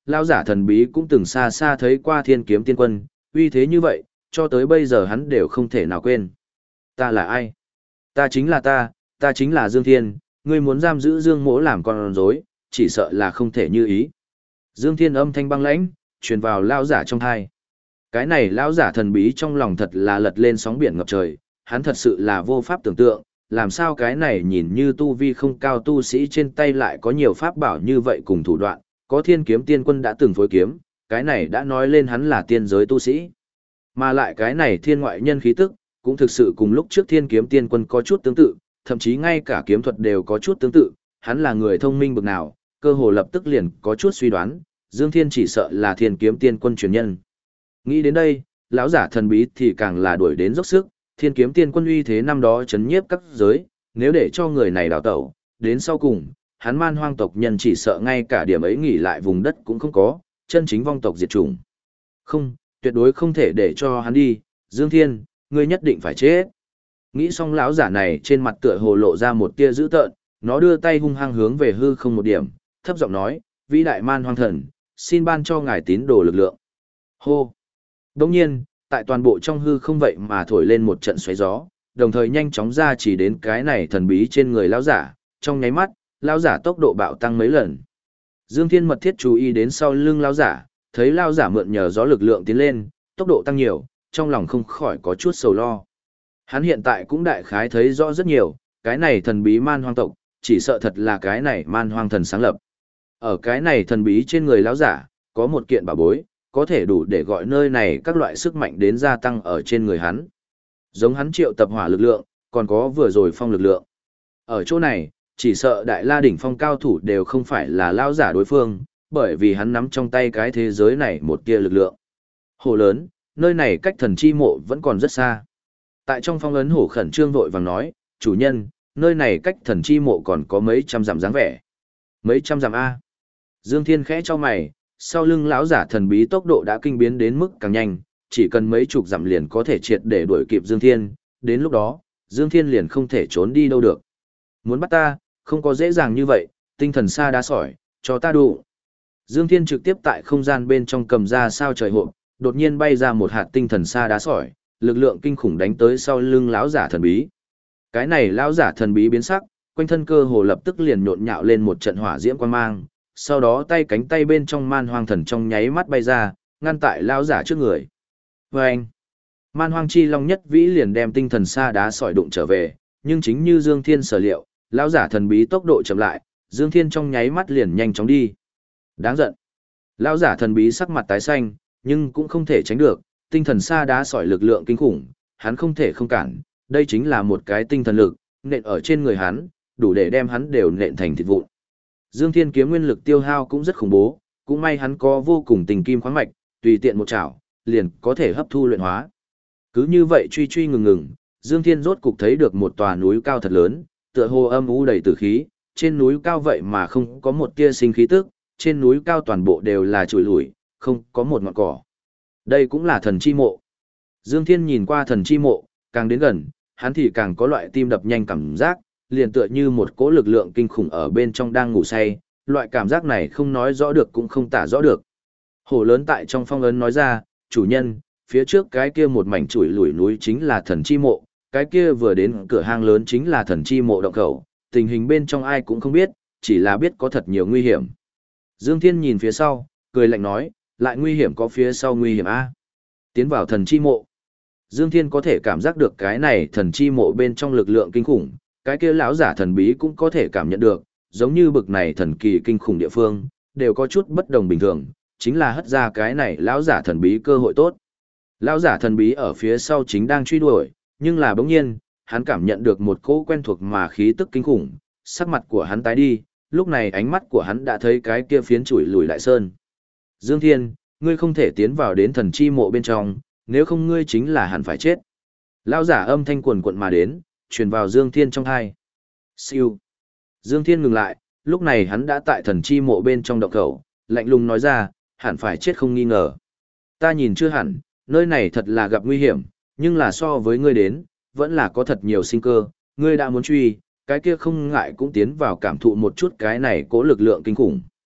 [SPEAKER 1] lão giả thần bí cũng từng xa xa thấy qua Thiên Kiếm Tiên Quân, uy thế như vậy, cho tới bây giờ hắn đều không thể nào quên. Ta là ai? Ta chính là ta chính là Dương Thiên, ngươi muốn giam giữ Dương Mỗ làm con rối, chỉ sợ là không thể như ý. Dương Thiên âm thanh băng lãnh, truyền vào lão giả trong tai. Cái này lão giả thần bí trong lòng thật là lật lên sóng biển ngập trời, hắn thật sự là vô pháp tưởng tượng, làm sao cái này nhìn như tu vi không cao tu sĩ trên tay lại có nhiều pháp bảo như vậy cùng thủ đoạn, có Thiên Kiếm Tiên Quân đã từng phối kiếm, cái này đã nói lên hắn là tiên giới tu sĩ. Mà lại cái này thiên ngoại nhân khí tức, cũng thực sự cùng lúc trước Thiên Kiếm Tiên Quân có chút tương tự, thậm chí ngay cả kiếm thuật đều có chút tương tự, hắn là người thông minh bậc nào, cơ hồ lập tức liền có chút suy đoán, Dương Thiên chỉ sợ là Thiên Kiếm Tiên Quân truyền nhân. Nghĩ đến đây, lão giả thần bí thì càng là đuổi đến dốc sức, Thiên Kiếm Tiên Quân uy thế năm đó chấn nhiếp các giới, nếu để cho người này đào tẩu, đến sau cùng, hắn Man Hoang tộc nhân chỉ sợ ngay cả điểm ấy nghỉ lại vùng đất cũng không có, chân chính vong tộc diệt chủng. Không, tuyệt đối không thể để cho hắn đi, Dương Thiên, ngươi nhất định phải chết. Nghĩ xong lão giả này trên mặt tựa hồ lộ ra một tia dữ tợn, nó đưa tay hung hăng hướng về hư không một điểm, thấp giọng nói, vĩ đại Man Hoang thần, xin ban cho ngài tín đồ lực lượng. Hô! Đồng nhiên, tại toàn bộ trong hư không vậy mà thổi lên một trận xoáy gió, đồng thời nhanh chóng ra chỉ đến cái này thần bí trên người lão giả, trong nháy mắt, lão giả tốc độ bạo tăng mấy lần. Dương Thiên mật thiết chú ý đến sau lưng lão giả, thấy lão giả mượn nhờ gió lực lượng tiến lên, tốc độ tăng nhiều, trong lòng không khỏi có chút sầu lo. Hắn hiện tại cũng đại khái thấy rõ rất nhiều, cái này thần bí Man Hoang tộc, chỉ sợ thật là cái này Man Hoang thần sáng lập. Ở cái này thần bí trên người lão giả, có một kiện bảo bối, có thể đủ để gọi nơi này các loại sức mạnh đến gia tăng ở trên người hắn. Giống hắn triệu tập hỏa lực lượng, còn có vừa rồi phong lực lượng. Ở chỗ này, chỉ sợ đại la đỉnh phong cao thủ đều không phải là lão giả đối phương, bởi vì hắn nắm trong tay cái thế giới này một tia lực lượng. Hồ lớn, nơi này cách thần chi mộ vẫn còn rất xa. Tại trong phong ấn hổ khẩn trương vội vàng nói, chủ nhân, nơi này cách thần chi mộ còn có mấy trăm dặm dáng vẻ. Mấy trăm dặm A. Dương Thiên khẽ cho mày, sau lưng lão giả thần bí tốc độ đã kinh biến đến mức càng nhanh, chỉ cần mấy chục dặm liền có thể triệt để đuổi kịp Dương Thiên, đến lúc đó, Dương Thiên liền không thể trốn đi đâu được. Muốn bắt ta, không có dễ dàng như vậy, tinh thần sa đá sỏi, cho ta đủ. Dương Thiên trực tiếp tại không gian bên trong cầm ra sao trời hộp, đột nhiên bay ra một hạt tinh thần sa đá sỏi, lực lượng kinh khủng đánh tới sau lưng lão giả thần bí. Cái này lão giả thần bí biến sắc, quanh thân cơ hồ lập tức liền nhộn nhạo lên một trận hỏa diễm quang mang, sau đó tay cánh tay bên trong Man Hoang thần trong nháy mắt bay ra, ngăn tại lão giả trước người. Vâng! Man Hoang chi long nhất vĩ liền đem tinh thần sa đá sỏi đụng trở về, nhưng chính như Dương Thiên sở liệu, lão giả thần bí tốc độ chậm lại, Dương Thiên trong nháy mắt liền nhanh chóng đi. Đáng giận! Lão giả thần bí sắc mặt tái xanh, nhưng cũng không thể tránh được, tinh thần sa đá sỏi lực lượng kinh khủng, hắn không thể không cản, đây chính là một cái tinh thần lực, nện ở trên người hắn, đủ để đem hắn đều nện thành thịt vụn. Dương Thiên kiếm nguyên lực tiêu hao cũng rất khủng bố, cũng may hắn có vô cùng tình kim khoáng mạch, tùy tiện một chảo, liền có thể hấp thu luyện hóa. Cứ như vậy truy truy ngừng ngừng, Dương Thiên rốt cục thấy được một tòa núi cao thật lớn, tựa hồ âm u đầy tử khí, trên núi cao vậy mà không có một tia sinh khí tức, trên núi cao toàn bộ đều là trụi lủi, không có một ngọn cỏ. Đây cũng là thần chi mộ. Dương Thiên nhìn qua thần chi mộ, càng đến gần, hắn thì càng có loại tim đập nhanh cảm giác, liền tựa như một cỗ lực lượng kinh khủng ở bên trong đang ngủ say, loại cảm giác này không nói rõ được cũng không tả rõ được. Hổ lớn tại trong phong ấn nói ra, chủ nhân, phía trước cái kia một mảnh chuỗi lủi núi chính là thần chi mộ, cái kia vừa đến cửa hang lớn chính là thần chi mộ động khẩu, tình hình bên trong ai cũng không biết, chỉ là biết có thật nhiều nguy hiểm. Dương Thiên nhìn phía sau, cười lạnh nói, lại nguy hiểm có phía sau nguy hiểm A. Tiến vào thần chi mộ. Dương Thiên có thể cảm giác được cái này thần chi mộ bên trong lực lượng kinh khủng, cái kia lão giả thần bí cũng có thể cảm nhận được, giống như bực này thần kỳ kinh khủng địa phương, đều có chút bất đồng bình thường, chính là hất ra cái này lão giả thần bí cơ hội tốt. Lão giả thần bí ở phía sau chính đang truy đuổi, nhưng là bỗng nhiên, hắn cảm nhận được một cỗ quen thuộc mà khí tức kinh khủng, sắc mặt của hắn tái đi, lúc này ánh mắt của hắn đã thấy cái kia phiến chủi lùi lại sơn. Dương Thiên, ngươi không thể tiến vào đến thần chi mộ bên trong, nếu không ngươi chính là hẳn phải chết. Lão giả âm thanh quần quận mà đến, truyền vào Dương Thiên trong tai. Siêu. Dương Thiên ngừng lại, lúc này hắn đã tại thần chi mộ bên trong động khẩu, lạnh lùng nói ra, hẳn phải chết không nghi ngờ. Ta nhìn chưa hẳn, nơi này thật là gặp nguy hiểm, nhưng là so với ngươi đến, vẫn là có thật nhiều sinh cơ, ngươi đã muốn truy, cái kia không ngại cũng tiến vào cảm thụ một chút cái này cố lực lượng kinh khủng.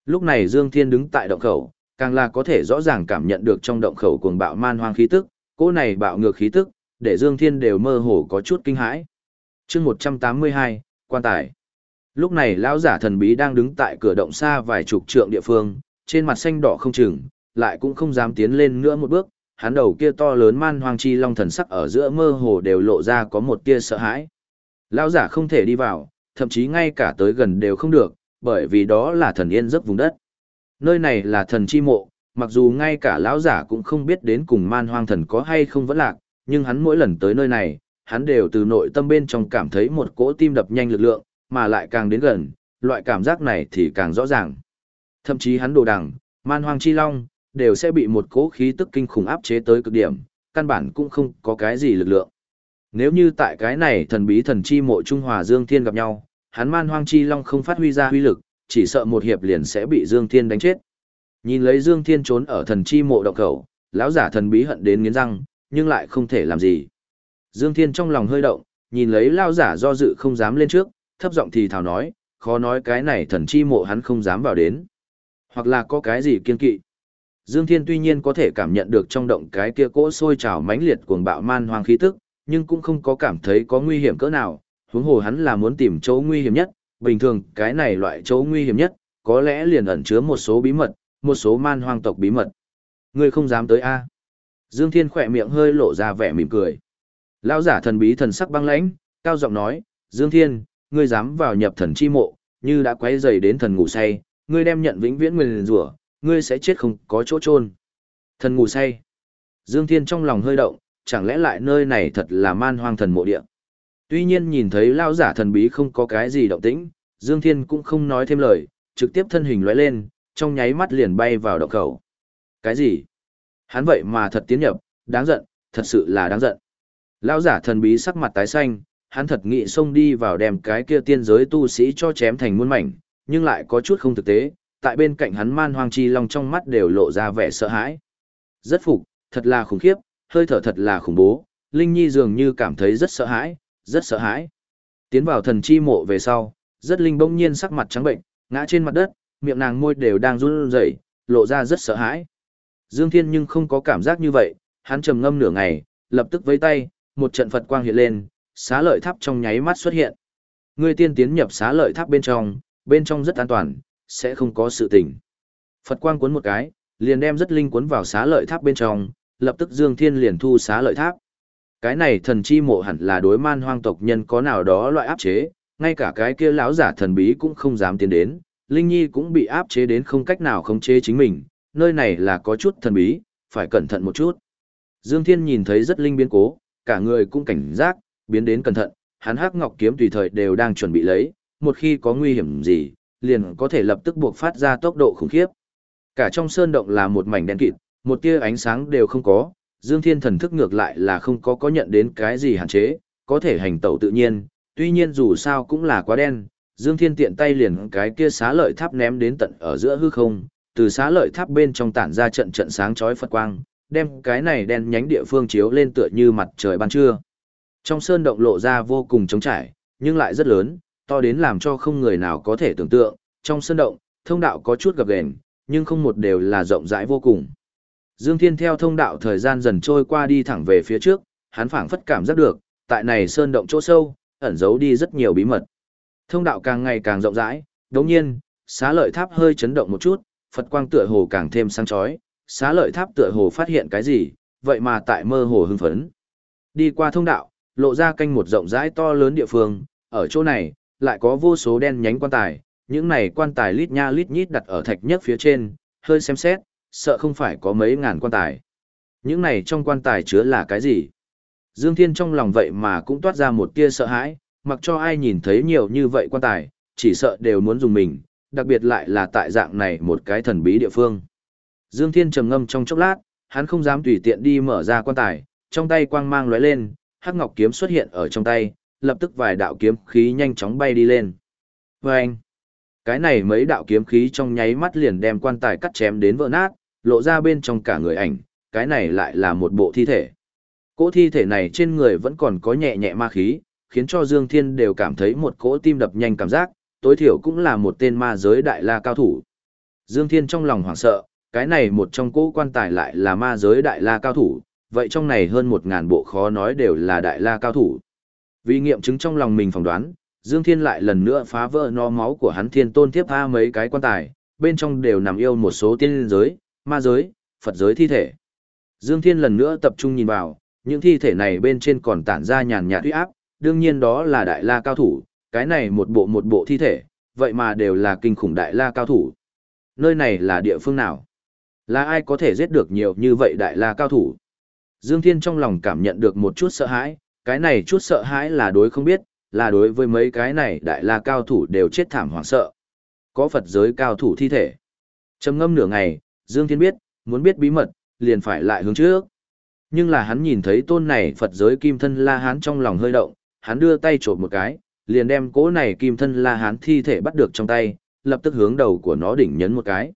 [SPEAKER 1] Lúc này Dương Thiên đứng tại động khẩu, càng là có thể rõ ràng cảm nhận được trong động khẩu cuồng bạo man hoang khí tức, cỗ này bạo ngược khí tức, để Dương Thiên đều mơ hồ có chút kinh hãi. Chương 182, quan tài. Lúc này lão giả thần bí đang đứng tại cửa động xa vài chục trượng địa phương, trên mặt xanh đỏ không chừng, lại cũng không dám tiến lên nữa một bước, hắn đầu kia to lớn man hoang chi long thần sắc ở giữa mơ hồ đều lộ ra có một tia sợ hãi. Lão giả không thể đi vào, thậm chí ngay cả tới gần đều không được, bởi vì đó là thần yên giấc vùng đất. Nơi này là thần chi mộ, mặc dù ngay cả lão giả cũng không biết đến cùng man hoang thần có hay không vẫn lạc, nhưng hắn mỗi lần tới nơi này, hắn đều từ nội tâm bên trong cảm thấy một cỗ tim đập nhanh lực lượng, mà lại càng đến gần, loại cảm giác này thì càng rõ ràng. Thậm chí hắn đồ đằng, man hoang chi long, đều sẽ bị một cỗ khí tức kinh khủng áp chế tới cực điểm, căn bản cũng không có cái gì lực lượng. Nếu như tại cái này thần bí thần chi mộ Trung Hòa Dương Thiên gặp nhau, hắn man hoang chi long không phát huy ra huy lực, chỉ sợ một hiệp liền sẽ bị Dương Thiên đánh chết. Nhìn lấy Dương Thiên trốn ở thần chi mộ động khẩu, lão giả thần bí hận đến nghiến răng, nhưng lại không thể làm gì. Dương Thiên trong lòng hơi động, nhìn lấy lão giả do dự không dám lên trước, thấp giọng thì thào nói, khó nói cái này thần chi mộ hắn không dám vào đến. Hoặc là có cái gì kiên kỵ. Dương Thiên tuy nhiên có thể cảm nhận được trong động cái kia cỗ sôi trào mãnh liệt cuồng bạo man hoang khí tức, nhưng cũng không có cảm thấy có nguy hiểm cỡ nào, huống hồ hắn là muốn tìm chỗ nguy hiểm nhất, bình thường cái này loại chỗ nguy hiểm nhất, có lẽ liền ẩn chứa một số bí mật, một số man hoang tộc bí mật. Ngươi không dám tới a? Dương Thiên khỏe miệng hơi lộ ra vẻ mỉm cười. Lão giả thần bí thần sắc băng lãnh, cao giọng nói, Dương Thiên, ngươi dám vào nhập thần chi mộ, như đã quấy rầy đến thần ngủ say, ngươi đem nhận vĩnh viễn nguyền rủa, ngươi sẽ chết không có chỗ chôn. Thần ngủ say. Dương Thiên trong lòng hơi động, chẳng lẽ lại nơi này thật là man hoang thần mộ địa. Tuy nhiên nhìn thấy lão giả thần bí không có cái gì động tĩnh, Dương Thiên cũng không nói thêm lời, trực tiếp thân hình lóe lên, trong nháy mắt liền bay vào động khẩu. Cái gì? Hắn vậy mà thật tiến nhập, đáng giận, thật sự là đáng giận. Lão giả thần bí sắc mặt tái xanh, hắn thật nghĩ xông đi vào đem cái kia tiên giới tu sĩ cho chém thành muôn mảnh, nhưng lại có chút không thực tế, tại bên cạnh hắn man hoang chi long trong mắt đều lộ ra vẻ sợ hãi. Rất phục, thật là khủng khiếp, hơi thở thật là khủng bố, Linh Nhi dường như cảm thấy rất sợ hãi, rất sợ hãi. Tiến vào thần chi mộ về sau, rất linh bỗng nhiên sắc mặt trắng bệnh, ngã trên mặt đất, miệng nàng môi đều đang run rẩy, lộ ra rất sợ hãi. Dương Thiên nhưng không có cảm giác như vậy, hắn trầm ngâm nửa ngày, lập tức vẫy tay, một trận Phật quang hiện lên, xá lợi tháp trong nháy mắt xuất hiện. Ngươi tiên tiến nhập xá lợi tháp bên trong rất an toàn, sẽ không có sự tình. Phật quang cuốn một cái, liền đem rất linh cuốn vào xá lợi tháp bên trong, lập tức Dương Thiên liền thu xá lợi tháp. Cái này thần chi mộ hẳn là đối man hoang tộc nhân có nào đó loại áp chế, ngay cả cái kia lão giả thần bí cũng không dám tiến đến, Linh Nhi cũng bị áp chế đến không cách nào khống chế chính mình, nơi này là có chút thần bí, phải cẩn thận một chút. Dương Thiên nhìn thấy rất linh biến cố, cả người cũng cảnh giác, biến đến cẩn thận, hắn hắc ngọc kiếm tùy thời đều đang chuẩn bị lấy, một khi có nguy hiểm gì, liền có thể lập tức buộc phát ra tốc độ khủng khiếp. Cả trong sơn động là một mảnh đen kịt, một tia ánh sáng đều không có, Dương Thiên thần thức ngược lại là không có nhận đến cái gì hạn chế, có thể hành tẩu tự nhiên, tuy nhiên dù sao cũng là quá đen, Dương Thiên tiện tay liền cái kia xá lợi tháp ném đến tận ở giữa hư không, từ xá lợi tháp bên trong tản ra trận trận sáng chói Phật quang, đem cái này đen nhánh địa phương chiếu lên tựa như mặt trời ban trưa. Trong sơn động lộ ra vô cùng trống trải, nhưng lại rất lớn, to đến làm cho không người nào có thể tưởng tượng, trong sơn động, thông đạo có chút gập ghềnh, nhưng không một đều là rộng rãi vô cùng. Dương Thiên theo thông đạo thời gian dần trôi qua đi thẳng về phía trước, hắn phảng phất cảm giác được, tại này sơn động chỗ sâu, ẩn giấu đi rất nhiều bí mật. Thông đạo càng ngày càng rộng rãi, đồng nhiên, xá lợi tháp hơi chấn động một chút, Phật quang tựa hồ càng thêm sáng chói, xá lợi tháp tựa hồ phát hiện cái gì, vậy mà tại mơ hồ hưng phấn. Đi qua thông đạo, lộ ra canh một rộng rãi to lớn địa phương, ở chỗ này, lại có vô số đen nhánh quan tài, những này quan tài lít nha lít nhít đặt ở thạch nhất phía trên, hơi xem xét, sợ không phải có mấy ngàn quan tài. Những này trong quan tài chứa là cái gì? Dương Thiên trong lòng vậy mà cũng toát ra một tia sợ hãi, mặc cho ai nhìn thấy nhiều như vậy quan tài, chỉ sợ đều muốn dùng mình, đặc biệt lại là tại dạng này một cái thần bí địa phương. Dương Thiên trầm ngâm trong chốc lát, hắn không dám tùy tiện đi mở ra quan tài, trong tay quang mang lóe lên, hắc ngọc kiếm xuất hiện ở trong tay, lập tức vài đạo kiếm khí nhanh chóng bay đi lên. Vâng! Cái này mấy đạo kiếm khí trong nháy mắt liền đem quan tài cắt chém đến vỡ nát, lộ ra bên trong cả người ảnh, cái này lại là một bộ thi thể. Cỗ thi thể này trên người vẫn còn có nhẹ nhẹ ma khí, khiến cho Dương Thiên đều cảm thấy một cỗ tim đập nhanh cảm giác, tối thiểu cũng là một tên ma giới đại la cao thủ. Dương Thiên trong lòng hoảng sợ, cái này một trong cỗ quan tài lại là ma giới đại la cao thủ, vậy trong này hơn 1000 bộ khó nói đều là đại la cao thủ. Vì nghiệm chứng trong lòng mình phỏng đoán, Dương Thiên lại lần nữa phá vỡ no máu của hắn thiên tôn tiếp tha mấy cái quan tài, bên trong đều nằm yêu một số tiên giới, ma giới, Phật giới thi thể. Dương Thiên lần nữa tập trung nhìn vào, những thi thể này bên trên còn tản ra nhàn nhạt uy áp, đương nhiên đó là đại la cao thủ, cái này một bộ thi thể, vậy mà đều là kinh khủng đại la cao thủ. Nơi này là địa phương nào? Là ai có thể giết được nhiều như vậy đại la cao thủ? Dương Thiên trong lòng cảm nhận được một chút sợ hãi, cái này chút sợ hãi là đối không biết, là đối với mấy cái này đại la cao thủ đều chết thảm hoảng sợ. Có Phật giới cao thủ thi thể. Trầm ngâm nửa ngày, Dương Thiên biết, muốn biết bí mật, liền phải lại hướng trước. Nhưng là hắn nhìn thấy tôn này Phật giới kim thân La Hán trong lòng hơi động, hắn đưa tay chộp một cái, liền đem cỗ này kim thân La Hán thi thể bắt được trong tay, lập tức hướng đầu của nó đỉnh nhấn một cái.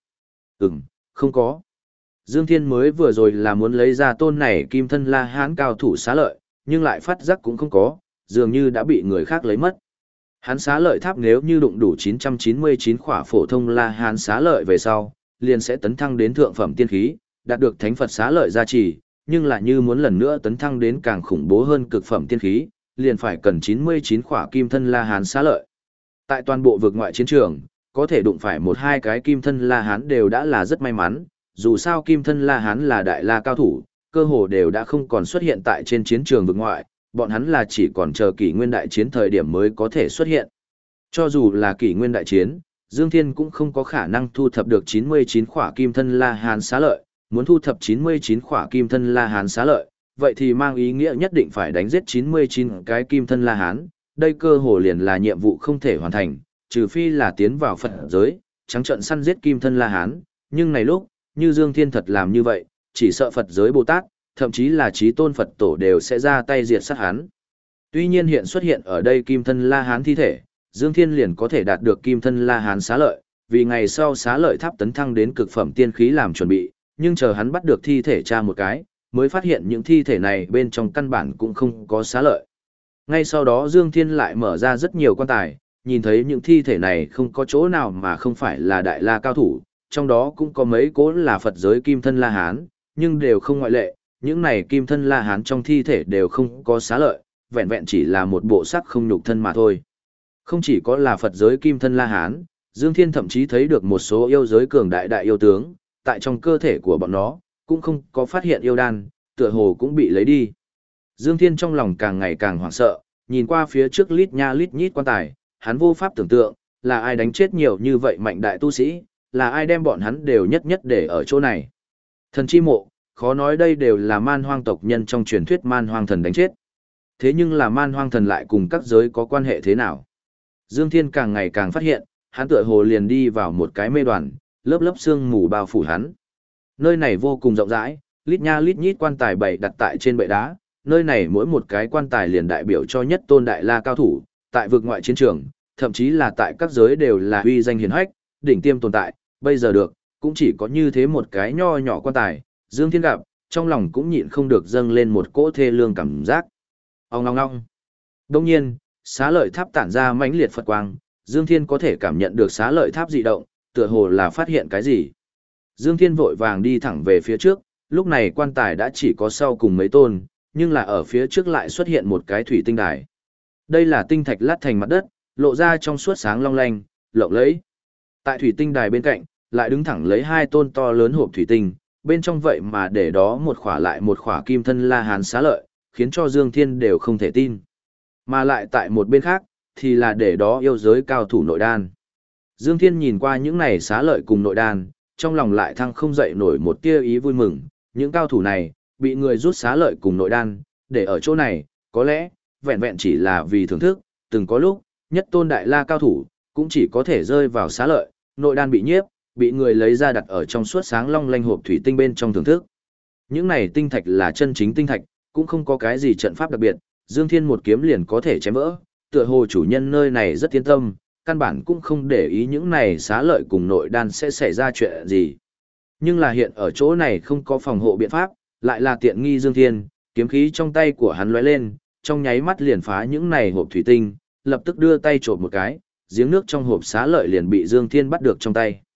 [SPEAKER 1] Không có. Dương Thiên mới vừa rồi là muốn lấy ra tôn này kim thân La Hán cao thủ xá lợi, nhưng lại phát giác cũng không có, dường như đã bị người khác lấy mất. Hắn xá lợi tháp nếu như đụng đủ 999 khỏa phổ thông La Hán xá lợi về sau, liền sẽ tấn thăng đến thượng phẩm tiên khí, đạt được thánh Phật xá lợi gia trì, nhưng là như muốn lần nữa tấn thăng đến càng khủng bố hơn cực phẩm tiên khí, liền phải cần 99 khỏa kim thân La Hán xá lợi. Tại toàn bộ vực ngoại chiến trường, có thể đụng phải một hai cái kim thân La Hán đều đã là rất may mắn, dù sao kim thân La Hán là đại la cao thủ, cơ hồ đều đã không còn xuất hiện tại trên chiến trường vực ngoại, bọn hắn là chỉ còn chờ kỷ nguyên đại chiến thời điểm mới có thể xuất hiện. Cho dù là kỷ nguyên đại chiến, Dương Thiên cũng không có khả năng thu thập được 99 khỏa kim thân La Hán xá lợi, muốn thu thập 99 khỏa kim thân La Hán xá lợi, vậy thì mang ý nghĩa nhất định phải đánh giết 99 cái kim thân La Hán, đây cơ hồ liền là nhiệm vụ không thể hoàn thành, trừ phi là tiến vào Phật giới, trắng trợn săn giết kim thân La Hán, nhưng này lúc, như Dương Thiên thật làm như vậy, chỉ sợ Phật giới Bồ Tát, thậm chí là chí tôn Phật tổ đều sẽ ra tay diệt sát hắn. Tuy nhiên hiện xuất hiện ở đây kim thân La Hán thi thể, Dương Thiên liền có thể đạt được kim thân La Hán xá lợi, vì ngày sau xá lợi tháp tấn thăng đến cực phẩm tiên khí làm chuẩn bị, nhưng chờ hắn bắt được thi thể tra một cái, mới phát hiện những thi thể này bên trong căn bản cũng không có xá lợi. Ngay sau đó Dương Thiên lại mở ra rất nhiều quan tài, nhìn thấy những thi thể này không có chỗ nào mà không phải là đại la cao thủ, trong đó cũng có mấy cố là Phật giới kim thân La Hán, nhưng đều không ngoại lệ, những này kim thân La Hán trong thi thể đều không có xá lợi, vẹn vẹn chỉ là một bộ sắc không nhục thân mà thôi. Không chỉ có là Phật giới kim thân La Hán, Dương Thiên thậm chí thấy được một số yêu giới cường đại đại yêu tướng, tại trong cơ thể của bọn nó, cũng không có phát hiện yêu đan, tựa hồ cũng bị lấy đi. Dương Thiên trong lòng càng ngày càng hoảng sợ, nhìn qua phía trước lít nha lít nhít quan tài, hắn vô pháp tưởng tượng, là ai đánh chết nhiều như vậy mạnh đại tu sĩ, là ai đem bọn hắn đều nhất nhất để ở chỗ này. Thần chi mộ, khó nói đây đều là man hoang tộc nhân trong truyền thuyết man hoang thần đánh chết. Thế nhưng là man hoang thần lại cùng các giới có quan hệ thế nào? Dương Thiên càng ngày càng phát hiện, hắn tựa hồ liền đi vào một cái mê đoàn, lớp lớp sương mù bao phủ hắn. Nơi này vô cùng rộng rãi, lít nha lít nhít quan tài bày đặt tại trên bệ đá, nơi này mỗi một cái quan tài liền đại biểu cho nhất tôn đại la cao thủ, tại vực ngoại chiến trường, thậm chí là tại các giới đều là uy danh hiển hách, đỉnh tiêm tồn tại, bây giờ được, cũng chỉ có như thế một cái nho nhỏ quan tài, Dương Thiên gặp, trong lòng cũng nhịn không được dâng lên một cỗ thê lương cảm giác. Ong ong ong. Đông nhiên, xá lợi tháp tản ra mãnh liệt Phật quang, Dương Thiên có thể cảm nhận được xá lợi tháp dị động, tựa hồ là phát hiện cái gì. Dương Thiên vội vàng đi thẳng về phía trước, lúc này quan tài đã chỉ có sau cùng mấy tôn, nhưng là ở phía trước lại xuất hiện một cái thủy tinh đài. Đây là tinh thạch lát thành mặt đất, lộ ra trong suốt sáng long lanh, lộng lẫy. Tại thủy tinh đài bên cạnh, lại đứng thẳng lấy hai tôn to lớn hộp thủy tinh, bên trong vậy mà để đó một khỏa lại một khỏa kim thân La Hán xá lợi, khiến cho Dương Thiên đều không thể tin. Mà lại tại một bên khác, thì là để đó yêu giới cao thủ nội đan. Dương Thiên nhìn qua những này xá lợi cùng nội đan, trong lòng lại thăng không dậy nổi một tia ý vui mừng, những cao thủ này, bị người rút xá lợi cùng nội đan, để ở chỗ này, có lẽ, vẹn vẹn chỉ là vì thưởng thức, từng có lúc, nhất tôn đại la cao thủ, cũng chỉ có thể rơi vào xá lợi, nội đan bị nhiếp, bị người lấy ra đặt ở trong suốt sáng long lanh hộp thủy tinh bên trong thưởng thức. Những này tinh thạch là chân chính tinh thạch, cũng không có cái gì trận pháp đặc biệt, Dương Thiên một kiếm liền có thể chém vỡ, tựa hồ chủ nhân nơi này rất yên tâm, căn bản cũng không để ý những này xá lợi cùng nội đan sẽ xảy ra chuyện gì. Nhưng là hiện ở chỗ này không có phòng hộ biện pháp, lại là tiện nghi Dương Thiên, kiếm khí trong tay của hắn lóe lên, trong nháy mắt liền phá những này hộp thủy tinh, lập tức đưa tay chộp một cái, giếng nước trong hộp xá lợi liền bị Dương Thiên bắt được trong tay.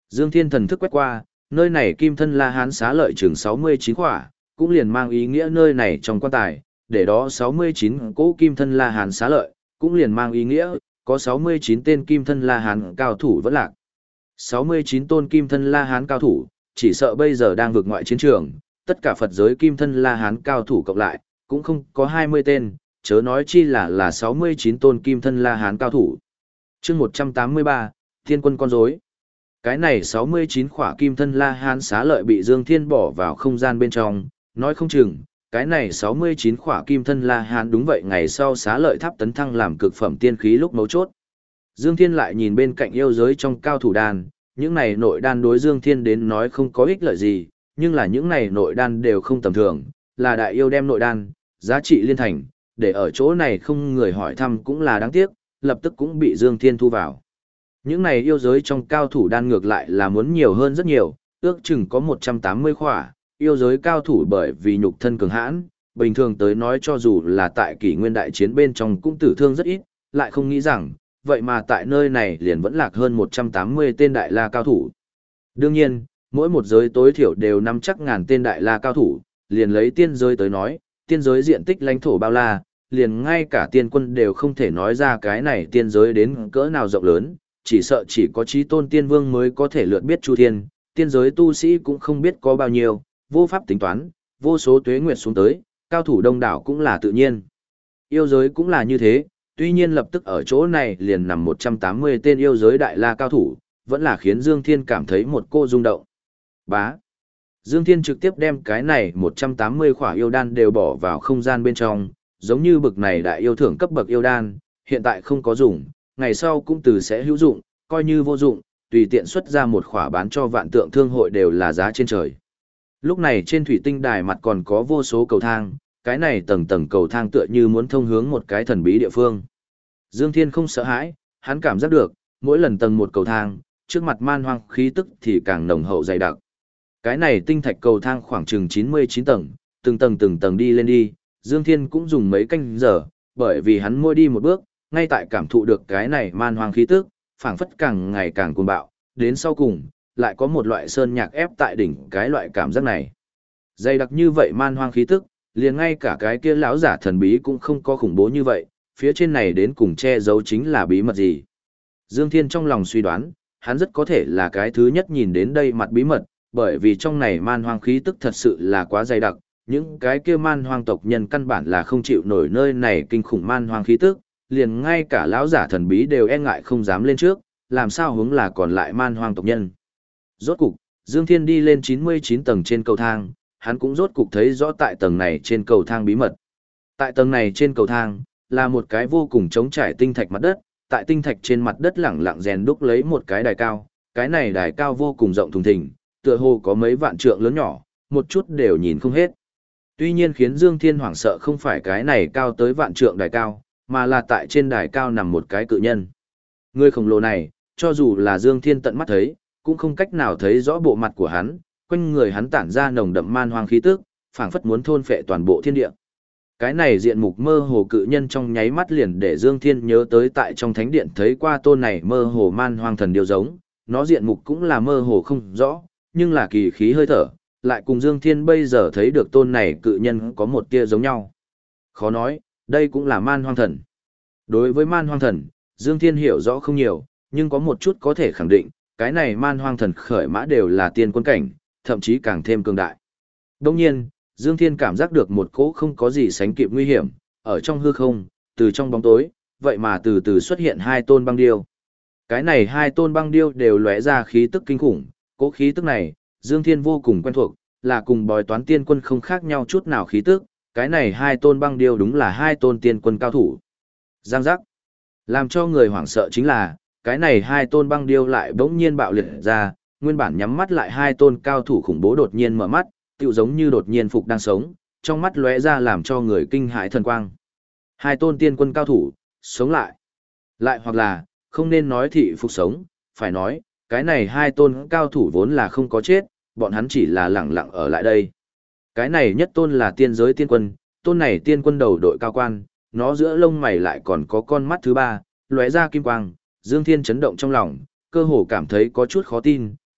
[SPEAKER 1] Dương Thiên thần thức quét qua, nơi này kim thân La Hán xá lợi chừng 69 khỏa, cũng liền mang ý nghĩa nơi này trong quan tài, để đó 69 cỗ kim thân La Hán xá lợi, cũng liền mang ý nghĩa, có 69 tên kim thân La Hán cao thủ vẫn lạc. 69 tôn kim thân La Hán cao thủ, chỉ sợ bây giờ đang vượt ngoại chiến trường, tất cả Phật giới kim thân La Hán cao thủ cộng lại, cũng không có 20 tên, chớ nói chi là 69 tôn kim thân La Hán cao thủ. Chương 183, Thiên quân con rối. Cái này 69 khỏa kim thân La Hán xá lợi bị Dương Thiên bỏ vào không gian bên trong, nói không chừng, cái này 69 khỏa kim thân La Hán đúng vậy ngày sau xá lợi tháp tấn thăng làm cực phẩm tiên khí lúc mấu chốt. Dương Thiên lại nhìn bên cạnh yêu giới trong cao thủ đan, những này nội đan đối Dương Thiên đến nói không có ích lợi gì, nhưng là những này nội đan đều không tầm thường, là đại yêu đem nội đan, giá trị liên thành, để ở chỗ này không người hỏi thăm cũng là đáng tiếc, lập tức cũng bị Dương Thiên thu vào. Những này yêu giới trong cao thủ đan ngược lại là muốn nhiều hơn rất nhiều, ước chừng có 180 khỏa, yêu giới cao thủ bởi vì nhục thân cường hãn, bình thường tới nói cho dù là tại kỷ nguyên đại chiến bên trong cũng tử thương rất ít, lại không nghĩ rằng, vậy mà tại nơi này liền vẫn lạc hơn 180 tên đại la cao thủ. Đương nhiên, mỗi một giới tối thiểu đều nắm chắc ngàn tên đại la cao thủ, liền lấy tiên giới tới nói, tiên giới diện tích lãnh thổ bao la, liền ngay cả tiên quân đều không thể nói ra cái này tiên giới đến cỡ nào rộng lớn, chỉ sợ chỉ có chí tôn tiên vương mới có thể lượt biết chu thiên, tiên giới tu sĩ cũng không biết có bao nhiêu, vô pháp tính toán, vô số tuế nguyệt xuống tới, cao thủ đông đảo cũng là tự nhiên. Yêu giới cũng là như thế, tuy nhiên lập tức ở chỗ này liền nằm 180 tên yêu giới đại la cao thủ, vẫn là khiến Dương Thiên cảm thấy một cô rung động. Bá. Dương Thiên trực tiếp đem cái này 180 khỏa yêu đan đều bỏ vào không gian bên trong, giống như bực này đại yêu thưởng cấp bậc yêu đan, hiện tại không có dùng, ngày sau cũng từ sẽ hữu dụng, coi như vô dụng, tùy tiện xuất ra một khỏa bán cho vạn tượng thương hội đều là giá trên trời. Lúc này trên thủy tinh đài mặt còn có vô số cầu thang, cái này tầng tầng cầu thang tựa như muốn thông hướng một cái thần bí địa phương. Dương Thiên không sợ hãi, hắn cảm giác được, mỗi lần tầng một cầu thang, trước mặt man hoang khí tức thì càng nồng hậu dày đặc. Cái này tinh thạch cầu thang khoảng chừng 99 tầng, từng tầng đi lên đi, Dương Thiên cũng dùng mấy canh giờ, bởi vì hắn mỗi đi một bước, ngay tại cảm thụ được cái này man hoang khí tức, phảng phất càng ngày càng cuồng bạo, đến sau cùng, lại có một loại sơn nhạc ép tại đỉnh cái loại cảm giác này. Dày đặc như vậy man hoang khí tức, liền ngay cả cái kia lão giả thần bí cũng không có khủng bố như vậy, phía trên này đến cùng che giấu chính là bí mật gì. Dương Thiên trong lòng suy đoán, hắn rất có thể là cái thứ nhất nhìn đến đây mặt bí mật, bởi vì trong này man hoang khí tức thật sự là quá dày đặc, những cái kia man hoang tộc nhân căn bản là không chịu nổi nơi này kinh khủng man hoang khí tức, liền ngay cả lão giả thần bí đều e ngại không dám lên trước, làm sao hướng là còn lại man hoang tộc nhân. Rốt cục, Dương Thiên đi lên 99 tầng trên cầu thang, hắn cũng rốt cục thấy rõ tại tầng này trên cầu thang bí mật. Tại tầng này trên cầu thang, là một cái vô cùng trống trải tinh thạch mặt đất, tại tinh thạch trên mặt đất lẳng lặng rèn đúc lấy một cái đài cao, cái này đài cao vô cùng rộng thùng thình, tựa hồ có mấy vạn trượng lớn nhỏ, một chút đều nhìn không hết. Tuy nhiên khiến Dương Thiên hoảng sợ không phải cái này cao tới vạn trượng đài cao, mà là tại trên đài cao nằm một cái cự nhân. Người khổng lồ này, cho dù là Dương Thiên tận mắt thấy, cũng không cách nào thấy rõ bộ mặt của hắn, quanh người hắn tản ra nồng đậm man hoang khí tức, phảng phất muốn thôn phệ toàn bộ thiên địa. Cái này diện mục mơ hồ cự nhân trong nháy mắt liền để Dương Thiên nhớ tới tại trong thánh điện thấy qua tôn này mơ hồ man hoang thần điều giống, nó diện mục cũng là mơ hồ không rõ, nhưng là kỳ khí hơi thở, lại cùng Dương Thiên bây giờ thấy được tôn này cự nhân có một tia giống nhau. Khó nói, đây cũng là man hoang thần. Đối với man hoang thần, Dương Thiên hiểu rõ không nhiều, nhưng có một chút có thể khẳng định, cái này man hoang thần khởi mã đều là tiên quân cảnh, thậm chí càng thêm cường đại. Đồng nhiên, Dương Thiên cảm giác được một cỗ không có gì sánh kịp nguy hiểm, ở trong hư không, từ trong bóng tối, vậy mà từ từ xuất hiện hai tôn băng điêu. Cái này hai tôn băng điêu đều lóe ra khí tức kinh khủng, cỗ khí tức này, Dương Thiên vô cùng quen thuộc, là cùng bói toán tiên quân không khác nhau chút nào khí tức, cái này hai tôn băng điêu đúng là hai tôn tiên quân cao thủ. Giang giác. Làm cho người hoảng sợ chính là, cái này hai tôn băng điêu lại bỗng nhiên bạo liệt ra, nguyên bản nhắm mắt lại hai tôn cao thủ khủng bố đột nhiên mở mắt, tựu giống như đột nhiên phục đang sống, trong mắt lóe ra làm cho người kinh hãi thần quang. Hai tôn tiên quân cao thủ, sống lại. Lại hoặc là, không nên nói thị phục sống, phải nói, cái này hai tôn cao thủ vốn là không có chết, bọn hắn chỉ là lẳng lặng ở lại đây. Cái này nhất tôn là tiên giới tiên quân, tôn này tiên quân đầu đội cao quan, nó giữa lông mày lại còn có con mắt thứ ba, lóe ra kim quang, Dương Thiên chấn động trong lòng, cơ hồ cảm thấy có chút khó tin,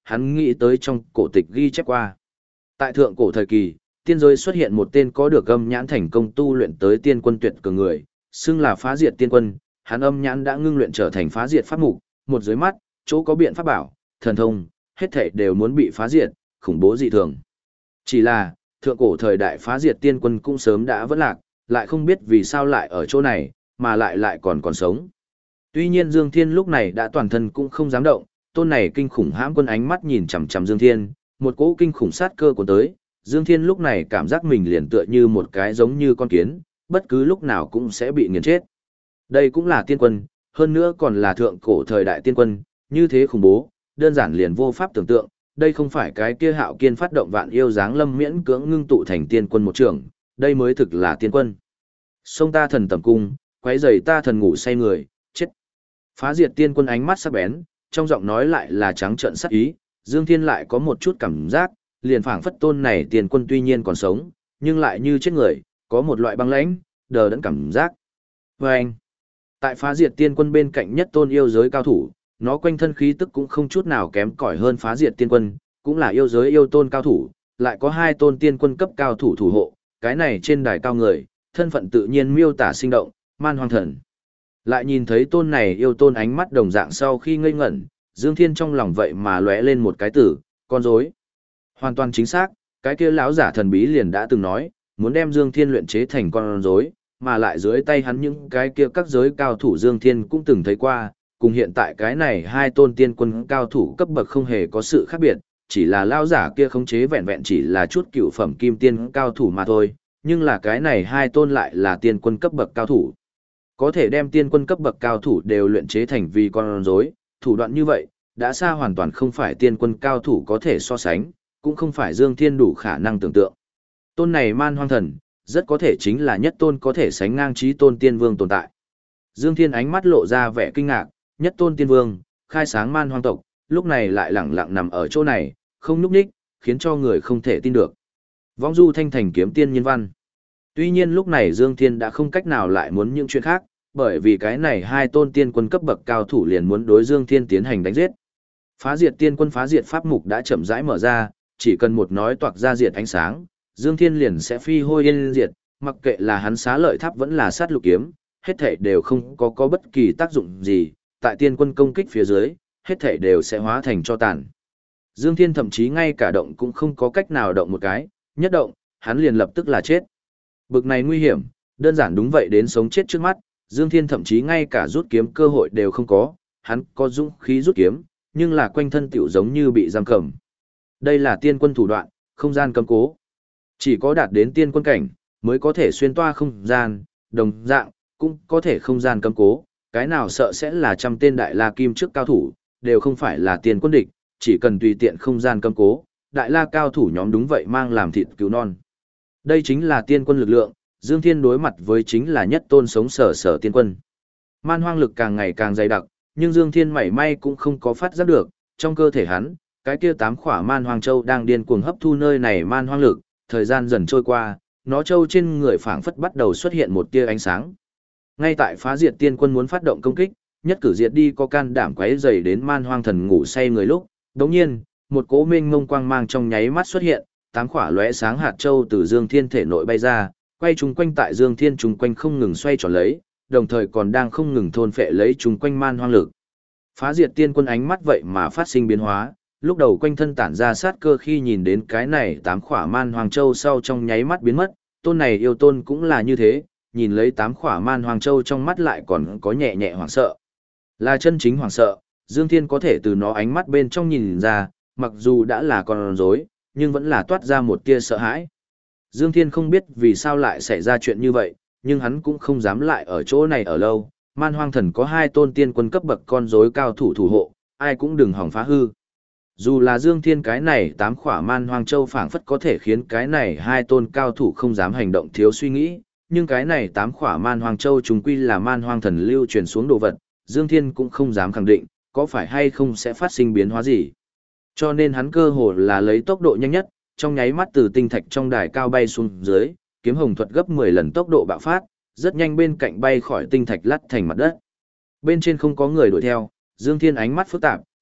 [SPEAKER 1] hắn nghĩ tới trong cổ tịch ghi chép qua. Tại thượng cổ thời kỳ, tiên giới xuất hiện một tên có được âm nhãn thành công tu luyện tới tiên quân tuyệt cường người, xưng là phá diệt tiên quân, hắn âm nhãn đã ngưng luyện trở thành phá diệt pháp mục, một dưới mắt, chỗ có biện pháp bảo, thần thông, hết thảy đều muốn bị phá diệt, khủng bố dị thường. Chỉ là, thượng cổ thời đại phá diệt tiên quân cũng sớm đã vỡ lạc, lại không biết vì sao lại ở chỗ này, mà lại còn sống. Tuy nhiên Dương Thiên lúc này đã toàn thân cũng không dám động, tôn này kinh khủng hãm quân ánh mắt nhìn chằm chằm Dương Thiên, một cỗ kinh khủng sát cơ của tới, Dương Thiên lúc này cảm giác mình liền tựa như một cái giống như con kiến, bất cứ lúc nào cũng sẽ bị nghiền chết. Đây cũng là tiên quân, hơn nữa còn là thượng cổ thời đại tiên quân, như thế khủng bố, đơn giản liền vô pháp tưởng tượng, đây không phải cái kia Hạo Kiên phát động vạn yêu dáng lâm miễn cưỡng ngưng tụ thành tiên quân một trưởng, đây mới thực là tiên quân. Xông ta thần tầm cung, quấy rầy ta thần ngủ say người, chết. Phá diệt tiên quân ánh mắt sắc bén, trong giọng nói lại là trắng trợn sát ý, Dương Thiên lại có một chút cảm giác, liền phảng phất tôn này tiên quân tuy nhiên còn sống, nhưng lại như chết người, có một loại băng lãnh, đờ đẫn cảm giác. Và anh, tại phá diệt tiên quân bên cạnh nhất tôn yêu giới cao thủ, nó quanh thân khí tức cũng không chút nào kém cỏi hơn phá diệt tiên quân, cũng là yêu giới yêu tôn cao thủ, lại có hai tôn tiên quân cấp cao thủ thủ hộ, cái này trên đài cao người, thân phận tự nhiên miêu tả sinh động, man hoang thần. Lại nhìn thấy tôn này yêu tôn ánh mắt đồng dạng sau khi ngây ngẩn, Dương Thiên trong lòng vậy mà lóe lên một cái tử, con rối. Hoàn toàn chính xác, cái kia lão giả thần bí liền đã từng nói, muốn đem Dương Thiên luyện chế thành con rối, mà lại dưới tay hắn những cái kia các giới cao thủ Dương Thiên cũng từng thấy qua, cùng hiện tại cái này hai tôn tiên quân cao thủ cấp bậc không hề có sự khác biệt, chỉ là lão giả kia khống chế vẹn vẹn chỉ là chút cựu phẩm kim tiên cao thủ mà thôi, nhưng là cái này hai tôn lại là tiên quân cấp bậc cao thủ. Có thể đem tiên quân cấp bậc cao thủ đều luyện chế thành vì con rối, thủ đoạn như vậy, đã xa hoàn toàn không phải tiên quân cao thủ có thể so sánh, cũng không phải Dương Thiên đủ khả năng tưởng tượng. Tôn này man hoang thần, rất có thể chính là nhất tôn có thể sánh ngang chí tôn tiên vương tồn tại. Dương Thiên ánh mắt lộ ra vẻ kinh ngạc, nhất tôn tiên vương, khai sáng man hoang tộc, lúc này lại lẳng lặng nằm ở chỗ này, không nhúc nhích, khiến cho người không thể tin được. Vong du thanh thành kiếm tiên nhân văn. Tuy nhiên lúc này Dương Thiên đã không cách nào lại muốn những chuyện khác, bởi vì cái này hai tôn tiên quân cấp bậc cao thủ liền muốn đối Dương Thiên tiến hành đánh giết. Phá diệt tiên quân phá diệt pháp mục đã chậm rãi mở ra, chỉ cần một nói toạc ra diệt ánh sáng, Dương Thiên liền sẽ phi hôi yên diệt, mặc kệ là hắn xá lợi tháp vẫn là sát lục kiếm, hết thảy đều không có bất kỳ tác dụng gì, tại tiên quân công kích phía dưới, hết thảy đều sẽ hóa thành cho tàn. Dương Thiên thậm chí ngay cả động cũng không có cách nào động một cái, nhất động, hắn liền lập tức là chết. Bực này nguy hiểm, đơn giản đúng vậy đến sống chết trước mắt, Dương Thiên thậm chí ngay cả rút kiếm cơ hội đều không có, hắn có dũng khí rút kiếm, nhưng là quanh thân tiểu giống như bị giam cầm. Đây là tiên quân thủ đoạn, không gian cấm cố. Chỉ có đạt đến tiên quân cảnh, mới có thể xuyên toa không gian, đồng dạng, cũng có thể không gian cấm cố, cái nào sợ sẽ là trăm tên đại la kim trước cao thủ, đều không phải là tiên quân địch, chỉ cần tùy tiện không gian cấm cố, đại la cao thủ nhóm đúng vậy mang làm thịt cứu non. Đây chính là tiên quân lực lượng, Dương Thiên đối mặt với chính là nhất tôn sống sở tiên quân. Man hoang lực càng ngày càng dày đặc, nhưng Dương Thiên mảy may cũng không có phát giác được, trong cơ thể hắn, cái kia 8 khỏa man hoang châu đang điên cuồng hấp thu nơi này man hoang lực, thời gian dần trôi qua, nó châu trên người phảng phất bắt đầu xuất hiện một tia ánh sáng. Ngay tại phá diệt tiên quân muốn phát động công kích, nhất cử diệt đi có can đảm quấy rầy đến man hoang thần ngủ say người lúc, đột nhiên, một cỗ mênh mông quang mang trong nháy mắt xuất hiện, 8 khỏa lóe sáng hạt châu từ Dương Thiên thể nội bay ra, quay chung quanh tại Dương Thiên chung quanh không ngừng xoay tròn lấy, đồng thời còn đang không ngừng thôn phệ lấy chung quanh man hoang lực. Phá diệt tiên quân ánh mắt vậy mà phát sinh biến hóa, lúc đầu quanh thân tản ra sát cơ khi nhìn đến cái này 8 khỏa man hoang châu sau trong nháy mắt biến mất, tôn này yêu tôn cũng là như thế, nhìn lấy 8 khỏa man hoang châu trong mắt lại còn có nhẹ nhẹ hoảng sợ. Là chân chính hoảng sợ, Dương Thiên có thể từ nó ánh mắt bên trong nhìn ra, mặc dù đã là con rối, nhưng vẫn là toát ra một tia sợ hãi. Dương Thiên không biết vì sao lại xảy ra chuyện như vậy, nhưng hắn cũng không dám lại ở chỗ này ở lâu, man hoang thần có 2 tôn tiên quân cấp bậc con rối cao thủ thủ hộ, ai cũng đừng hỏng phá hư. Dù là Dương Thiên cái này 8 khỏa man hoang châu phảng phất có thể khiến cái này 2 tôn cao thủ không dám hành động thiếu suy nghĩ, nhưng cái này 8 khỏa man hoang châu chúng quy là man hoang thần lưu truyền xuống đồ vật, Dương Thiên cũng không dám khẳng định, có phải hay không sẽ phát sinh biến hóa gì. Cho nên hắn cơ hồ là lấy tốc độ nhanh nhất, trong nháy mắt từ tinh thạch trong đài cao bay xuống dưới, kiếm hồng thuật gấp 10 lần tốc độ bạo phát, rất nhanh bên cạnh bay khỏi tinh thạch lắt thành mặt đất. Bên trên không có người đuổi theo, Dương Thiên ánh mắt phức tạp,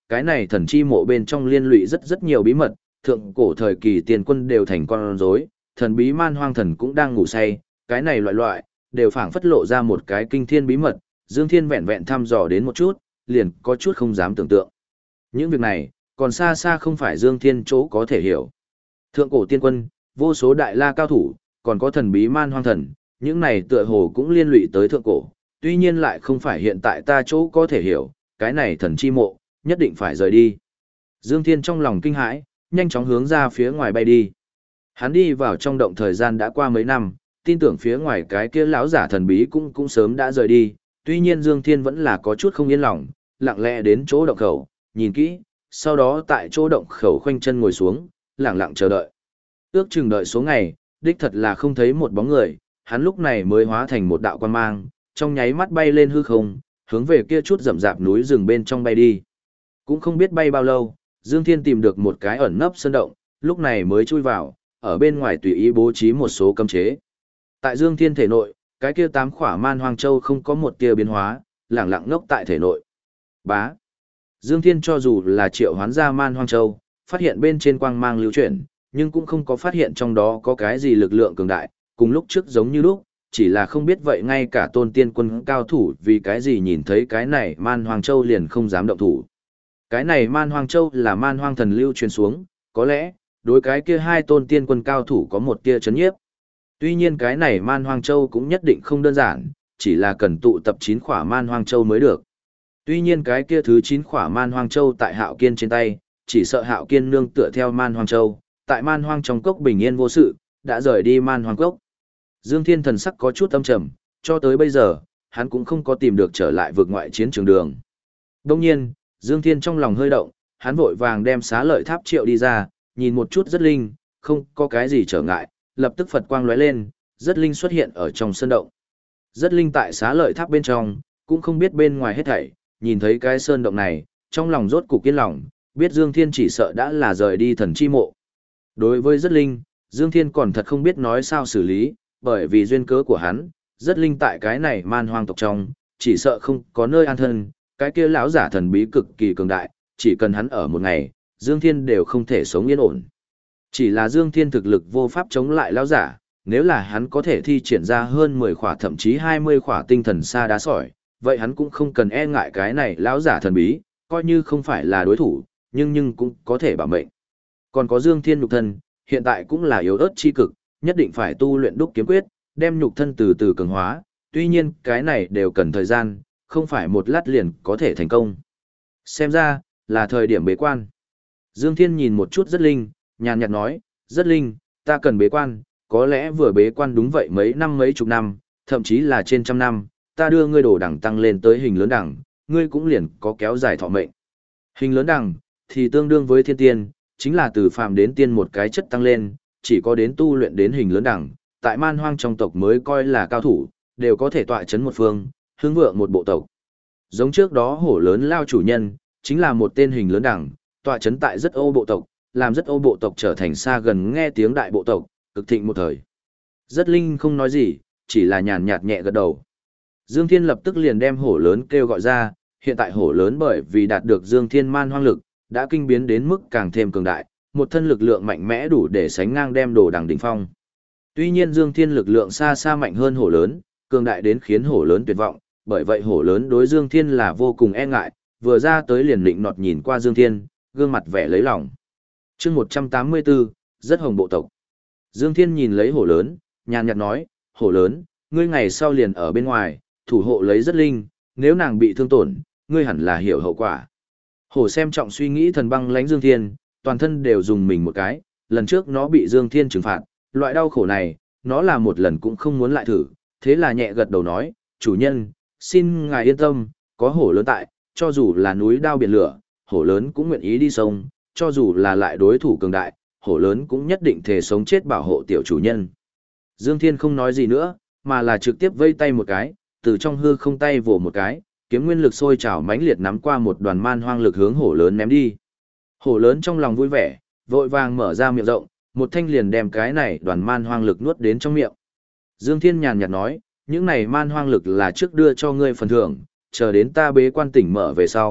[SPEAKER 1] cái này thần chi mộ bên trong liên lụy rất rất nhiều bí mật, thượng cổ thời kỳ tiền quân đều thành con rối, thần bí man hoang thần cũng đang ngủ say, cái này loại đều phảng phất lộ ra một cái kinh thiên bí mật, Dương Thiên vẹn vẹn thăm dò đến một chút, liền có chút không dám tưởng tượng. Những việc này, còn xa xa không phải Dương Thiên chỗ có thể hiểu. Thượng cổ tiên quân, vô số đại la cao thủ, còn có thần bí man hoang thần, những này tựa hồ cũng liên lụy tới thượng cổ, tuy nhiên lại không phải hiện tại ta chỗ có thể hiểu, cái này thần chi mộ, nhất định phải rời đi. Dương Thiên trong lòng kinh hãi, nhanh chóng hướng ra phía ngoài bay đi. Hắn đi vào trong động thời gian đã qua mấy năm, tin tưởng phía ngoài cái kia lão giả thần bí cũng sớm đã rời đi, tuy nhiên Dương Thiên vẫn là có chút không yên lòng, lặng lẽ đến chỗ động khẩu, nhìn kỹ, sau đó tại chỗ động khẩu khoanh chân ngồi xuống, lặng lặng chờ đợi. Ước chừng đợi số ngày, đích thật là không thấy một bóng người, hắn lúc này mới hóa thành một đạo quan mang, trong nháy mắt bay lên hư không, hướng về kia chút rậm rạp núi rừng bên trong bay đi. Cũng không biết bay bao lâu, Dương Thiên tìm được một cái ẩn nấp sơn động, lúc này mới chui vào, ở bên ngoài tùy ý bố trí một số cấm chế. Tại Dương Thiên thể nội, cái kia 8 khỏa man hoang châu không có một tia biến hóa, lẳng lặng ngốc tại thể nội. Bá. Dương Thiên cho dù là triệu hoán ra man hoang châu, phát hiện bên trên quang mang lưu chuyển, nhưng cũng không có phát hiện trong đó có cái gì lực lượng cường đại, cùng lúc trước giống như lúc, chỉ là không biết vậy ngay cả tôn tiên quân cao thủ vì cái gì nhìn thấy cái này man hoang châu liền không dám động thủ. Cái này man hoang châu là man hoang thần lưu truyền xuống, có lẽ, đối cái kia 2 tôn tiên quân cao thủ có một tia chấn nhiếp. Tuy nhiên cái này man hoang châu cũng nhất định không đơn giản, chỉ là cần tụ tập 9 khỏa man hoang châu mới được. Tuy nhiên cái kia thứ 9 khỏa man hoang châu tại Hạo Kiên trên tay, chỉ sợ Hạo Kiên nương tựa theo man hoang châu, tại man hoang trong cốc bình yên vô sự, đã rời đi man hoang cốc. Dương Thiên thần sắc có chút âm trầm, cho tới bây giờ, hắn cũng không có tìm được trở lại vực ngoại chiến trường đường. Đông nhiên, Dương Thiên trong lòng hơi động, hắn vội vàng đem xá lợi tháp triệu đi ra, nhìn một chút rất linh, không có cái gì trở ngại, lập tức Phật quang lóe lên, rất linh xuất hiện ở trong sơn động. Rất linh tại xá lợi tháp bên trong, cũng không biết bên ngoài hết thảy, nhìn thấy cái sơn động này, trong lòng rốt cục yên lòng, biết Dương Thiên chỉ sợ đã là rời đi thần chi mộ. Đối với rất linh, Dương Thiên còn thật không biết nói sao xử lý, bởi vì duyên cớ của hắn, rất linh tại cái này man hoang tộc trong, chỉ sợ không có nơi an thân, cái kia lão giả thần bí cực kỳ cường đại, chỉ cần hắn ở một ngày, Dương Thiên đều không thể sống yên ổn. Chỉ là Dương Thiên thực lực vô pháp chống lại lão giả, nếu là hắn có thể thi triển ra hơn 10 khỏa thậm chí 20 khỏa tinh thần sa đá sỏi, vậy hắn cũng không cần e ngại cái này lão giả thần bí, coi như không phải là đối thủ, nhưng cũng có thể bảo mệnh. Còn có Dương Thiên nhục thân, hiện tại cũng là yếu ớt chi cực, nhất định phải tu luyện đúc kiếm quyết, đem nhục thân từ từ cường hóa, tuy nhiên cái này đều cần thời gian, không phải một lát liền có thể thành công. Xem ra, là thời điểm bế quan. Dương Thiên nhìn một chút rất linh, nhàn nhạt nói, rất linh, ta cần bế quan, có lẽ vừa bế quan đúng vậy mấy chục năm, thậm chí là trên trăm năm, ta đưa ngươi đồ đẳng tăng lên tới hình lớn đẳng, ngươi cũng liền có kéo dài thọ mệnh. Hình lớn đẳng, thì tương đương với thiên tiên, chính là từ phàm đến tiên một cái chất tăng lên, chỉ có đến tu luyện đến hình lớn đẳng, tại man hoang trong tộc mới coi là cao thủ, đều có thể tọa chấn một phương, hướng vượng một bộ tộc. Giống trước đó hổ lớn lao chủ nhân, chính là một tên hình lớn đẳng, tọa chấn tại rất ô bộ tộc, làm rất ô bộ tộc trở thành xa gần nghe tiếng đại bộ tộc, cực thịnh một thời. Rất linh không nói gì, chỉ là nhàn nhạt nhẹ gật đầu. Dương Thiên lập tức liền đem hổ lớn kêu gọi ra, hiện tại hổ lớn bởi vì đạt được Dương Thiên man hoang lực, đã kinh biến đến mức càng thêm cường đại, một thân lực lượng mạnh mẽ đủ để sánh ngang đem đồ đằng đỉnh phong. Tuy nhiên Dương Thiên lực lượng xa xa mạnh hơn hổ lớn, cường đại đến khiến hổ lớn tuyệt vọng, bởi vậy hổ lớn đối Dương Thiên là vô cùng e ngại, vừa ra tới liền định nọt nhìn qua Dương Thiên, gương mặt vẻ lấy lòng. Chương 184, rất hồng bộ tộc. Dương Thiên nhìn lấy hổ lớn, nhàn nhạt nói, hổ lớn, ngươi ngày sau liền ở bên ngoài, thủ hộ lấy rất linh, nếu nàng bị thương tổn, ngươi hẳn là hiểu hậu quả. Hổ xem trọng suy nghĩ thần băng lãnh Dương Thiên, toàn thân đều dùng mình một cái, lần trước nó bị Dương Thiên trừng phạt, loại đau khổ này, nó là một lần cũng không muốn lại thử, thế là nhẹ gật đầu nói, chủ nhân, xin ngài yên tâm, có hổ lớn tại, cho dù là núi đao biển lửa, hổ lớn cũng nguyện ý đi sông, cho dù là lại đối thủ cường đại, hổ lớn cũng nhất định thể sống chết bảo hộ tiểu chủ nhân. Dương Thiên không nói gì nữa, mà là trực tiếp vây tay một cái, từ trong hư không tay vồ một cái, kiếm nguyên lực sôi trào mãnh liệt nắm qua một đoàn man hoang lực hướng hổ lớn ném đi. Hổ lớn trong lòng vui vẻ, vội vàng mở ra miệng rộng, một thanh liền đem cái này đoàn man hoang lực nuốt đến trong miệng. Dương Thiên nhàn nhạt nói, những này man hoang lực là trước đưa cho ngươi phần thưởng, chờ đến ta bế quan tỉnh mở về sau,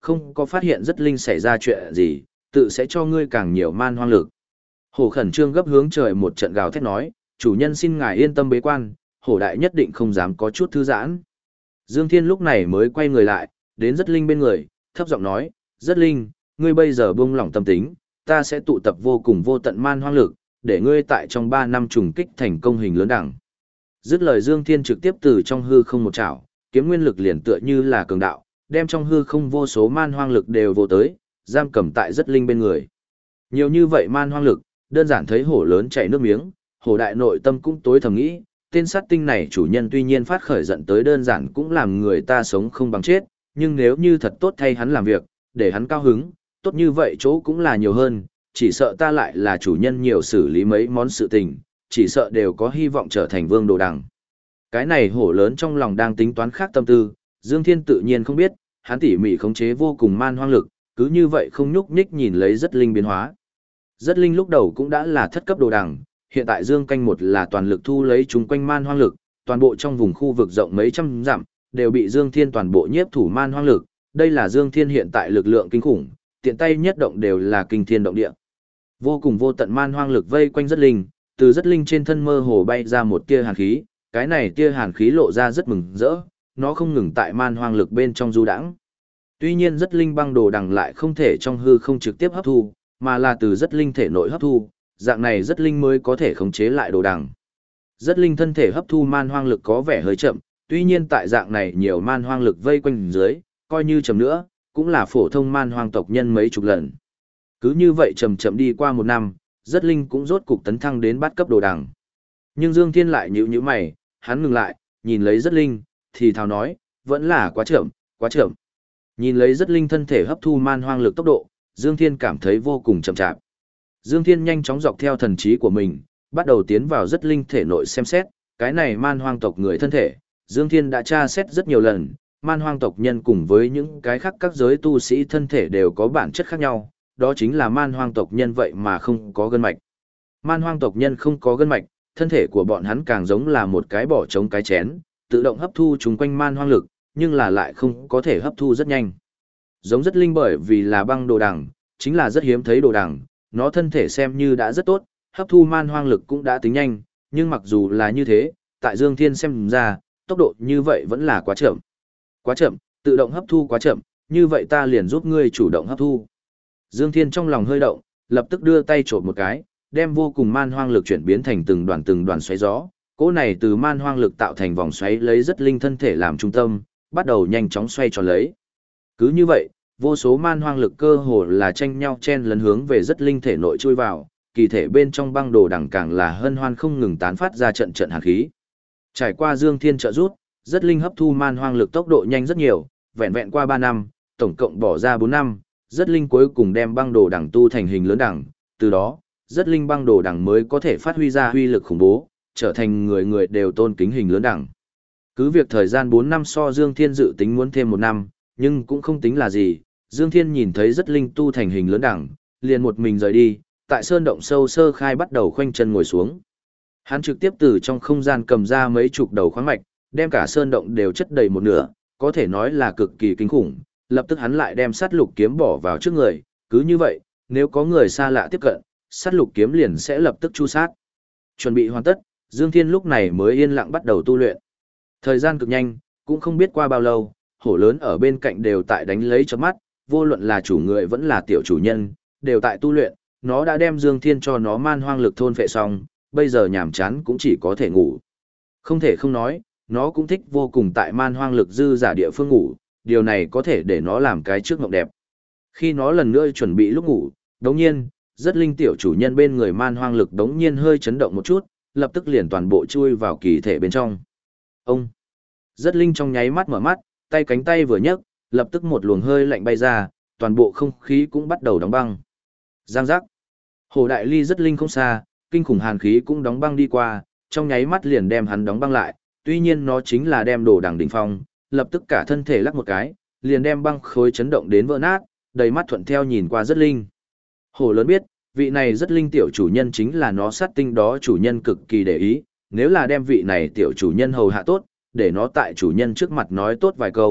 [SPEAKER 1] không có phát hiện rất linh xảy ra chuyện gì, tự sẽ cho ngươi càng nhiều man hoang lực. Hổ khẩn trương gấp hướng trời một trận gào thét nói, chủ nhân xin ngài yên tâm bế quan, hổ đại nhất định không dám có chút thư giãn. Dương Thiên lúc này mới quay người lại, đến rất linh bên người, thấp giọng nói, rất linh, ngươi bây giờ buông lỏng tâm tính, ta sẽ tụ tập vô cùng vô tận man hoang lực, để ngươi tại trong 3 năm trùng kích thành công hình lớn đẳng. Dứt lời Dương Thiên trực tiếp từ trong hư không một chảo, kiếm nguyên lực liền tựa như là cường đạo, đem trong hư không vô số man hoang lực đều vô tới, giam cầm tại rất linh bên người. Nhiều như vậy man hoang lực, đơn giản thấy hổ lớn chảy nước miếng, hổ đại nội tâm cũng tối thầm nghĩ, tên sát tinh này chủ nhân tuy nhiên phát khởi giận tới đơn giản cũng làm người ta sống không bằng chết, nhưng nếu như thật tốt thay hắn làm việc, để hắn cao hứng, tốt như vậy chỗ cũng là nhiều hơn, chỉ sợ ta lại là chủ nhân nhiều xử lý mấy món sự tình, chỉ sợ đều có hy vọng trở thành vương đồ đằng. Cái này hổ lớn trong lòng đang tính toán khác tâm tư, Dương Thiên tự nhiên không biết, hắn tỉ mỉ khống chế vô cùng man hoang lực, cứ như vậy không nhúc nhích nhìn lấy rất linh biến hóa. Rất linh lúc đầu cũng đã là thất cấp đồ đằng, hiện tại Dương Canh một là toàn lực thu lấy chúng quanh man hoang lực, toàn bộ trong vùng khu vực rộng mấy trăm dặm, đều bị Dương Thiên toàn bộ nhiếp thủ man hoang lực, đây là Dương Thiên hiện tại lực lượng kinh khủng, tiện tay nhất động đều là kinh thiên động địa. Vô cùng vô tận man hoang lực vây quanh rất linh, từ rất linh trên thân mơ hồ bay ra một tia hàn khí, cái này tia hàn khí lộ ra rất mừng rỡ, nó không ngừng tại man hoang lực bên trong du đãng. Tuy nhiên rất linh băng đồ đằng lại không thể trong hư không trực tiếp hấp thu, mà là từ rất linh thể nội hấp thu, dạng này rất linh mới có thể khống chế lại đồ đằng. Rất linh thân thể hấp thu man hoang lực có vẻ hơi chậm, tuy nhiên tại dạng này nhiều man hoang lực vây quanh dưới, coi như chậm nữa, cũng là phổ thông man hoang tộc nhân mấy chục lần. Cứ như vậy chậm chậm đi qua 1 năm, rất linh cũng rốt cục tấn thăng đến bát cấp đồ đằng. Nhưng Dương Thiên lại nhíu mày, hắn ngừng lại, nhìn lấy rất linh, thì thào nói, vẫn là quá chậm, quá chậm. Nhìn lấy rất linh thân thể hấp thu man hoang lực tốc độ, Dương Thiên cảm thấy vô cùng chậm chạp. Dương Thiên nhanh chóng dọc theo thần trí của mình, bắt đầu tiến vào rất linh thể nội xem xét, cái này man hoang tộc người thân thể, Dương Thiên đã tra xét rất nhiều lần, man hoang tộc nhân cùng với những cái khác các giới tu sĩ thân thể đều có bản chất khác nhau, đó chính là man hoang tộc nhân vậy mà không có gân mạch. Man hoang tộc nhân không có gân mạch, thân thể của bọn hắn càng giống là một cái bỏ trống cái chén, tự động hấp thu chúng quanh man hoang lực, nhưng là lại không có thể hấp thu rất nhanh. Giống rất linh bởi vì là băng đồ đằng, chính là rất hiếm thấy đồ đằng, nó thân thể xem như đã rất tốt, hấp thu man hoang lực cũng đã tính nhanh, nhưng mặc dù là như thế, tại Dương Thiên xem ra, tốc độ như vậy vẫn là quá chậm. Quá chậm, tự động hấp thu quá chậm, như vậy ta liền giúp ngươi chủ động hấp thu. Dương Thiên trong lòng hơi động, lập tức đưa tay chộp một cái, đem vô cùng man hoang lực chuyển biến thành từng đoàn xoáy gió. Cỗ này từ man hoang lực tạo thành vòng xoáy lấy rất linh thân thể làm trung tâm, bắt đầu nhanh chóng xoay tròn lấy. Cứ như vậy, vô số man hoang lực cơ hồ là tranh nhau chen lấn hướng về rất linh thể nội chui vào, kỳ thể bên trong băng đồ đằng càng là hân hoan không ngừng tán phát ra trận trận hàn khí. Trải qua Dương Thiên trợ giúp, rất linh hấp thu man hoang lực tốc độ nhanh rất nhiều, vẹn vẹn qua 3 năm, tổng cộng bỏ ra 4 năm, rất linh cuối cùng đem băng đồ đằng tu thành hình lớn đằng, từ đó, rất linh băng đồ đằng mới có thể phát huy ra huy lực khủng bố, trở thành người người đều tôn kính hình lớn đằng. Cứ việc thời gian 4 năm so Dương Thiên dự tính muốn thêm 1 năm, nhưng cũng không tính là gì, Dương Thiên nhìn thấy rất linh tu thành hình lớn đằng, liền một mình rời đi, tại sơn động sâu sơ khai bắt đầu khoanh chân ngồi xuống. Hắn trực tiếp từ trong không gian cầm ra mấy chục đầu khoáng mạch, đem cả sơn động đều chất đầy một nửa, có thể nói là cực kỳ kinh khủng. Lập tức hắn lại đem sát lục kiếm bỏ vào trước người, cứ như vậy, nếu có người xa lạ tiếp cận, sát lục kiếm liền sẽ lập tức chu sát. Chuẩn bị hoàn tất, Dương Thiên lúc này mới yên lặng bắt đầu tu luyện. Thời gian cực nhanh, cũng không biết qua bao lâu, hổ lớn ở bên cạnh đều tại đánh lấy chớp mắt, vô luận là chủ người vẫn là tiểu chủ nhân, đều tại tu luyện, nó đã đem Dương Thiên cho nó man hoang lực thôn phệ xong, bây giờ nhàm chán cũng chỉ có thể ngủ. Không thể không nói, nó cũng thích vô cùng tại man hoang lực dư giả địa phương ngủ, điều này có thể để nó làm cái trước mộng đẹp. Khi nó lần nữa chuẩn bị lúc ngủ, đống nhiên, rất linh tiểu chủ nhân bên người man hoang lực đống nhiên hơi chấn động một chút, lập tức liền toàn bộ chui vào kỳ thể bên trong. Ông! Rất linh trong nháy mắt mở mắt, tay cánh tay vừa nhấc, lập tức một luồng hơi lạnh bay ra, toàn bộ không khí cũng bắt đầu đóng băng. Giang giác! Hồ đại ly rất linh không xa, kinh khủng hàn khí cũng đóng băng đi qua, trong nháy mắt liền đem hắn đóng băng lại, tuy nhiên nó chính là đem đồ đằng đỉnh phong, lập tức cả thân thể lắc một cái, liền đem băng khối chấn động đến vỡ nát, đầy mắt thuận theo nhìn qua rất linh. Hổ lớn biết, vị này rất linh tiểu chủ nhân chính là nó sát tinh đó chủ nhân cực kỳ để ý, nếu là đem vị này tiểu chủ nhân hầu hạ tốt, để nó tại chủ nhân trước mặt nói tốt vài câu,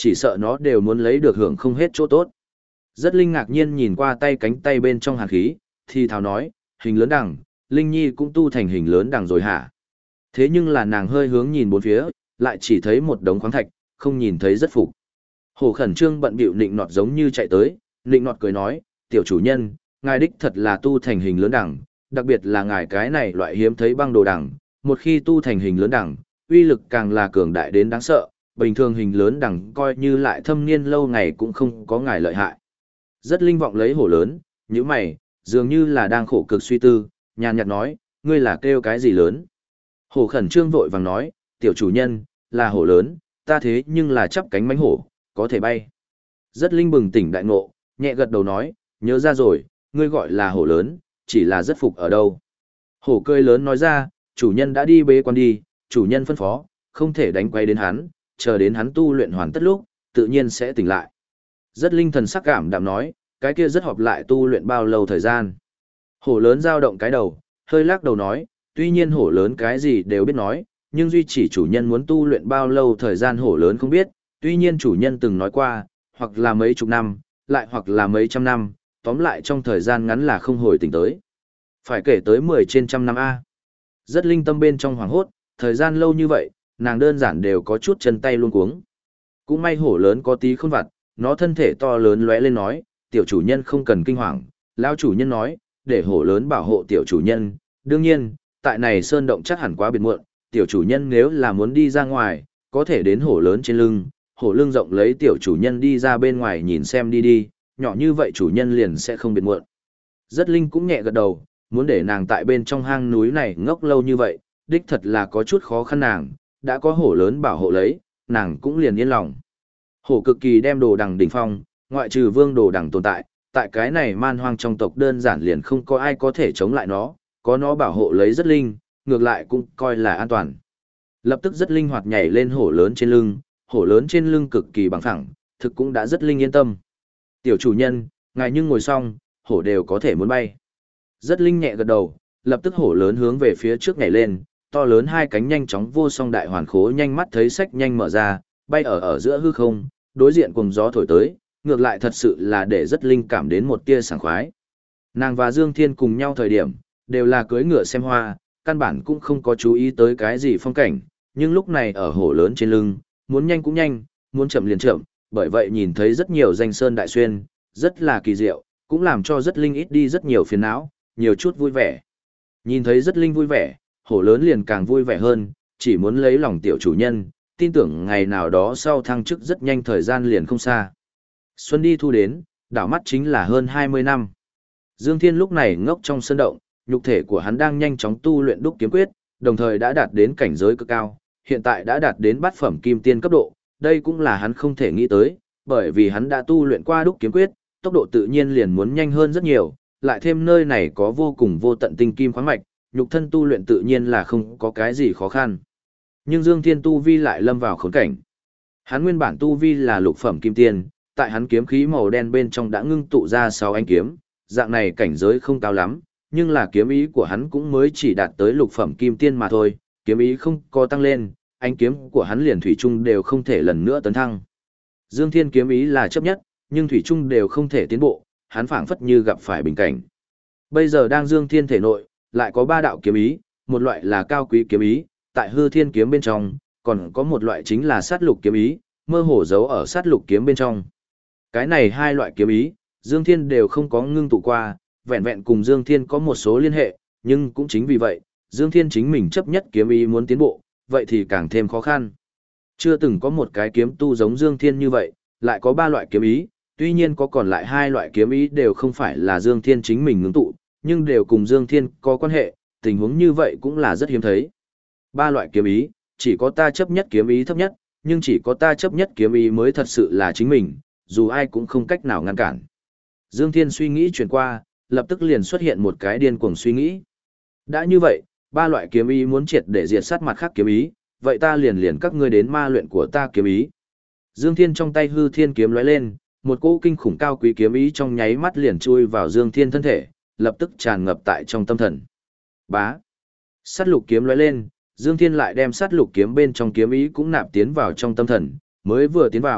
[SPEAKER 1] chỉ sợ nó đều muốn lấy được hưởng không hết chỗ tốt. Rất Linh ngạc nhiên nhìn qua tay cánh tay bên trong hàn khí, thì thào nói, hình lớn đằng, Linh Nhi cũng tu thành hình lớn đằng rồi hả? Thế nhưng là nàng hơi hướng nhìn bốn phía, lại chỉ thấy một đống khoáng thạch, không nhìn thấy rất phục. Hổ khẩn trương bận bịu nịnh nọt giống như chạy tới, nịnh nọt cười nói, tiểu chủ nhân, ngài đích thật là tu thành hình lớn đằng, đặc biệt là ngài cái này loại hiếm thấy băng đồ đằng, một khi tu thành hình lớn đằng, uy lực càng là cường đại đến đáng sợ, bình thường hình lớn đằng coi như lại thâm niên lâu ngày cũng không có ngài lợi hại. Rất Linh vọng lấy hổ lớn, như mày, dường như là đang khổ cực suy tư, nhàn nhạt nói, ngươi là kêu cái gì lớn? Hổ khẩn trương vội vàng nói, tiểu chủ nhân, là hổ lớn, ta thế nhưng là chắp cánh mãnh hổ, có thể bay. Rất Linh bừng tỉnh đại ngộ, nhẹ gật đầu nói, nhớ ra rồi, ngươi gọi là hổ lớn, chỉ là rất phục ở đâu. Hổ cười lớn nói ra, chủ nhân đã đi bế quan đi, chủ nhân phân phó, không thể đánh quay đến hắn, chờ đến hắn tu luyện hoàn tất lúc, tự nhiên sẽ tỉnh lại. Rất Linh thần sắc cảm đạm nói, cái kia rất họp lại tu luyện bao lâu thời gian. Hổ lớn dao động cái đầu, hơi lắc đầu nói, tuy nhiên hổ lớn cái gì đều biết nói, nhưng duy chỉ chủ nhân muốn tu luyện bao lâu thời gian hổ lớn không biết, tuy nhiên chủ nhân từng nói qua, hoặc là mấy chục năm, lại hoặc là mấy trăm năm, tóm lại trong thời gian ngắn là không hồi tỉnh tới. Phải kể tới 10 trên trăm năm A. Rất Linh tâm bên trong hoảng hốt, thời gian lâu như vậy, nàng đơn giản đều có chút chân tay luôn cuống. Cũng may hổ lớn có tí khôn vặt, nó thân thể to lớn lóe lên nói, tiểu chủ nhân không cần kinh hoàng, lão chủ nhân nói, để hổ lớn bảo hộ tiểu chủ nhân, đương nhiên, tại này sơn động chắc hẳn quá biệt muộn, tiểu chủ nhân nếu là muốn đi ra ngoài, có thể đến hổ lớn trên lưng, hổ lưng rộng lấy tiểu chủ nhân đi ra bên ngoài nhìn xem đi đi, nhỏ như vậy chủ nhân liền sẽ không biệt muộn. Rất Linh cũng nhẹ gật đầu, muốn để nàng tại bên trong hang núi này ngốc lâu như vậy, đích thật là có chút khó khăn nàng, đã có hổ lớn bảo hộ lấy, nàng cũng liền yên lòng. Hổ cực kỳ đem đồ đằng đỉnh phong, ngoại trừ vương đồ đằng tồn tại, tại cái này man hoang trong tộc đơn giản liền không có ai có thể chống lại nó, có nó bảo hộ lấy Rất Linh, ngược lại cũng coi là an toàn. Lập tức Rất linh hoạt nhảy lên hổ lớn trên lưng, hổ lớn trên lưng cực kỳ bằng phẳng, thực cũng đã Rất Linh yên tâm. Tiểu chủ nhân, ngài nhưng ngồi xong, hổ đều có thể muốn bay. Rất Linh nhẹ gật đầu, lập tức hổ lớn hướng về phía trước nhảy lên, to lớn hai cánh nhanh chóng vô song đại hoàn khố nhanh mắt thấy sách nhanh mở ra, bay ở giữa hư không, đối diện cùng gió thổi tới, ngược lại thật sự là để Rất Linh cảm đến một tia sảng khoái. Nàng và Dương Thiên cùng nhau thời điểm, đều là cưỡi ngựa xem hoa, căn bản cũng không có chú ý tới cái gì phong cảnh, nhưng lúc này ở hổ lớn trên lưng, muốn nhanh cũng nhanh, muốn chậm liền chậm, bởi vậy nhìn thấy rất nhiều danh sơn đại xuyên, rất là kỳ diệu, cũng làm cho Rất Linh ít đi rất nhiều phiền não, nhiều chút vui vẻ. Nhìn thấy Rất Linh vui vẻ, hổ lớn liền càng vui vẻ hơn, chỉ muốn lấy lòng tiểu chủ nhân, tin tưởng ngày nào đó sau thăng chức rất nhanh thời gian liền không xa. Xuân đi thu đến, đảo mắt chính là hơn 20 năm. Dương Thiên lúc này ngốc trong sân động, nhục thể của hắn đang nhanh chóng tu luyện đúc kiếm quyết, đồng thời đã đạt đến cảnh giới cực cao, hiện tại đã đạt đến bát phẩm kim tiên cấp độ, đây cũng là hắn không thể nghĩ tới, bởi vì hắn đã tu luyện qua đúc kiếm quyết, tốc độ tự nhiên liền muốn nhanh hơn rất nhiều, lại thêm nơi này có vô cùng vô tận tinh kim khoáng mạch, nhục thân tu luyện tự nhiên là không có cái gì khó khăn. Nhưng Dương Thiên tu vi lại lâm vào khốn cảnh. Hắn nguyên bản tu vi là lục phẩm kim tiên, tại hắn kiếm khí màu đen bên trong đã ngưng tụ ra 6 ánh kiếm, dạng này cảnh giới không cao lắm, nhưng là kiếm ý của hắn cũng mới chỉ đạt tới lục phẩm kim tiên mà thôi, kiếm ý không có tăng lên, ánh kiếm của hắn liền thủy chung đều không thể lần nữa tấn thăng. Dương Thiên kiếm ý là chấp nhất, nhưng thủy chung đều không thể tiến bộ, hắn phảng phất như gặp phải bình cảnh. Bây giờ đang Dương Thiên thể nội, lại có 3 đạo kiếm ý, một loại là cao quý kiếm ý, tại hư thiên kiếm bên trong, còn có một loại chính là sát lục kiếm ý, mơ hồ giấu ở sát lục kiếm bên trong. Cái này hai loại kiếm ý, Dương Thiên đều không có ngưng tụ qua, vẹn vẹn cùng Dương Thiên có một số liên hệ, nhưng cũng chính vì vậy, Dương Thiên chính mình chấp nhất kiếm ý muốn tiến bộ, vậy thì càng thêm khó khăn. Chưa từng có một cái kiếm tu giống Dương Thiên như vậy, lại có 3 loại kiếm ý, tuy nhiên có còn lại 2 loại kiếm ý đều không phải là Dương Thiên chính mình ngưng tụ, nhưng đều cùng Dương Thiên có quan hệ, tình huống như vậy cũng là rất hiếm thấy. 3 loại kiếm ý, chỉ có ta chấp nhất kiếm ý thấp nhất, nhưng chỉ có ta chấp nhất kiếm ý mới thật sự là chính mình, dù ai cũng không cách nào ngăn cản. Dương Thiên suy nghĩ chuyển qua, lập tức liền xuất hiện một cái điên cuồng suy nghĩ. Đã như vậy, 3 loại kiếm ý muốn triệt để diệt sát mặt khác kiếm ý, vậy ta liền các ngươi đến ma luyện của ta kiếm ý. Dương Thiên trong tay hư thiên kiếm lóe lên, một cỗ kinh khủng cao quý kiếm ý trong nháy mắt liền chui vào Dương Thiên thân thể, lập tức tràn ngập tại trong tâm thần. Bá. Sát lục kiếm lóe lên, Dương Thiên lại đem sát lục kiếm bên trong kiếm ý cũng nạp tiến vào trong tâm thần, mới vừa tiến vào,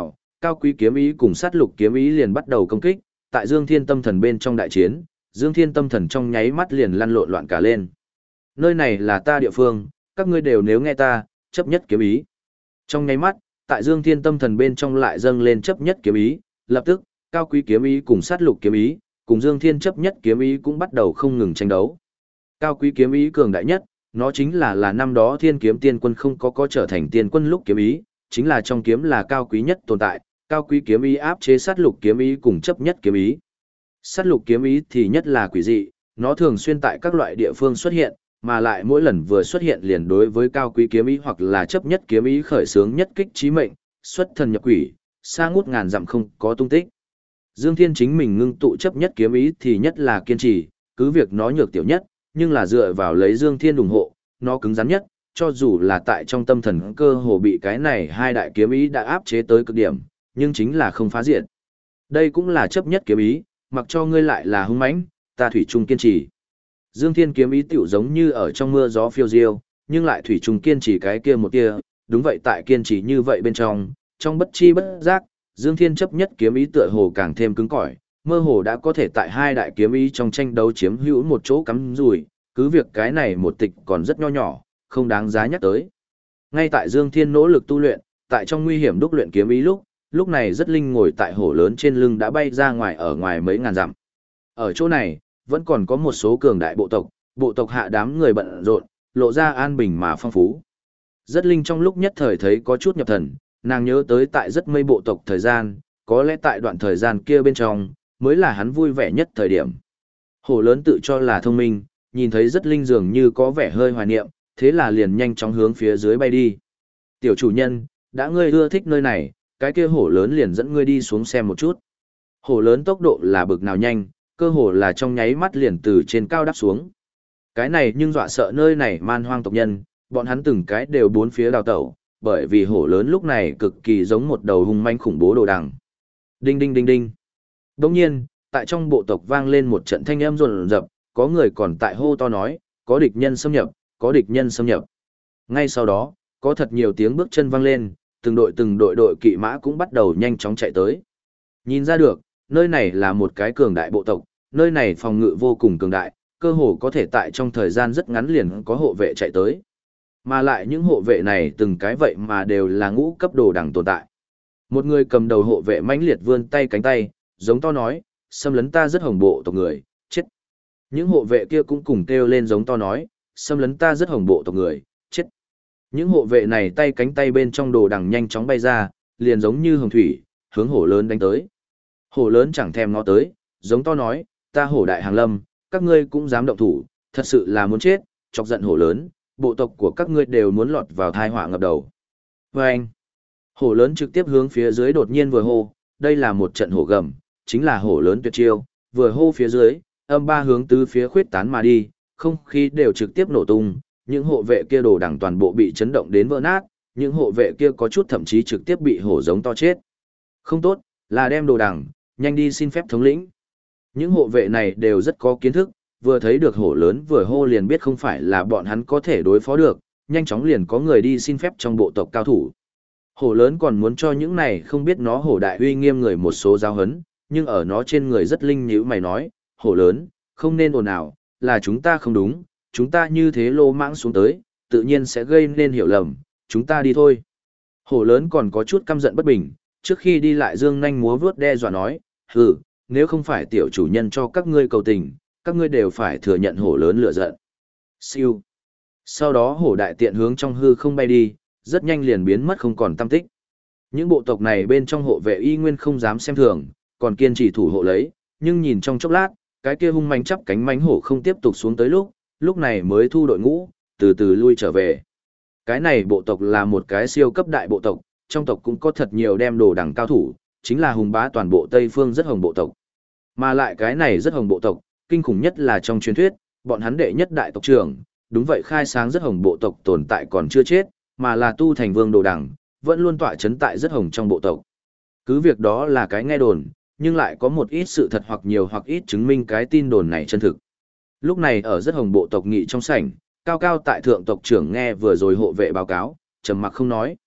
[SPEAKER 1] Cao Quý kiếm ý cùng Sát Lục kiếm ý liền bắt đầu công kích, tại Dương Thiên Tâm Thần bên trong đại chiến, Dương Thiên Tâm Thần trong nháy mắt liền lăn lộn loạn cả lên. Nơi này là ta địa phương, các ngươi đều nếu nghe ta, chấp nhất kiếm ý. Trong nháy mắt, tại Dương Thiên Tâm Thần bên trong lại dâng lên chấp nhất kiếm ý, lập tức, Cao Quý kiếm ý cùng Sát Lục kiếm ý, cùng Dương Thiên chấp nhất kiếm ý cũng bắt đầu không ngừng tranh đấu. Cao Quý kiếm ý cường đại nhất, nó chính là năm đó Thiên Kiếm Tiên Quân không có trở thành tiên quân lúc kiếm ý, chính là trong kiếm là cao quý nhất tồn tại, Cao Quý kiếm ý áp chế Sát Lục kiếm ý cùng chấp nhất kiếm ý. Sát Lục kiếm ý thì nhất là quỷ dị, nó thường xuyên tại các loại địa phương xuất hiện, mà lại mỗi lần vừa xuất hiện liền đối với Cao Quý kiếm ý hoặc là chấp nhất kiếm ý khởi xướng nhất kích chí mệnh, xuất thần nhập quỷ, xa ngút ngàn dặm không có tung tích. Dương Thiên chính mình ngưng tụ chấp nhất kiếm ý thì nhất là kiên trì, cứ việc nó nhược tiểu nhất, nhưng là dựa vào lấy Dương Thiên ủng hộ, nó cứng rắn nhất, cho dù là tại trong tâm thần cơ hồ bị cái này hai đại kiếm ý đã áp chế tới cực điểm, nhưng chính là không phá diện. Đây cũng là chấp nhất kiếm ý, mặc cho ngươi lại là hung mãnh, ta thủy chung kiên trì. Dương Thiên kiếm ý tiểu giống như ở trong mưa gió phiêu diêu, nhưng lại thủy chung kiên trì cái kia một kia, đúng vậy tại kiên trì như vậy bên trong bất chi bất giác, Dương Thiên chấp nhất kiếm ý tựa hồ càng thêm cứng cỏi, mơ hồ đã có thể tại hai đại kiếm ý trong tranh đấu chiếm hữu một chỗ cắm rủi, cứ việc cái này một tịch còn rất nho nhỏ, không đáng giá nhắc tới. Ngay tại Dương Thiên nỗ lực tu luyện, tại trong nguy hiểm đúc luyện kiếm ý lúc này rất linh ngồi tại hổ lớn trên lưng đã bay ra ngoài ở ngoài mấy ngàn dặm. Ở chỗ này, vẫn còn có một số cường đại bộ tộc hạ đám người bận rộn, lộ ra an bình mà phong phú. Rất linh trong lúc nhất thời thấy có chút nhập thần, nàng nhớ tới tại rất mây bộ tộc thời gian, có lẽ tại đoạn thời gian kia bên trong, mới là hắn vui vẻ nhất thời điểm. Hổ lớn tự cho là thông minh, nhìn thấy rất linh dường như có vẻ hơi hoài niệm, thế là liền nhanh chóng hướng phía dưới bay đi. Tiểu chủ nhân, đã ngươi ưa thích nơi này, cái kia hổ lớn liền dẫn ngươi đi xuống xem một chút. Hổ lớn tốc độ là bực nào nhanh, cơ hồ là trong nháy mắt liền từ trên cao đáp xuống. Cái này nhưng dọa sợ nơi này man hoang tộc nhân, bọn hắn từng cái đều bốn phía đào tẩu, bởi vì hổ lớn lúc này cực kỳ giống một đầu hung manh khủng bố đồ đằng. Đinh đinh đinh đinh. Đồng nhiên, tại trong bộ tộc vang lên một trận thanh âm rồn rập, có người còn tại hô to nói, có địch nhân xâm nhập, có địch nhân xâm nhập. Ngay sau đó, có thật nhiều tiếng bước chân vang lên, từng đội đội kỵ mã cũng bắt đầu nhanh chóng chạy tới. Nhìn ra được, nơi này là một cái cường đại bộ tộc, nơi này phòng ngự vô cùng cường đại, cơ hồ có thể tại trong thời gian rất ngắn liền có hộ vệ chạy tới. Mà lại những hộ vệ này từng cái vậy mà đều là ngũ cấp đồ đẳng tồn tại. Một người cầm đầu hộ vệ mãnh liệt vươn tay cánh tay, giống to nói, xâm lấn ta rất hồng bộ tộc người, chết. Những hộ vệ kia cũng cùng kêu lên giống to nói, xâm lấn ta rất hồng bộ tộc người, chết. Những hộ vệ này tay cánh tay bên trong đồ đằng nhanh chóng bay ra, liền giống như hồng thủy, hướng hổ lớn đánh tới. Hổ lớn chẳng thèm ngó tới, giống to nói, ta hổ đại hàng lâm, các ngươi cũng dám động thủ, thật sự là muốn chết, chọc giận hổ lớn, bộ tộc của các ngươi đều muốn lọt vào thai họa ngập đầu. Và anh, hổ lớn trực tiếp hướng phía dưới đột nhiên vừa hô, đây là một trận hổ gầm, chính là hổ lớn tuyệt chiêu, vừa hô phía dưới, âm ba hướng tứ phía khuyết tán mà đi, không khí đều trực tiếp nổ tung, những hộ vệ kia đồ đằng toàn bộ bị chấn động đến vỡ nát, những hộ vệ kia có chút thậm chí trực tiếp bị hổ giống to chết. Không tốt, là đem đồ đằng, nhanh đi xin phép thống lĩnh. Những hộ vệ này đều rất có kiến thức, vừa thấy được hổ lớn vừa hô liền biết không phải là bọn hắn có thể đối phó được, nhanh chóng liền có người đi xin phép trong bộ tộc cao thủ. Hổ lớn còn muốn cho những này không biết nó hổ đại uy nghiêm người một số giáo hấn, nhưng ở nó trên người rất linh nhíu mày nói, hổ lớn, không nên ồn ào, là chúng ta không đúng, chúng ta như thế lô mãng xuống tới, tự nhiên sẽ gây nên hiểu lầm, chúng ta đi thôi. Hổ lớn còn có chút căm giận bất bình, trước khi đi lại dương nhanh múa vuốt đe dọa nói, hừ, nếu không phải tiểu chủ nhân cho các ngươi cầu tình, các ngươi đều phải thừa nhận hổ lớn lửa giận. Siêu. Sau đó hổ đại tiện hướng trong hư không bay đi, rất nhanh liền biến mất không còn tăm tích. Những bộ tộc này bên trong hộ vệ y nguyên không dám xem thường, còn kiên trì thủ hộ lấy, nhưng nhìn trong chốc lát, cái kia hung manh chắp cánh mánh hổ không tiếp tục xuống tới lúc này mới thu đội ngũ, từ từ lui trở về. Cái này bộ tộc là một cái siêu cấp đại bộ tộc, trong tộc cũng có thật nhiều đem đồ đẳng cao thủ, chính là hùng bá toàn bộ Tây Phương rất hồng bộ tộc. Mà lại cái này rất hồng bộ tộc, kinh khủng nhất là trong truyền thuyết, bọn hắn đệ nhất đại tộc trưởng, đúng vậy khai sáng rất hồng bộ tộc tồn tại còn chưa chết, mà là tu thành vương đồ đẳng, vẫn luôn tọa chấn tại rất hồng trong bộ tộc. Cứ việc đó là cái nghe đồn, nhưng lại có một ít sự thật hoặc nhiều hoặc ít chứng minh cái tin đồn này chân thực. Lúc này ở rất hồng bộ tộc nghị trong sảnh, cao cao tại thượng tộc trưởng nghe vừa rồi hộ vệ báo cáo, trầm mặc không nói.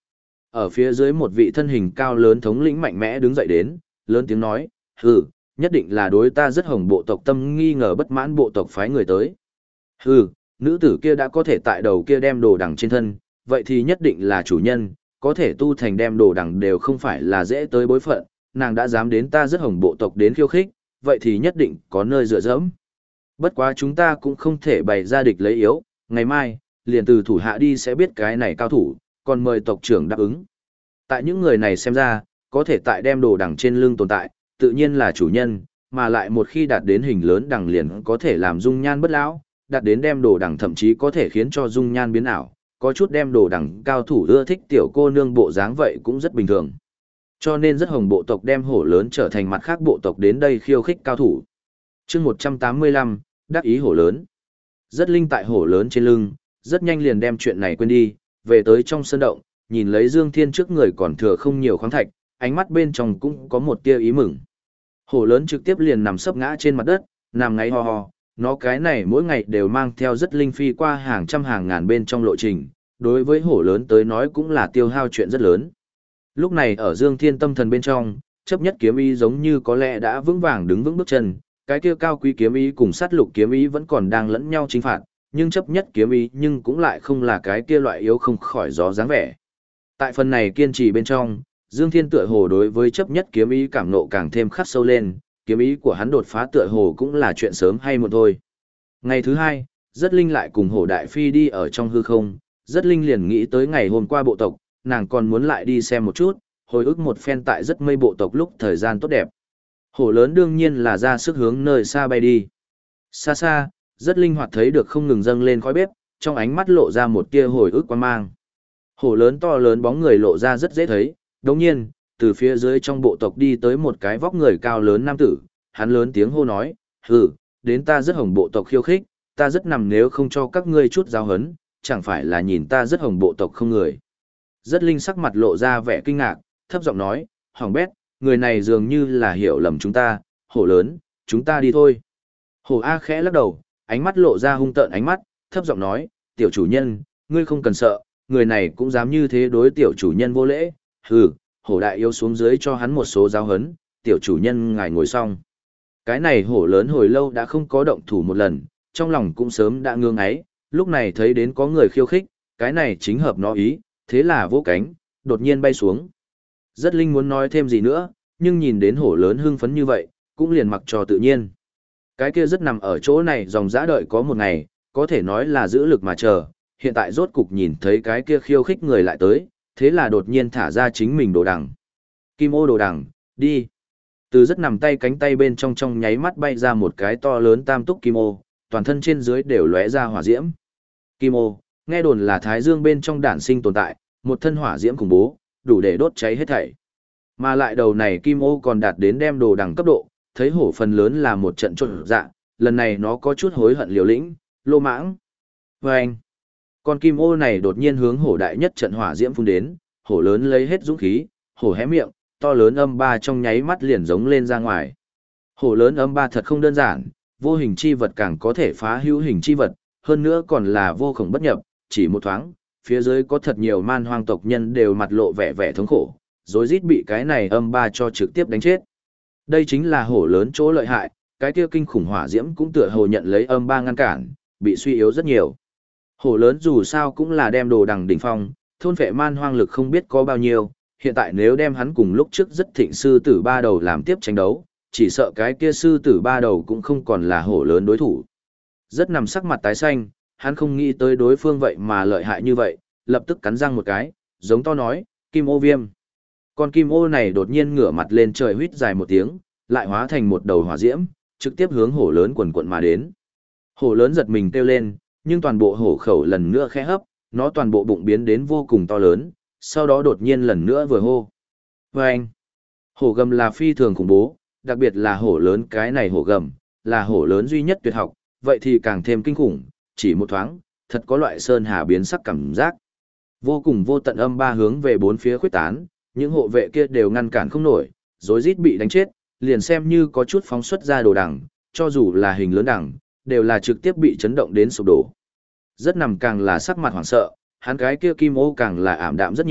[SPEAKER 1] Ở phía dưới một vị thân hình cao lớn thống lĩnh mạnh mẽ đứng dậy đến, lớn tiếng nói, hừ, nhất định là đối ta rất hồng bộ tộc tâm nghi ngờ bất mãn bộ tộc phái người tới. Hừ, nữ tử kia đã có thể tại đầu kia đem đồ đằng trên thân, vậy thì nhất định là chủ nhân, có thể tu thành đem đồ đằng đều không phải là dễ tới bối phận, nàng đã dám đến ta rất hồng bộ tộc đến khiêu khích, vậy thì nhất định có nơi dựa dẫm. Bất quá chúng ta cũng không thể bày ra địch lấy yếu, ngày mai, liền từ thủ hạ đi sẽ biết cái này cao thủ, còn mời tộc trưởng đáp ứng. Tại những người này xem ra, có thể tại đem đồ đằng trên lưng tồn tại, tự nhiên là chủ nhân, mà lại một khi đạt đến hình lớn đằng liền có thể làm dung nhan bất lão, đạt đến đem đồ đằng thậm chí có thể khiến cho dung nhan biến ảo, có chút đem đồ đằng cao thủ ưa thích tiểu cô nương bộ dáng vậy cũng rất bình thường. Cho nên rất hồng bộ tộc đem hổ lớn trở thành mặt khác bộ tộc đến đây khiêu khích cao thủ. Chương 185, đắc ý hổ lớn. Rất linh tại hổ lớn trên lưng, rất nhanh liền đem chuyện này quên đi, về tới trong sân động, nhìn lấy Dương Thiên trước người còn thừa không nhiều khoáng thạch, ánh mắt bên trong cũng có một tia ý mừng. Hổ lớn trực tiếp liền nằm sấp ngã trên mặt đất, nằm ngáy ho ho, nó cái này mỗi ngày đều mang theo rất linh phi qua hàng trăm hàng ngàn bên trong lộ trình, đối với hổ lớn tới nói cũng là tiêu hao chuyện rất lớn. Lúc này ở Dương Thiên tâm thần bên trong, chấp nhất kiếm ý giống như có lẽ đã vững vàng đứng vững bước chân, cái kia cao quý kiếm ý cùng sát lục kiếm ý vẫn còn đang lẫn nhau chinh phạt, nhưng chấp nhất kiếm ý nhưng cũng lại không là cái kia loại yếu không khỏi gió dáng vẻ. Tại phần này kiên trì bên trong, Dương Thiên tựa hồ đối với chấp nhất kiếm ý cảm nộ càng thêm khắc sâu lên, kiếm ý của hắn đột phá tựa hồ cũng là chuyện sớm hay muộn thôi. Ngày thứ hai, rất linh lại cùng hổ đại phi đi ở trong hư không, rất linh liền nghĩ tới ngày hôm qua bộ tộc, nàng còn muốn lại đi xem một chút, hồi ức một phen tại rất mây bộ tộc lúc thời gian tốt đẹp. Hổ lớn đương nhiên là ra sức hướng nơi xa bay đi. Xa xa, rất linh hoạt thấy được không ngừng dâng lên khói bếp, trong ánh mắt lộ ra một tia hồi ức quan mang. Hổ lớn to lớn bóng người lộ ra rất dễ thấy, đồng nhiên, từ phía dưới trong bộ tộc đi tới một cái vóc người cao lớn nam tử, hắn lớn tiếng hô nói, hừ, đến ta rất hồng bộ tộc khiêu khích, ta rất nằm nếu không cho các ngươi chút giáo hấn, chẳng phải là nhìn ta rất hồng bộ tộc không người. Rất linh sắc mặt lộ ra vẻ kinh ngạc, thấp giọng nói, hỏng bét, người này dường như là hiểu lầm chúng ta, hổ lớn, chúng ta đi thôi. Hổ A khẽ lắc đầu, ánh mắt lộ ra hung tợn ánh mắt, thấp giọng nói, tiểu chủ nhân, ngươi không cần sợ, người này cũng dám như thế đối tiểu chủ nhân vô lễ, hừ, hổ đại yêu xuống dưới cho hắn một số giáo hấn, tiểu chủ nhân ngài ngồi xong. Cái này hổ lớn hồi lâu đã không có động thủ một lần, trong lòng cũng sớm đã ngưỡng ấy, lúc này thấy đến có người khiêu khích, cái này chính hợp nó ý, thế là vỗ cánh, đột nhiên bay xuống. Rất linh muốn nói thêm gì nữa, nhưng nhìn đến hổ lớn hưng phấn như vậy, cũng liền mặc cho tự nhiên. Cái kia rất nằm ở chỗ này dòng dã đợi có một ngày, có thể nói là giữ lực mà chờ, hiện tại rốt cục nhìn thấy cái kia khiêu khích người lại tới, thế là đột nhiên thả ra chính mình đồ đằng. Kim ô đồ đằng, đi. Từ rất nằm tay cánh tay bên trong trong nháy mắt bay ra một cái to lớn tam túc kim ô, toàn thân trên dưới đều lóe ra hỏa diễm. Kim ô, nghe đồn là thái dương bên trong đản sinh tồn tại, một thân hỏa diễm khủng bố, đủ để đốt cháy hết thảy. Mà lại đầu này kim ô còn đạt đến đem đồ đằng cấp độ, thấy hổ phần lớn là một trận trộn dạ, lần này nó có chút hối hận liều lĩnh, lô mãng. Và anh, con kim ô này đột nhiên hướng hổ đại nhất trận hỏa diễm phun đến, hổ lớn lấy hết dũng khí, hổ hé miệng, to lớn âm ba trong nháy mắt liền giống lên ra ngoài. Hổ lớn âm ba thật không đơn giản, vô hình chi vật càng có thể phá hữu hình chi vật, hơn nữa còn là vô khổng bất nhập, chỉ một thoáng, phía dưới có thật nhiều man hoang tộc nhân đều mặt lộ vẻ vẻ thống khổ, rối rít bị cái này âm ba cho trực tiếp đánh chết. Đây chính là hổ lớn chỗ lợi hại, cái kia kinh khủng hỏa diễm cũng tựa hồ nhận lấy âm ba ngăn cản, bị suy yếu rất nhiều. Hổ lớn dù sao cũng là đem đồ đằng đỉnh phong, thôn phệ man hoang lực không biết có bao nhiêu, hiện tại nếu đem hắn cùng lúc trước rất thịnh sư tử ba đầu làm tiếp tranh đấu, chỉ sợ cái kia sư tử ba đầu cũng không còn là hổ lớn đối thủ. Rất nằm sắc mặt tái xanh, hắn không nghĩ tới đối phương vậy mà lợi hại như vậy, lập tức cắn răng một cái, giống to nói, kim ô viêm. Con kim ô này đột nhiên ngửa mặt lên trời huýt dài một tiếng, lại hóa thành một đầu hỏa diễm, trực tiếp hướng hổ lớn quần quận mà đến. Hổ lớn giật mình kêu lên, nhưng toàn bộ hổ khẩu lần nữa khẽ hấp, nó toàn bộ bụng biến đến vô cùng to lớn, sau đó đột nhiên lần nữa vừa hô. Và anh, hổ gầm là phi thường khủng bố, đặc biệt là hổ lớn cái này hổ gầm, là hổ lớn duy nhất tuyệt học, vậy thì càng thêm kinh khủng, chỉ một thoáng, thật có loại sơn hà biến sắc cảm giác. Vô cùng vô tận âm ba hướng về bốn phía khuếch tán, những hộ vệ kia đều ngăn cản không nổi, rối rít bị đánh chết, liền xem như có chút phóng xuất ra đồ đằng, cho dù là hình lớn đằng, đều là trực tiếp bị chấn động đến sụp đổ. Rất nằm càng là sắc mặt hoảng sợ, hắn cái kia kim ô càng là ảm đạm rất nhiều,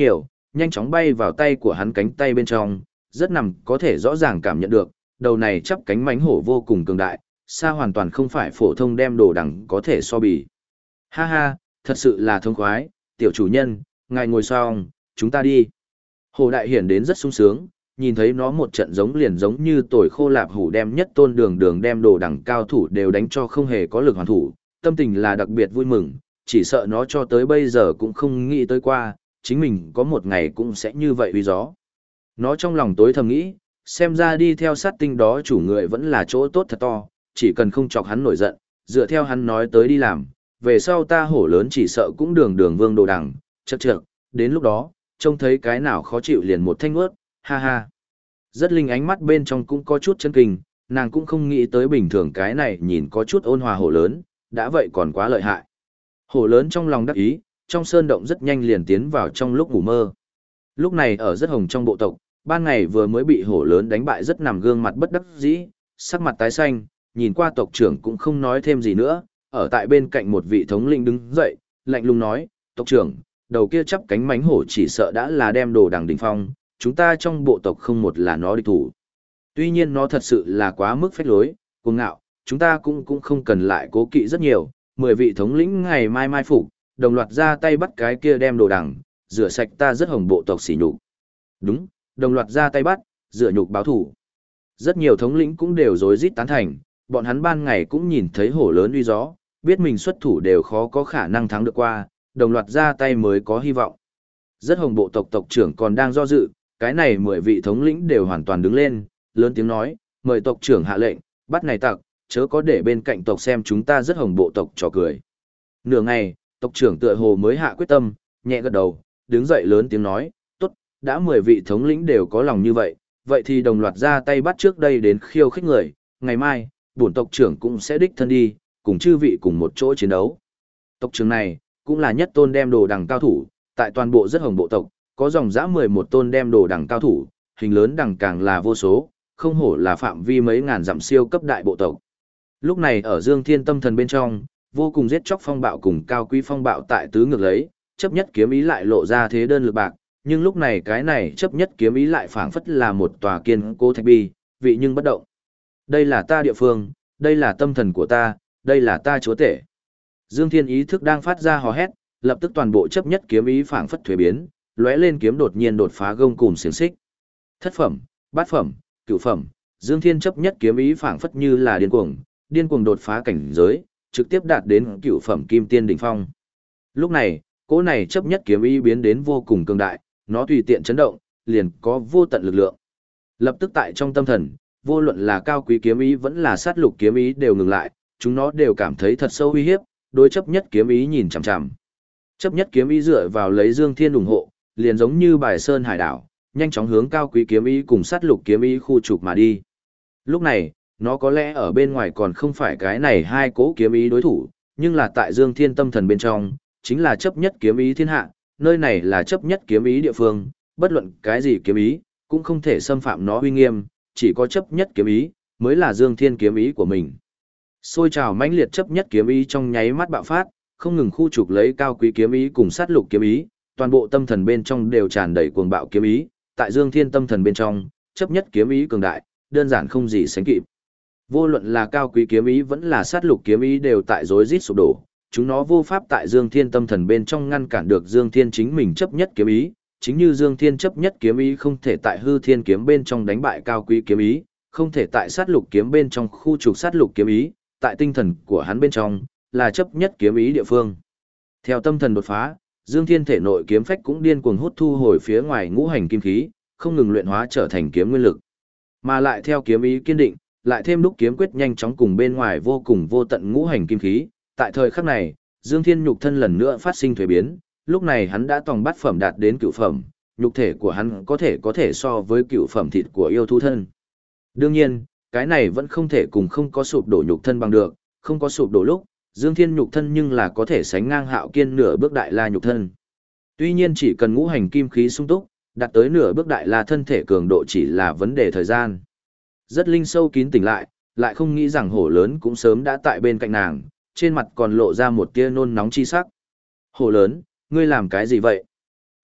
[SPEAKER 1] nhanh chóng bay vào tay của hắn cánh tay bên trong, rất nằm có thể rõ ràng cảm nhận được, đầu này chắp cánh mãnh hổ vô cùng cường đại, xa hoàn toàn không phải phổ thông đem đồ đằng có thể so bì. Ha ha, thật sự là thông khoái, tiểu chủ nhân, ngài ngồi xong, chúng ta đi. Hồ Đại Hiển đến rất sung sướng, nhìn thấy nó một trận giống liền giống như tồi khô lạp hủ đem nhất tôn đường đường đem đồ đằng cao thủ đều đánh cho không hề có lực hoàn thủ, tâm tình là đặc biệt vui mừng, chỉ sợ nó cho tới bây giờ cũng không nghĩ tới qua, chính mình có một ngày cũng sẽ như vậy uy gió. Nó trong lòng tối thầm nghĩ, xem ra đi theo sát tinh đó chủ người vẫn là chỗ tốt thật to, chỉ cần không chọc hắn nổi giận, dựa theo hắn nói tới đi làm, về sau ta hổ lớn chỉ sợ cũng đường đường vương đồ đằng, chậc chậc, đến lúc đó, trông thấy cái nào khó chịu liền một thanh ướt, ha ha. Rất linh ánh mắt bên trong cũng có chút chân kinh, nàng cũng không nghĩ tới bình thường cái này nhìn có chút ôn hòa hổ lớn, đã vậy còn quá lợi hại. Hổ lớn trong lòng đắc ý, trong sơn động rất nhanh liền tiến vào trong lúc ngủ mơ. Lúc này ở rất hồng trong bộ tộc, ban ngày vừa mới bị hổ lớn đánh bại rất nằm gương mặt bất đắc dĩ, sắc mặt tái xanh, nhìn qua tộc trưởng cũng không nói thêm gì nữa, ở tại bên cạnh một vị thống lĩnh đứng dậy, lạnh lùng nói, tộc trưởng, đầu kia chắp cánh mánh hổ chỉ sợ đã là đem đồ đằng đỉnh phong, chúng ta trong bộ tộc không một là nó địch thủ. Tuy nhiên nó thật sự là quá mức phách lối, cuồng ngạo, chúng ta cũng không cần lại cố kỵ rất nhiều, 10 vị thống lĩnh ngày mai mai phục, đồng loạt ra tay bắt cái kia đem đồ đằng, rửa sạch ta rất hồng bộ tộc sỉ nhục. Đúng, đồng loạt ra tay bắt, rửa nhục báo thủ. Rất nhiều thống lĩnh cũng đều rối rít tán thành, bọn hắn ban ngày cũng nhìn thấy hổ lớn uy gió, biết mình xuất thủ đều khó có khả năng thắng được qua, đồng loạt ra tay mới có hy vọng. Rất hồng bộ tộc tộc trưởng còn đang do dự, cái này 10 vị thống lĩnh đều hoàn toàn đứng lên, lớn tiếng nói, mời tộc trưởng hạ lệnh, bắt này tặc, chớ có để bên cạnh tộc xem chúng ta rất hồng bộ tộc trò cười. Nửa ngày, tộc trưởng tựa hồ mới hạ quyết tâm, nhẹ gật đầu, đứng dậy lớn tiếng nói, tốt, đã 10 vị thống lĩnh đều có lòng như vậy, vậy thì đồng loạt ra tay bắt trước đây đến khiêu khích người, ngày mai, bổn tộc trưởng cũng sẽ đích thân đi, cùng chư vị cùng một chỗ chiến đấu. Tộc trưởng này, cũng là nhất tôn đem đồ đằng cao thủ, tại toàn bộ rất hồng bộ tộc, có dòng dã 11 tôn đem đồ đằng cao thủ, hình lớn đằng càng là vô số, không hổ là phạm vi mấy ngàn dặm siêu cấp đại bộ tộc. Lúc này ở Dương Thiên tâm thần bên trong, vô cùng giết chóc phong bạo cùng cao quý phong bạo tại tứ ngược lấy, chấp nhất kiếm ý lại lộ ra thế đơn lực bạc, nhưng lúc này cái này chấp nhất kiếm ý lại phảng phất là một tòa kiên cố thạch bi, vị nhưng bất động. Đây là ta địa phương, đây là tâm thần của ta, đây là ta chúa tể. Dương Thiên ý thức đang phát ra hò hét, lập tức toàn bộ chấp nhất kiếm ý phảng phất thuế biến, lóe lên kiếm đột nhiên đột phá gông cùm xiềng xích. Thất phẩm, bát phẩm, cửu phẩm, Dương Thiên chấp nhất kiếm ý phảng phất như là điên cuồng đột phá cảnh giới, trực tiếp đạt đến cửu phẩm kim tiên đỉnh phong. Lúc này, cỗ này chấp nhất kiếm ý biến đến vô cùng cường đại, nó tùy tiện chấn động, liền có vô tận lực lượng. Lập tức tại trong tâm thần, vô luận là cao quý kiếm ý vẫn là sát lục kiếm ý đều ngừng lại, chúng nó đều cảm thấy thật sâu uy hiếp, đối chấp nhất kiếm ý nhìn chằm chằm. Chấp nhất kiếm ý dựa vào lấy Dương Thiên ủng hộ, liền giống như bài sơn hải đảo, nhanh chóng hướng cao quý kiếm ý cùng sát lục kiếm ý khu trục mà đi. Lúc này, nó có lẽ ở bên ngoài còn không phải cái này hai cỗ kiếm ý đối thủ, nhưng là tại Dương Thiên tâm thần bên trong, chính là chấp nhất kiếm ý thiên hạ, nơi này là chấp nhất kiếm ý địa phương, bất luận cái gì kiếm ý, cũng không thể xâm phạm nó uy nghiêm, chỉ có chấp nhất kiếm ý, mới là Dương Thiên kiếm ý của mình. Xôi trào mãnh liệt chấp nhất kiếm ý trong nháy mắt bạo phát, không ngừng khu trục lấy cao quý kiếm ý cùng sát lục kiếm ý, toàn bộ tâm thần bên trong đều tràn đầy cuồng bạo kiếm ý, tại Dương Thiên tâm thần bên trong, chấp nhất kiếm ý cường đại, đơn giản không gì sánh kịp. Vô luận là cao quý kiếm ý vẫn là sát lục kiếm ý đều tại rối rít sụp đổ, chúng nó vô pháp tại Dương Thiên tâm thần bên trong ngăn cản được Dương Thiên chính mình chấp nhất kiếm ý, chính như Dương Thiên chấp nhất kiếm ý không thể tại hư thiên kiếm bên trong đánh bại cao quý kiếm ý, không thể tại sát lục kiếm bên trong khu trục sát lục kiếm ý, tại tinh thần của hắn bên trong là chấp nhất kiếm ý địa phương. Theo tâm thần đột phá, Dương Thiên thể nội kiếm phách cũng điên cuồng hút thu hồi phía ngoài ngũ hành kim khí, không ngừng luyện hóa trở thành kiếm nguyên lực. Mà lại theo kiếm ý kiên định, lại thêm đúc kiếm quyết nhanh chóng cùng bên ngoài vô cùng vô tận ngũ hành kim khí, tại thời khắc này, Dương Thiên nhục thân lần nữa phát sinh thuế biến, lúc này hắn đã tòng bát phẩm đạt đến cửu phẩm, nhục thể của hắn có thể so với cửu phẩm thịt của yêu thú thân. Đương nhiên, cái này vẫn không thể cùng không có sụp đổ nhục thân bằng được, không có sụp đổ lúc, Dương Thiên nhục thân nhưng là có thể sánh ngang Hạo Kiên nửa bước đại la nhục thân. Tuy nhiên chỉ cần ngũ hành kim khí sung túc, đạt tới nửa bước đại la thân thể cường độ chỉ là vấn đề thời gian. Rất linh sâu kín tỉnh lại không nghĩ rằng hổ lớn cũng sớm đã tại bên cạnh nàng, trên mặt còn lộ ra một tia nôn nóng chi sắc. Hổ lớn, ngươi làm cái gì vậy?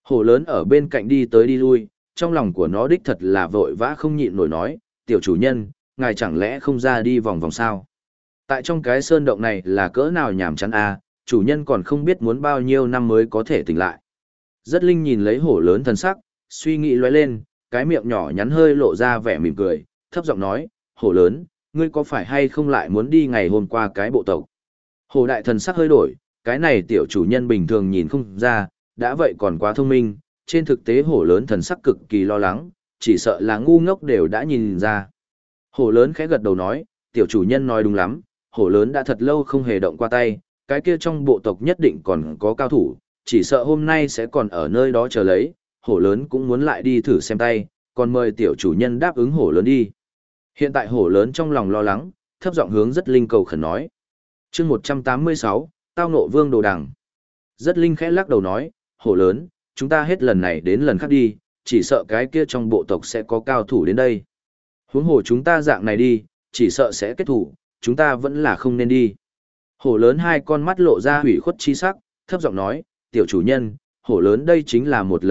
[SPEAKER 1] Hổ lớn ở bên cạnh đi tới đi lui, trong lòng của nó đích thật là vội vã không nhịn nổi nói, tiểu chủ nhân, ngài chẳng lẽ không ra đi vòng vòng sao? Tại trong cái sơn động này là cỡ nào nhàm chán à, chủ nhân còn không biết muốn bao nhiêu năm mới có thể tỉnh lại. Rất Linh nhìn lấy hổ lớn thần sắc, suy nghĩ lóe lên, cái miệng nhỏ nhắn hơi lộ ra vẻ mỉm cười, thấp giọng nói, hổ lớn, ngươi có phải hay không lại muốn đi ngày hôm qua cái bộ tộc? Hổ đại thần sắc hơi đổi, cái này tiểu chủ nhân bình thường nhìn không ra, đã vậy còn quá thông minh, trên thực tế hổ lớn thần sắc cực kỳ lo lắng, chỉ sợ là ngu ngốc đều đã nhìn ra. Hổ lớn khẽ gật đầu nói, tiểu chủ nhân nói đúng lắm, hổ lớn đã thật lâu không hề động qua tay, cái kia trong bộ tộc nhất định còn có cao thủ, chỉ sợ hôm nay sẽ còn ở nơi đó chờ lấy, hổ lớn cũng muốn lại đi thử xem tay, còn mời tiểu chủ nhân đáp ứng hổ lớn đi. Hiện tại hổ lớn trong lòng lo lắng, thấp giọng hướng Rất Linh cầu khẩn nói. Chương 186, tao nộ vương đồ đằng. Rất Linh khẽ lắc đầu nói, hổ lớn, chúng ta hết lần này đến lần khác đi, chỉ sợ cái kia trong bộ tộc sẽ có cao thủ đến đây. Huống hồ chúng ta dạng này đi, chỉ sợ sẽ kết thủ, chúng ta vẫn là không nên đi. Hổ lớn hai con mắt lộ ra hủy khuất chi sắc, thấp giọng nói, tiểu chủ nhân, hổ lớn đây chính là một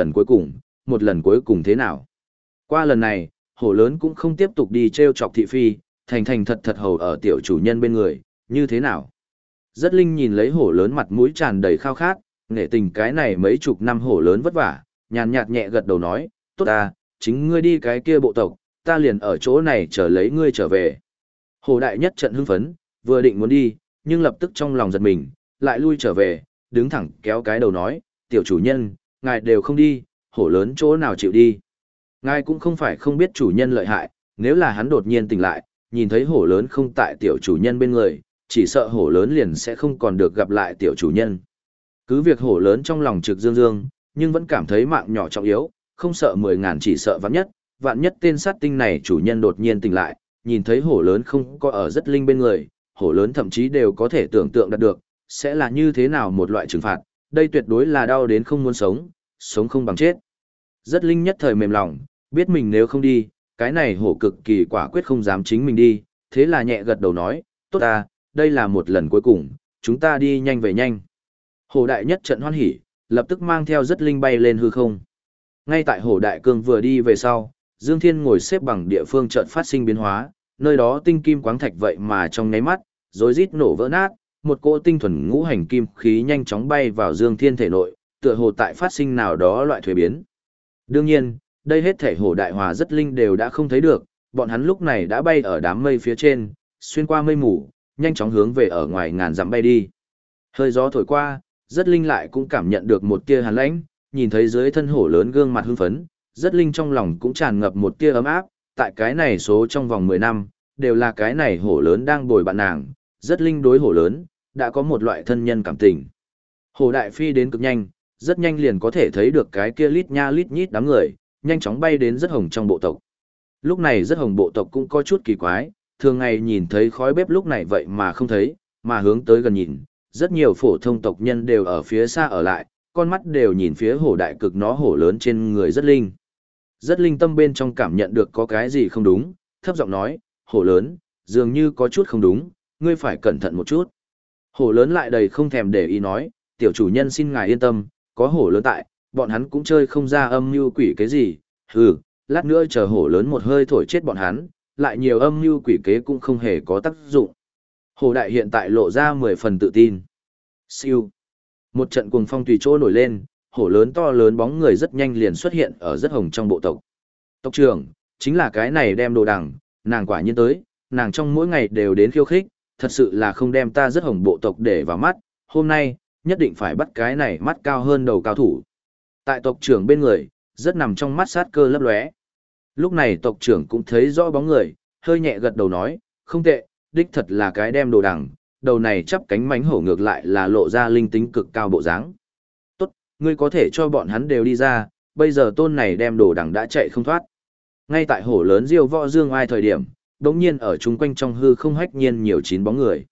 [SPEAKER 1] lần cuối cùng thế nào. Qua lần này, hổ lớn cũng không tiếp tục đi treo chọc thị phi, thành thành thật thật hầu ở tiểu chủ nhân bên người, như thế nào. Rất Linh nhìn lấy hổ lớn mặt mũi tràn đầy khao khát, nể tình cái này mấy chục năm hổ lớn vất vả, nhàn nhạt nhẹ gật đầu nói, tốt ta, chính ngươi đi cái kia bộ tộc, ta liền ở chỗ này chờ lấy ngươi trở về. Hổ đại nhất trận hưng phấn, vừa định muốn đi, nhưng lập tức trong lòng giật mình, lại lui trở về, đứng thẳng kéo cái đầu nói, tiểu chủ nhân, ngài đều không đi, hổ lớn chỗ nào chịu đi. Ngài cũng không phải không biết chủ nhân lợi hại, nếu là hắn đột nhiên tỉnh lại, nhìn thấy hổ lớn không tại tiểu chủ nhân bên người, chỉ sợ hổ lớn liền sẽ không còn được gặp lại tiểu chủ nhân. Cứ việc hổ lớn trong lòng trực dương dương, nhưng vẫn cảm thấy mạng nhỏ trọng yếu, không sợ 10.000 chỉ sợ vạn nhất tên sát tinh này chủ nhân đột nhiên tỉnh lại, nhìn thấy hổ lớn không có ở Rất Linh bên người, hổ lớn thậm chí đều có thể tưởng tượng được, sẽ là như thế nào một loại trừng phạt, đây tuyệt đối là đau đến không muốn sống, sống không bằng chết. Rất Linh nhất thời mềm lòng, biết mình nếu không đi, cái này hổ cực kỳ quả quyết không dám chính mình đi, thế là nhẹ gật đầu nói, tốt ta, đây là một lần cuối cùng, chúng ta đi nhanh về nhanh. Hổ đại nhất trận hoan hỉ, lập tức mang theo Rất Linh bay lên hư không. Ngay tại hổ đại cương vừa đi về sau, Dương Thiên ngồi xếp bằng địa phương chợt phát sinh biến hóa, nơi đó tinh kim quáng thạch vậy mà trong nháy mắt, rối rít nổ vỡ nát, một cỗ tinh thuần ngũ hành kim khí nhanh chóng bay vào Dương Thiên thể nội, tựa hồ tại phát sinh nào đó loại thuế biến. Đương nhiên, đây hết thể hổ đại hòa Rất Linh đều đã không thấy được, bọn hắn lúc này đã bay ở đám mây phía trên, xuyên qua mây mù, nhanh chóng hướng về ở ngoài ngàn dặm bay đi. Hơi gió thổi qua, Rất Linh lại cũng cảm nhận được một tia hàn lãnh, nhìn thấy dưới thân hổ lớn gương mặt hưng phấn, Rất Linh trong lòng cũng tràn ngập một tia ấm áp, tại cái này số trong vòng 10 năm, đều là cái này hổ lớn đang bồi bạn nàng, Rất Linh đối hổ lớn, đã có một loại thân nhân cảm tình. Hổ đại phi đến cực nhanh, rất nhanh liền có thể thấy được cái kia lít nha lít nhít đám người, nhanh chóng bay đến Rất Hồng trong bộ tộc. Lúc này Rất Hồng bộ tộc cũng có chút kỳ quái, thường ngày nhìn thấy khói bếp lúc này vậy mà không thấy, mà hướng tới gần nhìn, rất nhiều phổ thông tộc nhân đều ở phía xa ở lại, con mắt đều nhìn phía hổ đại cực nó hổ lớn trên người Rất Linh. Rất Linh tâm bên trong cảm nhận được có cái gì không đúng, thấp giọng nói, hổ lớn, dường như có chút không đúng, ngươi phải cẩn thận một chút. Hổ lớn lại đầy không thèm để ý nói, tiểu chủ nhân xin ngài yên tâm, có hổ lớn tại, bọn hắn cũng chơi không ra âm mưu quỷ cái gì, hừ, lát nữa chờ hổ lớn một hơi thổi chết bọn hắn, lại nhiều âm mưu quỷ kế cũng không hề có tác dụng. Hổ đại hiện tại lộ ra 10 phần tự tin. Siêu. Một trận cuồng phong tùy chỗ nổi lên, hổ lớn to lớn bóng người rất nhanh liền xuất hiện ở Rất Hồng trong bộ tộc. Tộc trưởng, chính là cái này đem đồ đằng, nàng quả nhiên tới, nàng trong mỗi ngày đều đến khiêu khích, thật sự là không đem ta Rất Hồng bộ tộc để vào mắt, hôm nay, nhất định phải bắt cái này mắt cao hơn đầu cao thủ. Tại tộc trưởng bên người, rất nằm trong mắt sát cơ lấp lóe. Lúc này tộc trưởng cũng thấy rõ bóng người, hơi nhẹ gật đầu nói, không tệ, đích thật là cái đem đồ đằng, đầu này chắp cánh mánh hổ ngược lại là lộ ra linh tính cực cao bộ dáng. Tốt, ngươi có thể cho bọn hắn đều đi ra, bây giờ tôn này đem đồ đằng đã chạy không thoát. Ngay tại hổ lớn diêu võ dương ai thời điểm, đống nhiên ở chung quanh trong hư không hách nhiên nhiều 9 bóng người.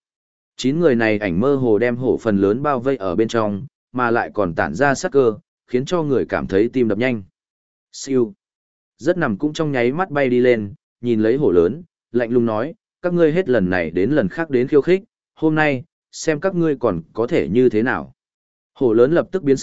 [SPEAKER 1] 9 người này ảnh mơ hồ đem hổ phần lớn bao vây ở bên trong, mà lại còn tản ra sát cơ, khiến cho người cảm thấy tim đập nhanh. Siêu. Rất nằm cũng trong nháy mắt bay đi lên, nhìn lấy hổ lớn, lạnh lùng nói, các ngươi hết lần này đến lần khác đến khiêu khích, hôm nay, xem các ngươi còn có thể như thế nào. Hổ lớn lập tức biến sắc,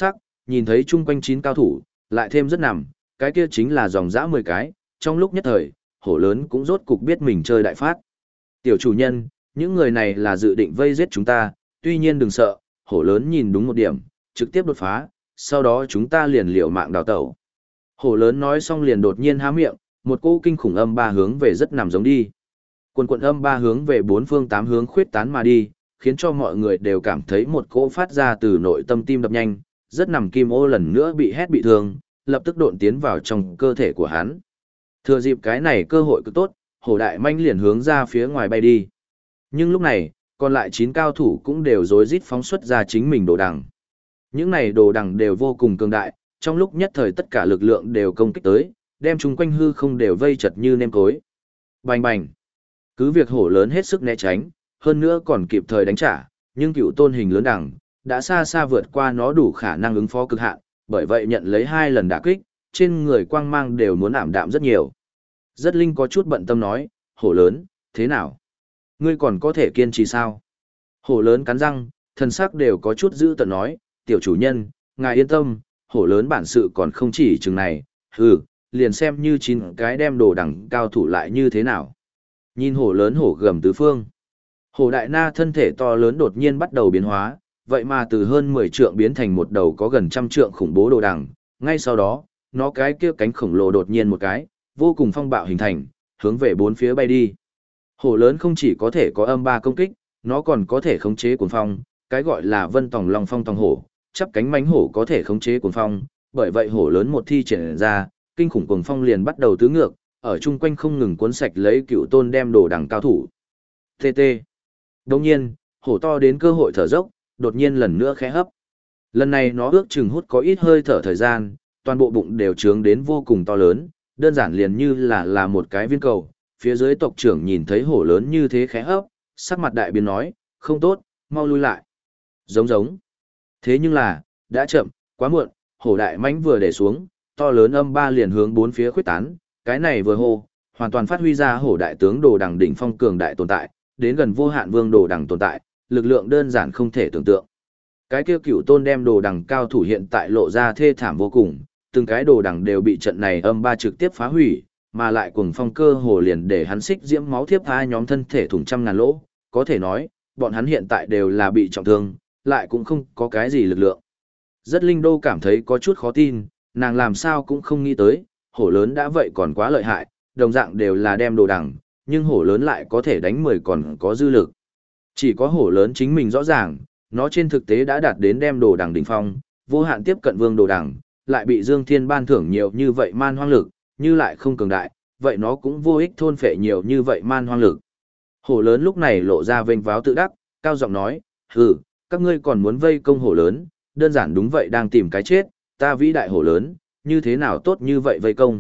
[SPEAKER 1] nhìn thấy chung quanh 9 cao thủ, lại thêm rất nằm, cái kia chính là dòng dã 10 cái, trong lúc nhất thời, hổ lớn cũng rốt cục biết mình chơi đại phát. Tiểu chủ nhân, những người này là dự định vây giết chúng ta, tuy nhiên đừng sợ, hổ lớn nhìn đúng một điểm, trực tiếp đột phá, sau đó chúng ta liền liều mạng đào tẩu. Hổ lớn nói xong liền đột nhiên há miệng, một cỗ kinh khủng âm ba hướng về rất nằm giống đi. Quần quần âm ba hướng về bốn phương tám hướng khuyết tán mà đi, khiến cho mọi người đều cảm thấy một cỗ phát ra từ nội tâm tim đập nhanh, rất nằm kim ô lần nữa bị hét bị thương, lập tức độn tiến vào trong cơ thể của hắn. Thừa dịp cái này cơ hội cực tốt, hổ đại manh liền hướng ra phía ngoài bay đi. Nhưng lúc này, còn lại 9 cao thủ cũng đều rối rít phóng xuất ra chính mình đồ đằng. Những này đồ đằng đều vô cùng cường đại, trong lúc nhất thời tất cả lực lượng đều công kích tới, đem chúng quanh hư không đều vây chật như nêm cối. Bành bành. Cứ việc hổ lớn hết sức né tránh, hơn nữa còn kịp thời đánh trả, nhưng cựu tôn hình lớn đằng, đã xa xa vượt qua nó đủ khả năng ứng phó cực hạn, bởi vậy nhận lấy 2 lần đả kích, trên người quang mang đều muốn ảm đạm rất nhiều. Rất Linh có chút bận tâm nói, hổ lớn, thế nào? Ngươi còn có thể kiên trì sao? Hổ lớn cắn răng, thần sắc đều có chút dữ tợn nói, tiểu chủ nhân, ngài yên tâm, hổ lớn bản sự còn không chỉ chừng này, liền xem như 9 cái đem đồ đằng cao thủ lại như thế nào. Nhìn hổ lớn hổ gầm tứ phương. Hổ đại na thân thể to lớn đột nhiên bắt đầu biến hóa, vậy mà từ hơn 10 trượng biến thành một đầu có gần 100 trượng khủng bố đồ đằng. Ngay sau đó, nó cái kia cánh khổng lồ đột nhiên một cái, vô cùng phong bạo hình thành, hướng về bốn phía bay đi. Hổ lớn không chỉ có thể có âm ba công kích, nó còn có thể khống chế cuồng phong, cái gọi là vân tòng long phong tòng hổ, chắp cánh mánh hổ có thể khống chế cuồng phong, bởi vậy hổ lớn một thi triển ra, kinh khủng cuồng phong liền bắt đầu tứ ngược, ở chung quanh không ngừng cuốn sạch lấy cựu tôn đem đồ đằng cao thủ. TT. Đồng nhiên, hổ to đến cơ hội thở dốc, đột nhiên lần nữa khẽ hấp. Lần này nó ước chừng hút có ít hơi thở thời gian, toàn bộ bụng đều trướng đến vô cùng to lớn, đơn giản liền như là một cái viên cầu. Phía dưới tộc trưởng nhìn thấy hổ lớn như thế khẽ hấp, sắc mặt đại biến nói, không tốt, mau lui lại. Giống giống. Thế nhưng là, đã chậm, quá muộn, hổ đại mãnh vừa để xuống, to lớn âm ba liền hướng bốn phía khuyết tán, cái này vừa hô, hoàn toàn phát huy ra hổ đại tướng đồ đằng đỉnh phong cường đại tồn tại, đến gần vô hạn vương đồ đằng tồn tại, lực lượng đơn giản không thể tưởng tượng. Cái kia cửu tôn đem đồ đằng cao thủ hiện tại lộ ra thê thảm vô cùng, từng cái đồ đằng đều bị trận này âm ba trực tiếp phá hủy, mà lại cuồng phong cơ hồ liền để hắn xích diễm máu thiếp hai nhóm thân thể thủng trăm ngàn lỗ, có thể nói, bọn hắn hiện tại đều là bị trọng thương, lại cũng không có cái gì lực lượng. Rất Linh Đô cảm thấy có chút khó tin, nàng làm sao cũng không nghĩ tới, hổ lớn đã vậy còn quá lợi hại, đồng dạng đều là đem đồ đằng, nhưng hổ lớn lại có thể đánh 10 còn có dư lực. Chỉ có hổ lớn chính mình rõ ràng, nó trên thực tế đã đạt đến đem đồ đằng đỉnh phong, vô hạn tiếp cận vương đồ đằng, lại bị Dương Thiên ban thưởng nhiều như vậy man hoang lực, như lại không cường đại, vậy nó cũng vô ích thôn phệ nhiều như vậy man hoang lực. Hổ lớn lúc này lộ ra vênh váo tự đắc, cao giọng nói, các ngươi còn muốn vây công hổ lớn, đơn giản đúng vậy đang tìm cái chết, ta vĩ đại hổ lớn, như thế nào tốt như vậy vây công.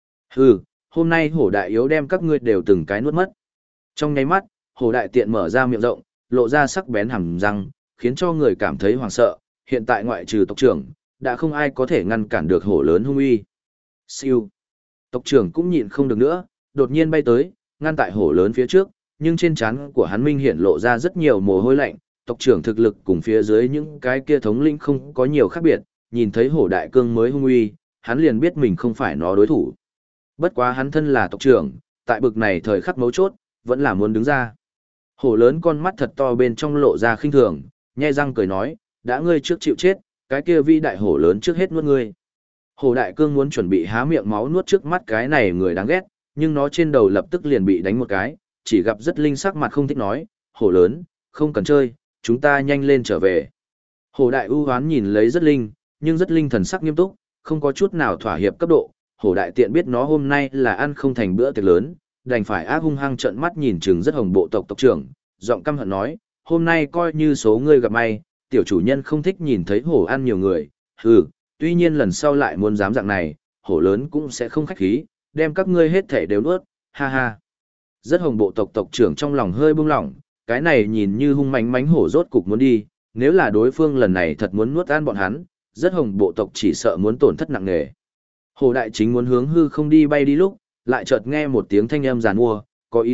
[SPEAKER 1] Hôm nay hổ đại yếu đem các ngươi đều từng cái nuốt mất. Trong nháy mắt, hổ đại tiện mở ra miệng rộng, lộ ra sắc bén hàm răng, khiến cho người cảm thấy hoảng sợ, hiện tại ngoại trừ tộc trưởng, đã không ai có thể ngăn cản được hổ lớn hung uy. Siêu. Tộc trưởng cũng nhịn không được nữa, đột nhiên bay tới, ngăn tại hổ lớn phía trước, nhưng trên trán của hắn minh hiện lộ ra rất nhiều mồ hôi lạnh, tộc trưởng thực lực cùng phía dưới những cái kia thống lĩnh không có nhiều khác biệt, nhìn thấy hổ đại cương mới hung uy, hắn liền biết mình không phải nó đối thủ. Bất quá hắn thân là tộc trưởng, tại bực này thời khắc mấu chốt, vẫn là muốn đứng ra. Hổ lớn con mắt thật to bên trong lộ ra khinh thường, nhe răng cười nói, đã ngươi trước chịu chết, cái kia vi đại hổ lớn trước hết nuốt ngươi. Hổ đại cương muốn chuẩn bị há miệng máu nuốt trước mắt cái này người đáng ghét, nhưng nó trên đầu lập tức liền bị đánh một cái, chỉ gặp rất linh sắc mặt không thích nói, hổ lớn, không cần chơi, chúng ta nhanh lên trở về. Hổ đại ưu hoán nhìn lấy rất linh, nhưng rất linh thần sắc nghiêm túc, không có chút nào thỏa hiệp cấp độ. Hổ đại tiện biết nó hôm nay là ăn không thành bữa tiệc lớn, đành phải ác hung hăng trợn mắt nhìn chừng rất hồng bộ tộc tộc trưởng, giọng căm hận nói, hôm nay coi như số ngươi gặp may, tiểu chủ nhân không thích nhìn thấy hổ ăn nhiều người, tuy nhiên lần sau lại muốn dám dạng này, hổ lớn cũng sẽ không khách khí, đem các ngươi hết thể đều nuốt, ha ha. Rất hồng bộ tộc tộc trưởng trong lòng hơi buông lỏng, cái này nhìn như hung mãnh mãnh hổ rốt cục muốn đi, nếu là đối phương lần này thật muốn nuốt ăn bọn hắn, rất hồng bộ tộc chỉ sợ muốn tổn thất nặng nề. Hổ đại chính muốn hướng hư không đi bay đi lúc, lại chợt nghe một tiếng thanh âm giàn mua,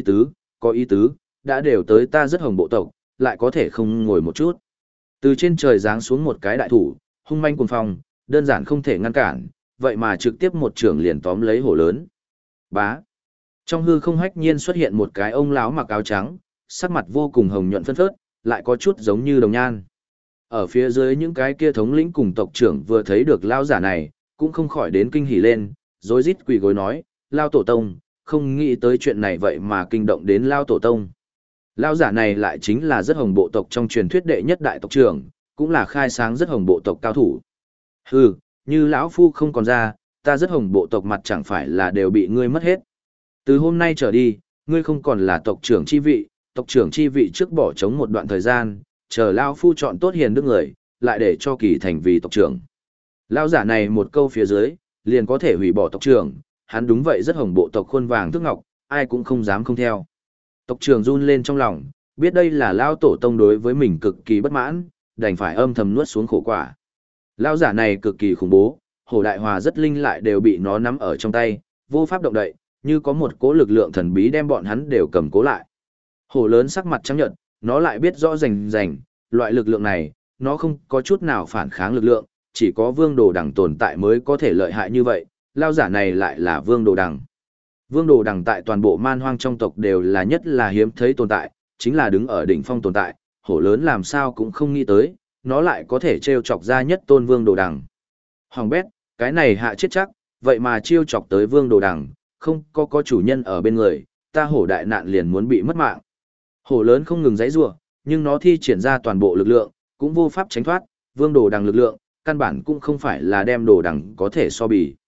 [SPEAKER 1] có ý tứ, đã đều tới ta rất hồng bộ tộc, lại có thể không ngồi một chút. Từ trên trời giáng xuống một cái đại thủ, hung manh cuồng phong, đơn giản không thể ngăn cản, vậy mà trực tiếp một trường liền tóm lấy hổ lớn. Bá. Trong hư không hách nhiên xuất hiện một cái ông lão mặc áo trắng, sắc mặt vô cùng hồng nhuận phân phớt, lại có chút giống như đồng nhan. Ở phía dưới những cái kia thống lĩnh cùng tộc trưởng vừa thấy được lao giả này, cũng không khỏi đến kinh hỉ lên, rối rít quỳ gối nói, lao tổ tông, không nghĩ tới chuyện này vậy mà kinh động đến lao tổ tông. Lao giả này lại chính là rất hồng bộ tộc trong truyền thuyết đệ nhất đại tộc trưởng, cũng là khai sáng rất hồng bộ tộc cao thủ. Hừ, như lão phu không còn ra, ta rất hồng bộ tộc mặt chẳng phải là đều bị ngươi mất hết. Từ hôm nay trở đi, ngươi không còn là tộc trưởng chi vị trước bỏ trống một đoạn thời gian, chờ lão phu chọn tốt hiền đức người, lại để cho kỳ thành vì tộc trưởng. Lão giả này một câu phía dưới, liền có thể hủy bỏ tộc trưởng, hắn đúng vậy rất hồng bộ tộc khuôn vàng thước ngọc, ai cũng không dám không theo. Tộc trưởng run lên trong lòng, biết đây là lão tổ tông đối với mình cực kỳ bất mãn, đành phải âm thầm nuốt xuống khổ quả. Lão giả này cực kỳ khủng bố, Hồ Đại Hòa rất linh lại đều bị nó nắm ở trong tay, vô pháp động đậy, như có một cỗ lực lượng thần bí đem bọn hắn đều cầm cố lại. Hổ lớn sắc mặt trắng nhợt, nó lại biết rõ rành, loại lực lượng này, nó không có chút nào phản kháng lực lượng, chỉ có vương đồ đằng tồn tại mới có thể lợi hại như vậy, lao giả này lại là vương đồ đằng. Vương đồ đằng tại toàn bộ man hoang trong tộc đều là nhất là hiếm thấy tồn tại, chính là đứng ở đỉnh phong tồn tại, hổ lớn làm sao cũng không nghĩ tới, nó lại có thể trêu chọc ra nhất tôn vương đồ đằng. Hoàng bét, cái này hạ chết chắc, vậy mà trêu chọc tới vương đồ đằng, không có chủ nhân ở bên người, ta hổ đại nạn liền muốn bị mất mạng. Hổ lớn không ngừng giãy giụa, nhưng nó thi triển ra toàn bộ lực lượng, cũng vô pháp tránh thoát, vương đồ đằng lực lượng, căn bản cũng không phải là đem đồ đằng có thể so bì.